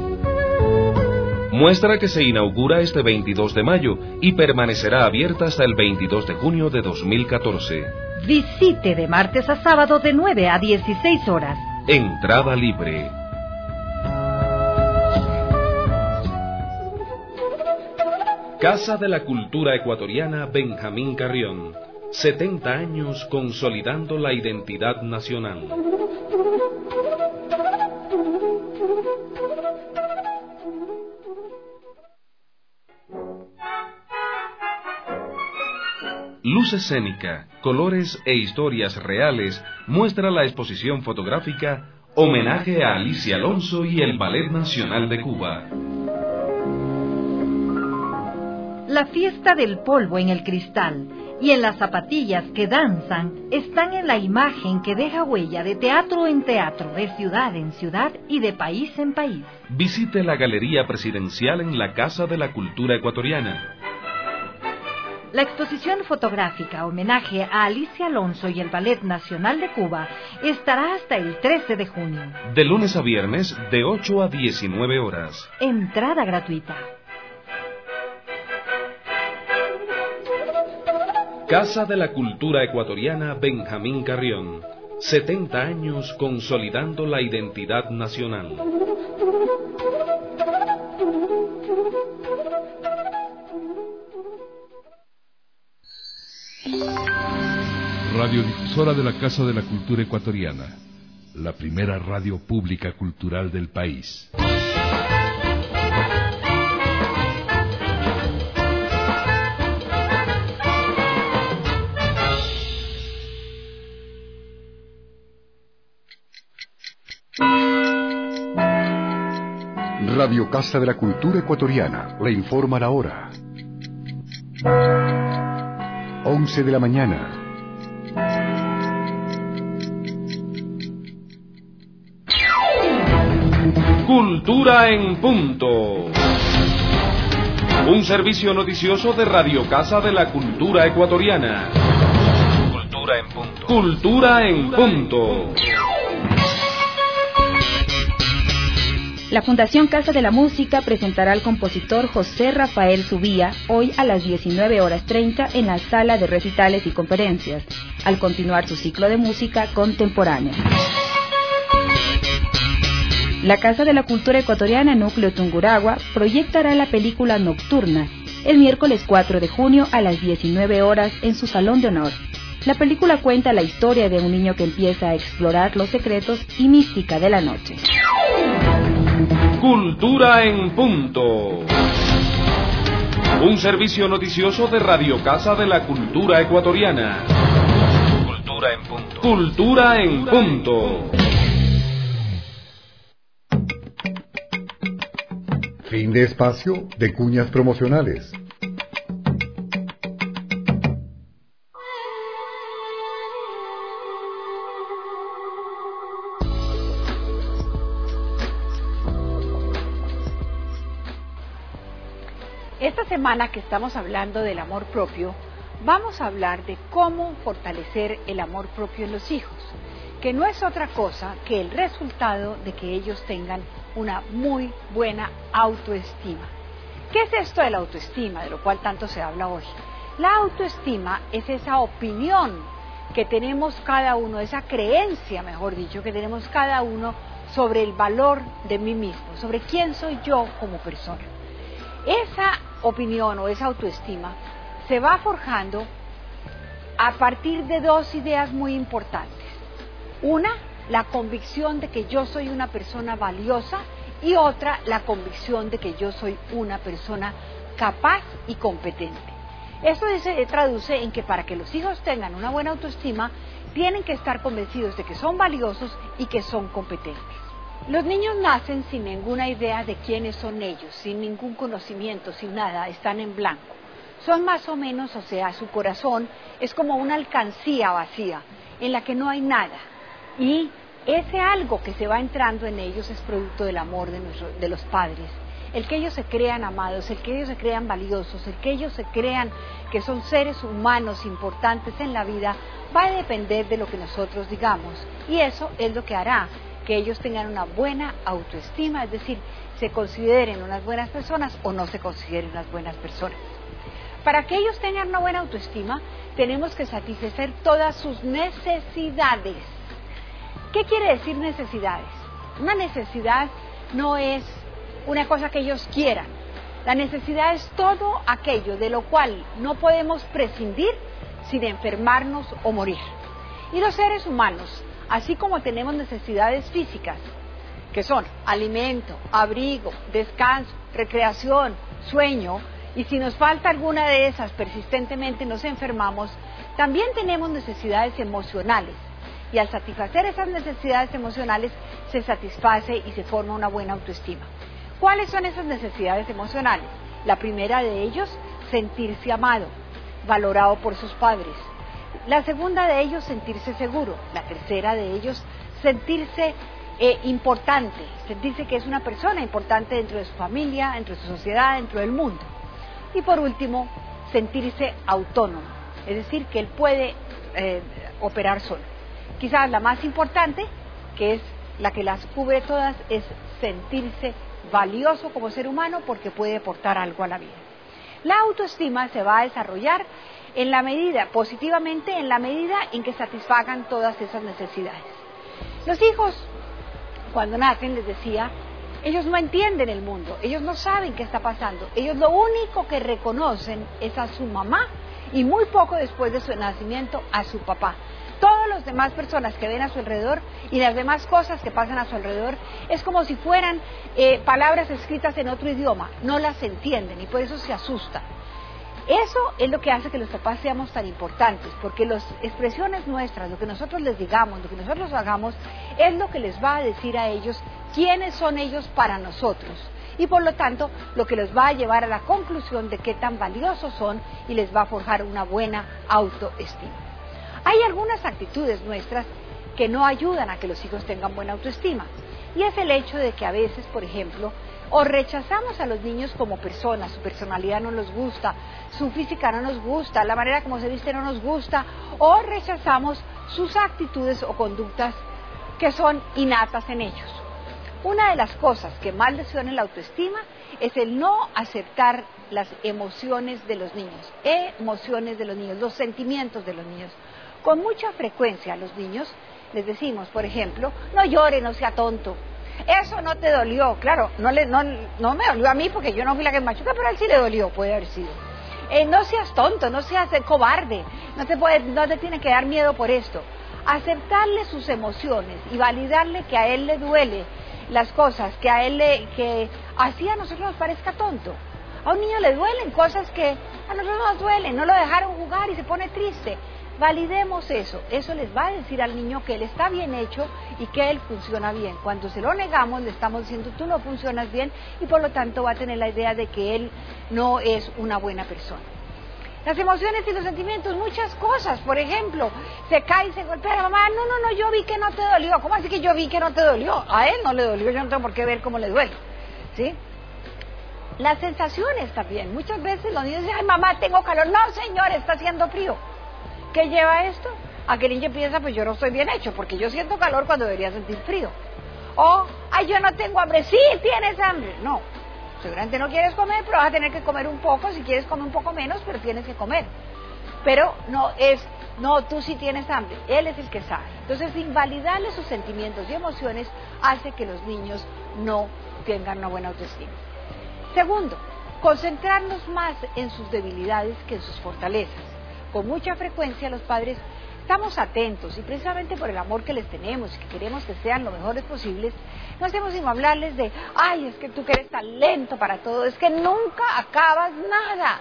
Muestra que se inaugura este veintidós de mayo y permanecerá abierta hasta el veintidós de junio de dos mil catorce. Visite de martes a sábado de nueve a dieciséis horas. Entrada libre. Casa de la Cultura Ecuatoriana Benjamín Carrión. setenta años consolidando la identidad nacional. Luz escénica, colores e historias reales muestra la exposición fotográfica Homenaje a Alicia Alonso y el Ballet Nacional de Cuba. La fiesta del polvo en el cristal y en las zapatillas que danzan están en la imagen que deja huella de teatro en teatro, de ciudad en ciudad y de país en país. Visite la Galería Presidencial en la Casa de la Cultura Ecuatoriana. La exposición fotográfica Homenaje a Alicia Alonso y el Ballet Nacional de Cuba estará hasta el trece de junio. De lunes a viernes, de ocho a diecinueve horas. Entrada gratuita. Casa de la Cultura Ecuatoriana Benjamín Carrión. setenta años consolidando la identidad nacional. Radiodifusora de la Casa de la Cultura Ecuatoriana, la primera radio pública cultural del país. Radio Casa de la Cultura Ecuatoriana le informa la hora. once de la mañana. Cultura en punto. Un servicio noticioso de Radio Casa de la Cultura Ecuatoriana. Cultura en punto. Cultura en punto. La Fundación Casa de la Música presentará al compositor José Rafael Subía hoy a las diecinueve horas treinta en la sala de recitales y conferencias, al continuar su ciclo de música contemporánea. La Casa de la Cultura Ecuatoriana Núcleo Tungurahua proyectará la película Nocturna el miércoles cuatro de junio a las diecinueve horas en su Salón de Honor. La película cuenta la historia de un niño que empieza a explorar los secretos y mística de la noche. Cultura en punto. Un servicio noticioso de Radio Casa de la Cultura Ecuatoriana. Cultura en punto. Cultura en punto. Fin de espacio de cuñas promocionales. Esta semana que estamos hablando del amor propio, vamos a hablar de cómo fortalecer el amor propio en los hijos, que no es otra cosa que el resultado de que ellos tengan una muy buena autoestima. ¿Qué es esto de la autoestima, de lo cual tanto se habla hoy? La autoestima es esa opinión que tenemos cada uno, esa creencia, mejor dicho, que tenemos cada uno sobre el valor de mí mismo, sobre quién soy yo como persona. Esa opinión o esa autoestima se va forjando a partir de dos ideas muy importantes. Una, la convicción de que yo soy una persona valiosa, y otra, la convicción de que yo soy una persona capaz y competente. Esto se traduce en que para que los hijos tengan una buena autoestima, tienen que estar convencidos de que son valiosos y que son competentes. Los niños nacen sin ninguna idea de quiénes son ellos, sin ningún conocimiento, sin nada, están en blanco. Son más o menos, o sea, su corazón es como una alcancía vacía, en la que no hay nada. Y ese algo que se va entrando en ellos es producto del amor de, nuestro, de los padres. El que ellos se crean amados, el que ellos se crean valiosos, el que ellos se crean que son seres humanos importantes en la vida, va a depender de lo que nosotros digamos. Y eso es lo que hará que ellos tengan una buena autoestima, es decir, se consideren unas buenas personas o no se consideren unas buenas personas. Para que ellos tengan una buena autoestima, tenemos que satisfacer todas sus necesidades. ¿Qué quiere decir necesidades? Una necesidad no es una cosa que ellos quieran. La necesidad es todo aquello de lo cual no podemos prescindir sin enfermarnos o morir. Y los seres humanos, así como tenemos necesidades físicas, que son alimento, abrigo, descanso, recreación, sueño, y si nos falta alguna de esas persistentemente nos enfermamos, también tenemos necesidades emocionales. Y al satisfacer esas necesidades emocionales se satisface y se forma una buena autoestima. ¿Cuáles son esas necesidades emocionales? La primera de ellos, sentirse amado, valorado por sus padres. La segunda de ellos, sentirse seguro. La tercera de ellos, sentirse eh, importante, sentirse que es una persona importante dentro de su familia, dentro de su sociedad, dentro del mundo. Y por último, sentirse autónomo, es decir, que él puede eh, operar solo. Quizás la más importante, que es la que las cubre todas, es sentirse valioso como ser humano porque puede aportar algo a la vida. La autoestima se va a desarrollar en la medida, positivamente, en la medida en que satisfagan todas esas necesidades. Los hijos, cuando nacen, les decía, ellos no entienden el mundo, ellos no saben qué está pasando, ellos lo único que reconocen es a su mamá y muy poco después de su nacimiento a su papá. Todas las demás personas que ven a su alrededor y las demás cosas que pasan a su alrededor es como si fueran eh, palabras escritas en otro idioma, no las entienden y por eso se asustan. Eso es lo que hace que los papás seamos tan importantes, porque las expresiones nuestras, lo que nosotros les digamos, lo que nosotros hagamos, es lo que les va a decir a ellos quiénes son ellos para nosotros. Y por lo tanto, lo que les va a llevar a la conclusión de qué tan valiosos son y les va a forjar una buena autoestima. Hay algunas actitudes nuestras que no ayudan a que los hijos tengan buena autoestima. Y es el hecho de que a veces, por ejemplo, o rechazamos a los niños como personas, su personalidad no nos gusta, su física no nos gusta, la manera como se viste no nos gusta, o rechazamos sus actitudes o conductas que son innatas en ellos. Una de las cosas que más lesionan la autoestima es el no aceptar las emociones de los niños, emociones de los niños, los sentimientos de los niños. Con mucha frecuencia a los niños les decimos, por ejemplo, no llore, no sea tonto. Eso no te dolió, claro, no, le, no, no me dolió a mí porque yo no fui la que me machuca, pero a él sí le dolió, puede haber sido. Eh, no seas tonto, no seas cobarde, no te, puede, no te tiene que dar miedo por esto. Aceptarle sus emociones y validarle que a él le duele las cosas, que a él le, que así a nosotros nos parezca tonto. A un niño le duelen cosas que a nosotros nos duelen, no lo dejaron jugar y se pone triste. Validemos eso, eso les va a decir al niño que él está bien hecho y que él funciona bien. Cuando se lo negamos le estamos diciendo tú no funcionas bien y por lo tanto va a tener la idea de que él no es una buena persona. Las emociones y los sentimientos, muchas cosas, por ejemplo, se cae y se golpea a la mamá, no, no, no, yo vi que no te dolió. ¿Cómo así que yo vi que no te dolió? A él no le dolió, yo no tengo por qué ver cómo le duele, ¿sí? Las sensaciones también, muchas veces los niños dicen, ay mamá, tengo calor, no señor, está haciendo frío. ¿Qué lleva esto? A que el niño piensa, pues yo no estoy bien hecho, porque yo siento calor cuando debería sentir frío. O, ay, yo no tengo hambre. Sí, tienes hambre. No, seguramente no quieres comer, pero vas a tener que comer un poco. Si quieres comer un poco menos, pero tienes que comer. Pero no es, no, tú sí tienes hambre. Él es el que sabe. Entonces, invalidarle sus sentimientos y emociones hace que los niños no tengan una buena autoestima. Segundo, concentrarnos más en sus debilidades que en sus fortalezas. Con mucha frecuencia los padres estamos atentos y precisamente por el amor que les tenemos y que queremos que sean lo mejores posibles, no hacemos sino hablarles de, ay, es que tú que eres tan lento para todo, es que nunca acabas nada.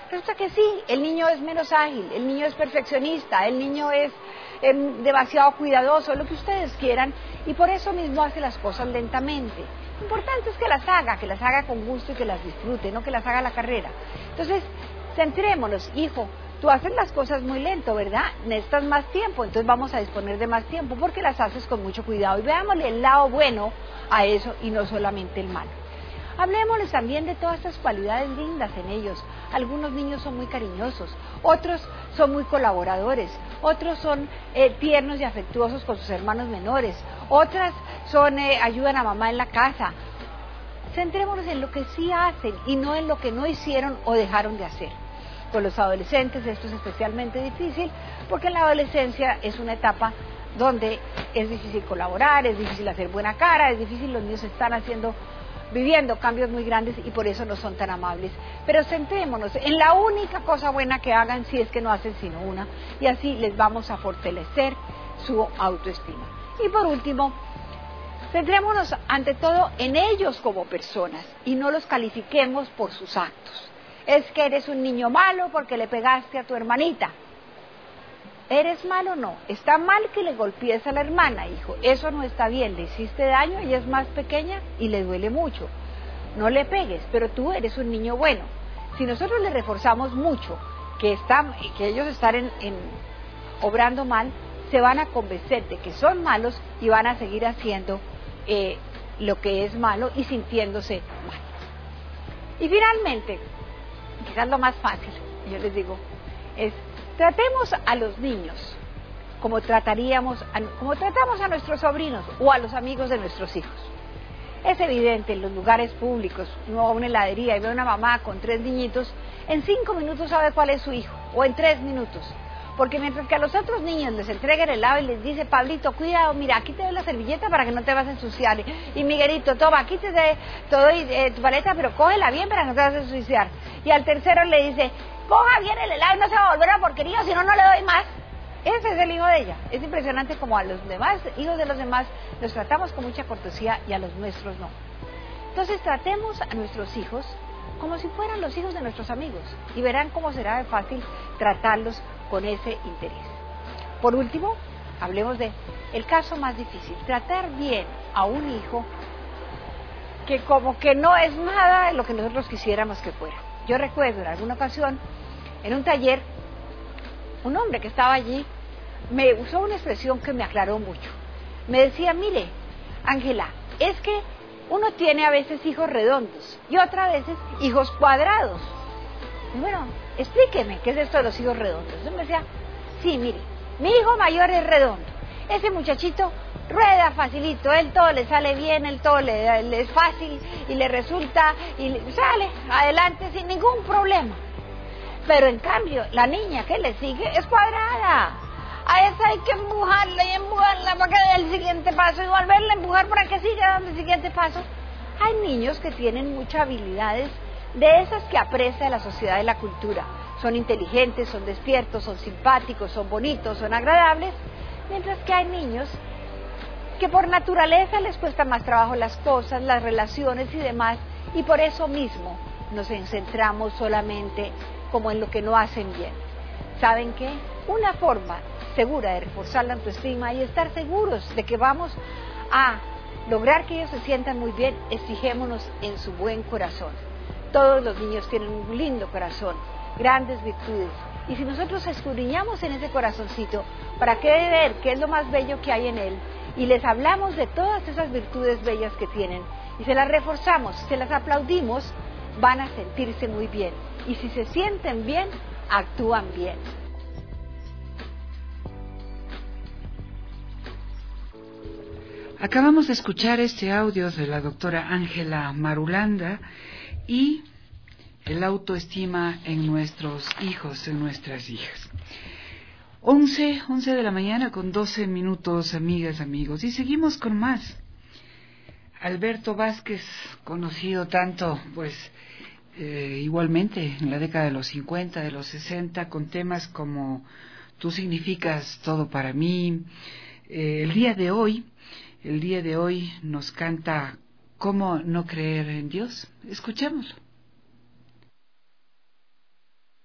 Resulta que sí, el niño es menos ágil, el niño es perfeccionista, el niño es eh, demasiado cuidadoso, lo que ustedes quieran, y por eso mismo hace las cosas lentamente. Lo importante es que las haga, que las haga con gusto y que las disfrute, no que las haga a la carrera. Entonces, centrémonos, hijo, tú haces las cosas muy lento, ¿verdad? Necesitas más tiempo, entonces vamos a disponer de más tiempo porque las haces con mucho cuidado. Y veámosle el lado bueno a eso y no solamente el malo. Hablemosles también de todas estas cualidades lindas en ellos. Algunos niños son muy cariñosos, otros son muy colaboradores, otros son eh, tiernos y afectuosos con sus hermanos menores, otras son eh, ayudan a mamá en la casa. Centrémonos en lo que sí hacen y no en lo que no hicieron o dejaron de hacer. Con los adolescentes esto es especialmente difícil porque en la adolescencia es una etapa donde es difícil colaborar, es difícil hacer buena cara, es difícil, los niños están haciendo viviendo cambios muy grandes y por eso no son tan amables. Pero centrémonos en la única cosa buena que hagan, si es que no hacen sino una, y así les vamos a fortalecer su autoestima. Y por último, centrémonos ante todo en ellos como personas y no los califiquemos por sus actos. Es que eres un niño malo porque le pegaste a tu hermanita. ¿Eres malo o no? Está mal que le golpees a la hermana, hijo. Eso no está bien. Le hiciste daño, ella es más pequeña y le duele mucho. No le pegues, pero tú eres un niño bueno. Si nosotros le reforzamos mucho que, están, que ellos están en, en, obrando mal, se van a convencer de que son malos y van a seguir haciendo eh, lo que es malo y sintiéndose mal. Y finalmente, quizás lo más fácil, yo les digo, es tratemos a los niños como trataríamos, a, como tratamos a nuestros sobrinos o a los amigos de nuestros hijos. Es evidente, en los lugares públicos, uno va a una heladería y ve a una mamá con tres niñitos, en cinco minutos sabe cuál es su hijo, o en tres minutos. Porque mientras que a los otros niños les entrega el helado y les dice, Pablito, cuidado, mira, aquí te doy la servilleta para que no te vas a ensuciar. Y Miguelito, toma, aquí te doy eh, tu paleta, pero cógela bien para que no te vas a ensuciar. Y al tercero le dice, coja bien el helado y no se va a volver a porquería, si no, no le doy más. Ese es el hijo de ella. Es impresionante como a los demás, hijos de los demás, los tratamos con mucha cortesía y a los nuestros no. Entonces tratemos a nuestros hijos como si fueran los hijos de nuestros amigos y verán cómo será de fácil tratarlos con ese interés. Por último, hablemos de el caso más difícil, tratar bien a un hijo que como que no es nada de lo que nosotros quisiéramos que fuera. Yo recuerdo en alguna ocasión, en un taller, un hombre que estaba allí me usó una expresión que me aclaró mucho. Me decía, mire, Ángela, es que uno tiene a veces hijos redondos y otras veces hijos cuadrados. Y bueno, explíqueme, ¿qué es esto de los hijos redondos? Entonces me decía, sí, mire, mi hijo mayor es redondo. Ese muchachito rueda facilito, él todo le sale bien, él todo le, le es fácil y le resulta y le sale adelante sin ningún problema. Pero en cambio, la niña que le sigue es cuadrada. A esa hay que empujarla y empujarla para que dé el siguiente paso y volverla a empujar para que siga dando el siguiente paso. Hay niños que tienen muchas habilidades de esas que aprecia la sociedad y la cultura. Son inteligentes, son despiertos, son simpáticos, son bonitos, son agradables, mientras que hay niños que por naturaleza les cuesta más trabajo las cosas, las relaciones y demás, y por eso mismo nos centramos solamente como en lo que no hacen bien. ¿Saben qué? Una forma segura de reforzar la autoestima y estar seguros de que vamos a lograr que ellos se sientan muy bien es fijémonos en su buen corazón. Todos los niños tienen un lindo corazón, grandes virtudes, y si nosotros escudriñamos en ese corazoncito para que ver qué es lo más bello que hay en él y les hablamos de todas esas virtudes bellas que tienen y se las reforzamos, se las aplaudimos, van a sentirse muy bien, y si se sienten bien, actúan bien. Acabamos de escuchar este audio de la doctora Ángela Marulanda y el autoestima en nuestros hijos, en nuestras hijas. once, once de la mañana con doce minutos, amigas, amigos, y seguimos con más. Alberto Vázquez, conocido tanto, pues, eh, igualmente en la década de los cincuenta, de los sesenta, con temas como Tú significas todo para mí. Eh, el día de hoy, el día de hoy nos canta ¿Cómo no creer en Dios? Escuchémoslo.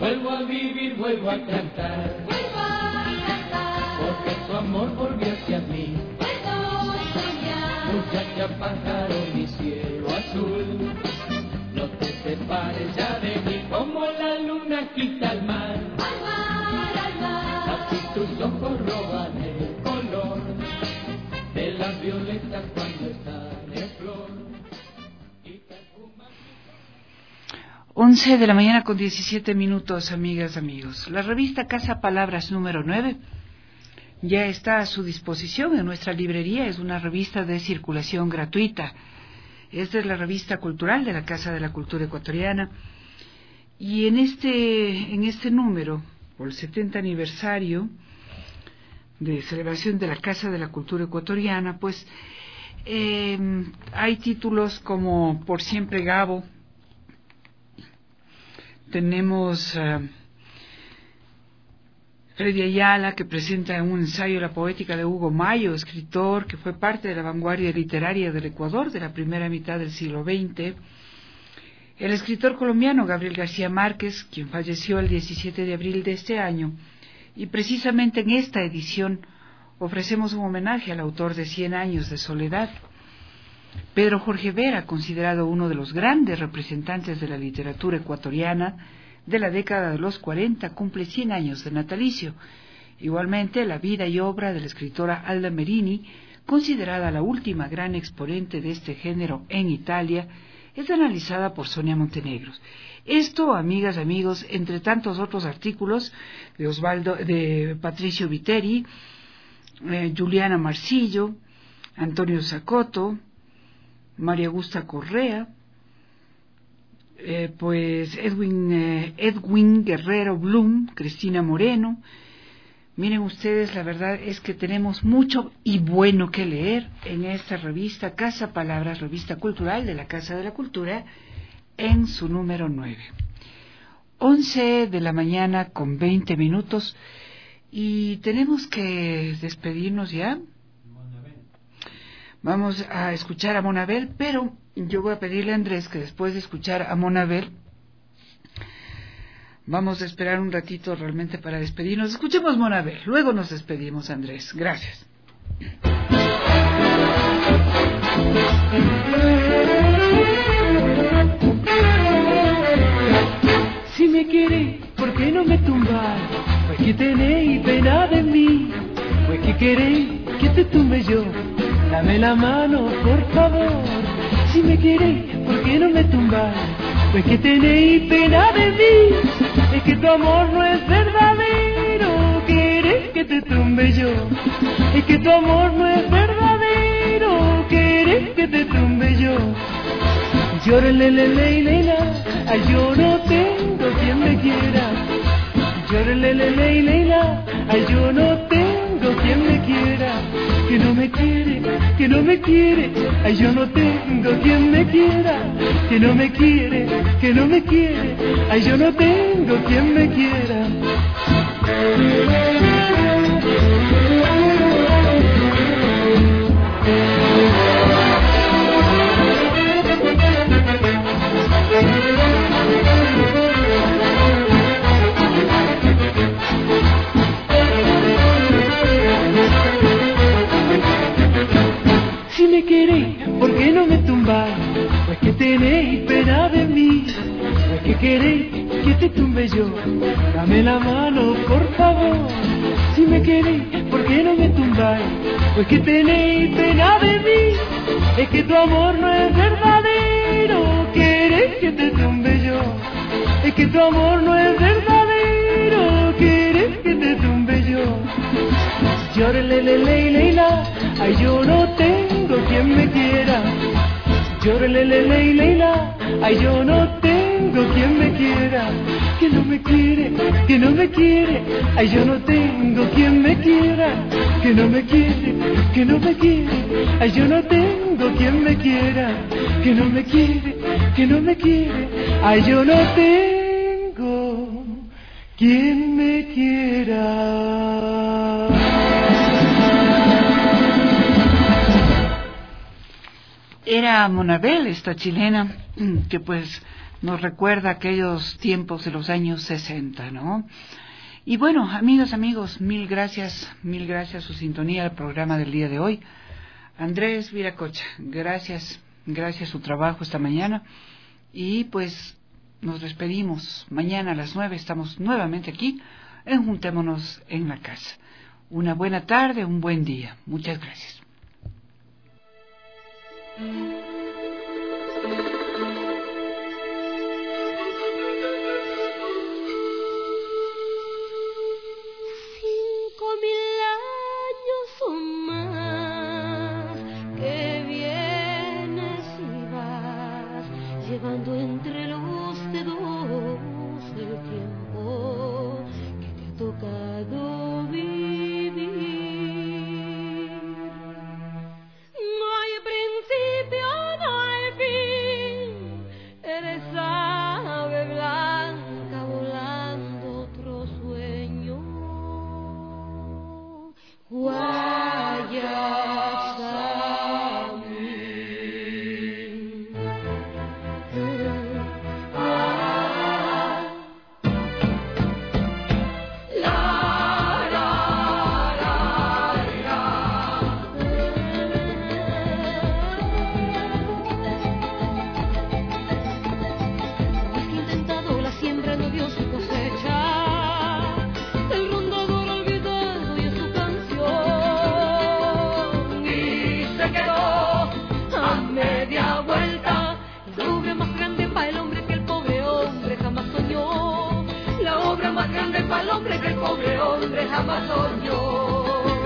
vuelvo a vivir, vuelvo a cantar, vuelvo a cantar, porque tu amor volvió hacia mí. puedo soñar. Muchacha pájaro, mi cielo azul, no te separes ya de mí, como la luna quita el mar. Al mar, al mar, Así tus ojos roban el color de las violetas cuando están en flor. once de la mañana con diecisiete minutos, amigas, amigos. La revista Casa Palabras número nueve ya está a su disposición en nuestra librería. Es una revista de circulación gratuita. Esta es la revista cultural de la Casa de la Cultura Ecuatoriana. Y en este, en este número, por el setenta aniversario de celebración de la Casa de la Cultura Ecuatoriana, pues eh, hay títulos como Por Siempre Gabo. Tenemos uh, Freddy Ayala, que presenta un ensayo, La poética de Hugo Mayo, escritor que fue parte de la vanguardia literaria del Ecuador de la primera mitad del siglo veinte. El escritor colombiano Gabriel García Márquez, quien falleció el diecisiete de abril de este año, y precisamente en esta edición ofrecemos un homenaje al autor de Cien años de soledad. Pedro Jorge Vera, considerado uno de los grandes representantes de la literatura ecuatoriana de la década de los cuarenta, cumple cien años de natalicio. Igualmente, la vida y obra de la escritora Alda Merini, considerada la última gran exponente de este género en Italia, es analizada por Sonia Montenegros. Esto, amigas, amigos, entre tantos otros artículos de Osvaldo, de Patricio Viteri, eh, Juliana Marcillo, Antonio Zacoto, María Augusta Correa, eh, pues Edwin, eh, Edwin Guerrero Blum, Cristina Moreno. Miren ustedes, la verdad es que tenemos mucho y bueno que leer en esta revista Casa Palabras, revista cultural de la Casa de la Cultura, en su número nueve. once de la mañana con veinte minutos, y tenemos que despedirnos ya. Vamos a escuchar a Monabel, pero yo voy a pedirle a Andrés que después de escuchar a Monabel, vamos a esperar un ratito realmente para despedirnos. Escuchemos Monabel, luego nos despedimos, Andrés. Gracias. Si me quiere, ¿por qué no me tumbar? Pues que tenéis pena de mí, pues que queréis que te tumbe yo. Dame la mano, por favor. Si me queréis, ¿por qué no me tumbáis? Pues que tenéis pena de mí. Es que tu amor no es verdadero. Querés que te tumbe yo. Es que tu amor no es verdadero. Querés que te tumbe yo. Llórele, le, le, le, la. Ay, yo no tengo quien me quiera. Llórele, le, le, le, la. Ay, yo no tengo quien me quiera. Que no me quiere, que no me quiere, ay, yo no tengo quien me quiera. Que no me quiere, que no me quiere, ay, yo no tengo quien me quiera. Si me queréis, ¿por qué no me tumbáis? Pues que tenéis pena de mí. Pues que queréis que te tumbe yo. Dame la mano, por favor. Si me queréis, ¿por qué no me tumbáis? Pues que tenéis pena de mí. Es que tu amor no es verdadero. Queréis que te tumbe yo. Es que tu amor no es verdadero. Queréis que te tumbe yo. Llórele, le, le, le, la. Ay, yo no tengo quien me quiera. Llórele, le, le, le, la. Ay, yo no tengo quien me quiera. Que no me quiere, que no me quiere. Ay, yo no tengo quien me quiera. Que no me quiere, que no me quiere. Ay, yo no tengo quien me quiera. Que no me quiere, que no me quiere. Ay, yo no tengo quien me quiera. Era Monabel, esta chilena, que pues nos recuerda aquellos tiempos de los años sesenta, ¿no? Y bueno, amigas, amigos, mil gracias, mil gracias a su sintonía al programa del día de hoy. Andrés Viracocha, gracias, gracias a su trabajo esta mañana. Y pues nos despedimos. Mañana a las nueve estamos nuevamente aquí en Juntémonos en la Casa. Una buena tarde, un buen día. Muchas gracias. Cinco mil años o más que vienes y vas llevando entre los dedos el tiempo que te ha tocado vivir. No hay principio, no hay fin, eres ave blanca volando otro sueño. Guayas a mí. Ah, la, la, la, la. Más que intentado, la siembra no dio su cosecha. El rondador olvidado y su canción, y se quedó a media vuelta. La obra más grande para el hombre que el pobre hombre jamás soñó. La obra más grande para el hombre que el pobre hombre jamás soñó.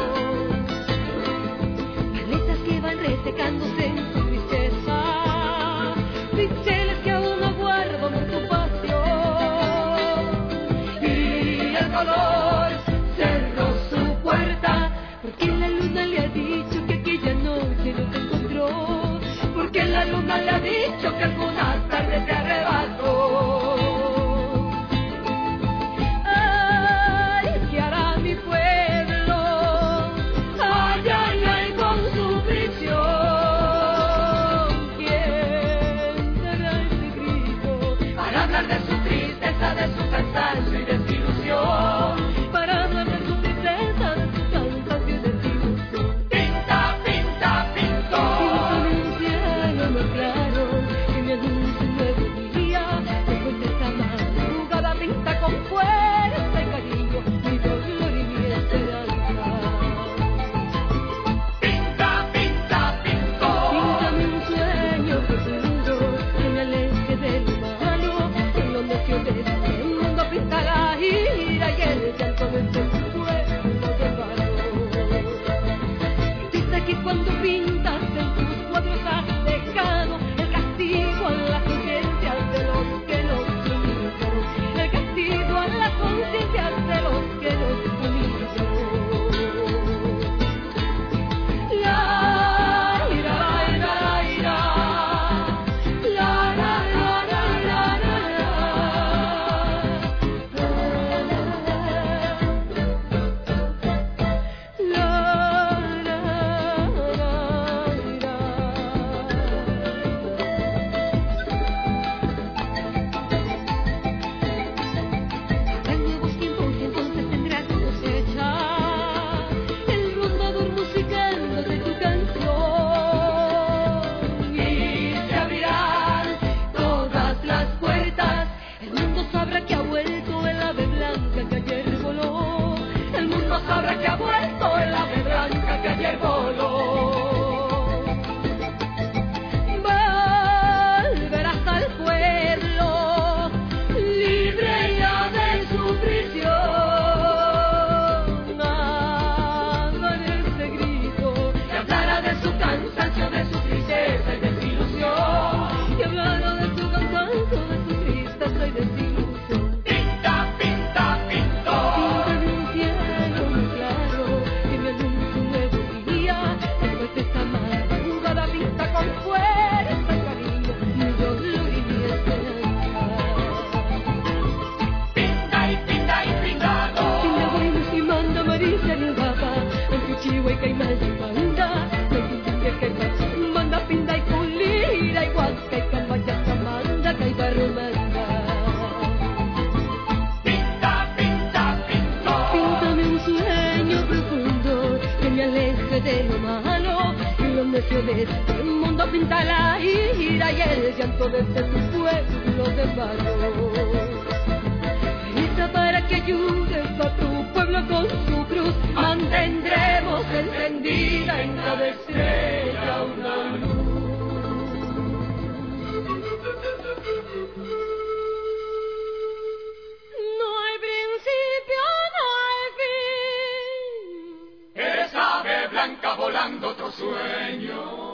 Violetas que van resecándose en su tristeza, pinceles que aún aguardan por tu pasión. Y el color cerró su puerta porque la luna le ha dicho que aquella noche no te encontró. Porque la luna le ha dicho que alguna tarde te arrebató. Ay, ¿qué hará mi pueblo? Ay, ay, ay, con su prisión. ¿Quién dará ese grito para hablar de su tristeza, de su cansancio y desilusión? Para hablar de su tristeza, de su cansancio y desilusión. Pinta, pinta, pintó. Píntame un cielo más claro que me anuncie un nuevo día. Después de esta madrugada pinta con fuerza y cariño mi dolor y mi esperanza. Pinta, pinta, pintó. Píntame un sueño profundo que me aleje del malo. En lo necio de este mundo pinta la ira y el llanto de este pueblo de valor. Pinta que cuando pintas en tus cuadros has dejado el castigo a las conciencias de los que nos humillan. El castigo a las conciencias de los que nos humillan. La ira, la ira, la ira. La, la, la, la, la, la, Habrán nuevos tiempos y entonces tendrás que cosechar el rondador musicando de tu canción. Y se abrirán todas las puertas. El mundo sabrá que ha vuelto el ave blanca que ayer voló. El mundo sabrá que ha vuelto el ave blanca que ayer voló. Volverás al pueblo libre ya de su prisión. Hagan ese grito y hablará de su cansancio, de su tristeza y desilusión. Y hablará de su cansancio, de su tristeza y desilusión. Pinta, pinta, pintó. Píntame un cielo muy claro que me anuncie un nuevo día. Después de esta madrugada pinta con fuerza y cariño mi dolor y mi esperanza. Pinta y pinta y pintado. Pinta buenos y manda amarilla en el baba. En Cuchihue y Caimán y Panda. En Cuchihue y Caimán manda pinta y culira y huasca y cambaya, camanda, caiba, roma. de lo malo, y lo necio de este mundo pinta la ira y el llanto desde tu pueblo de barro. Grita para que ayudes a tu pueblo con su cruz, mantendremos encendida en cada estrella una luz. No hay principio, no hay fin. Eres ave blanca volando otro sueño.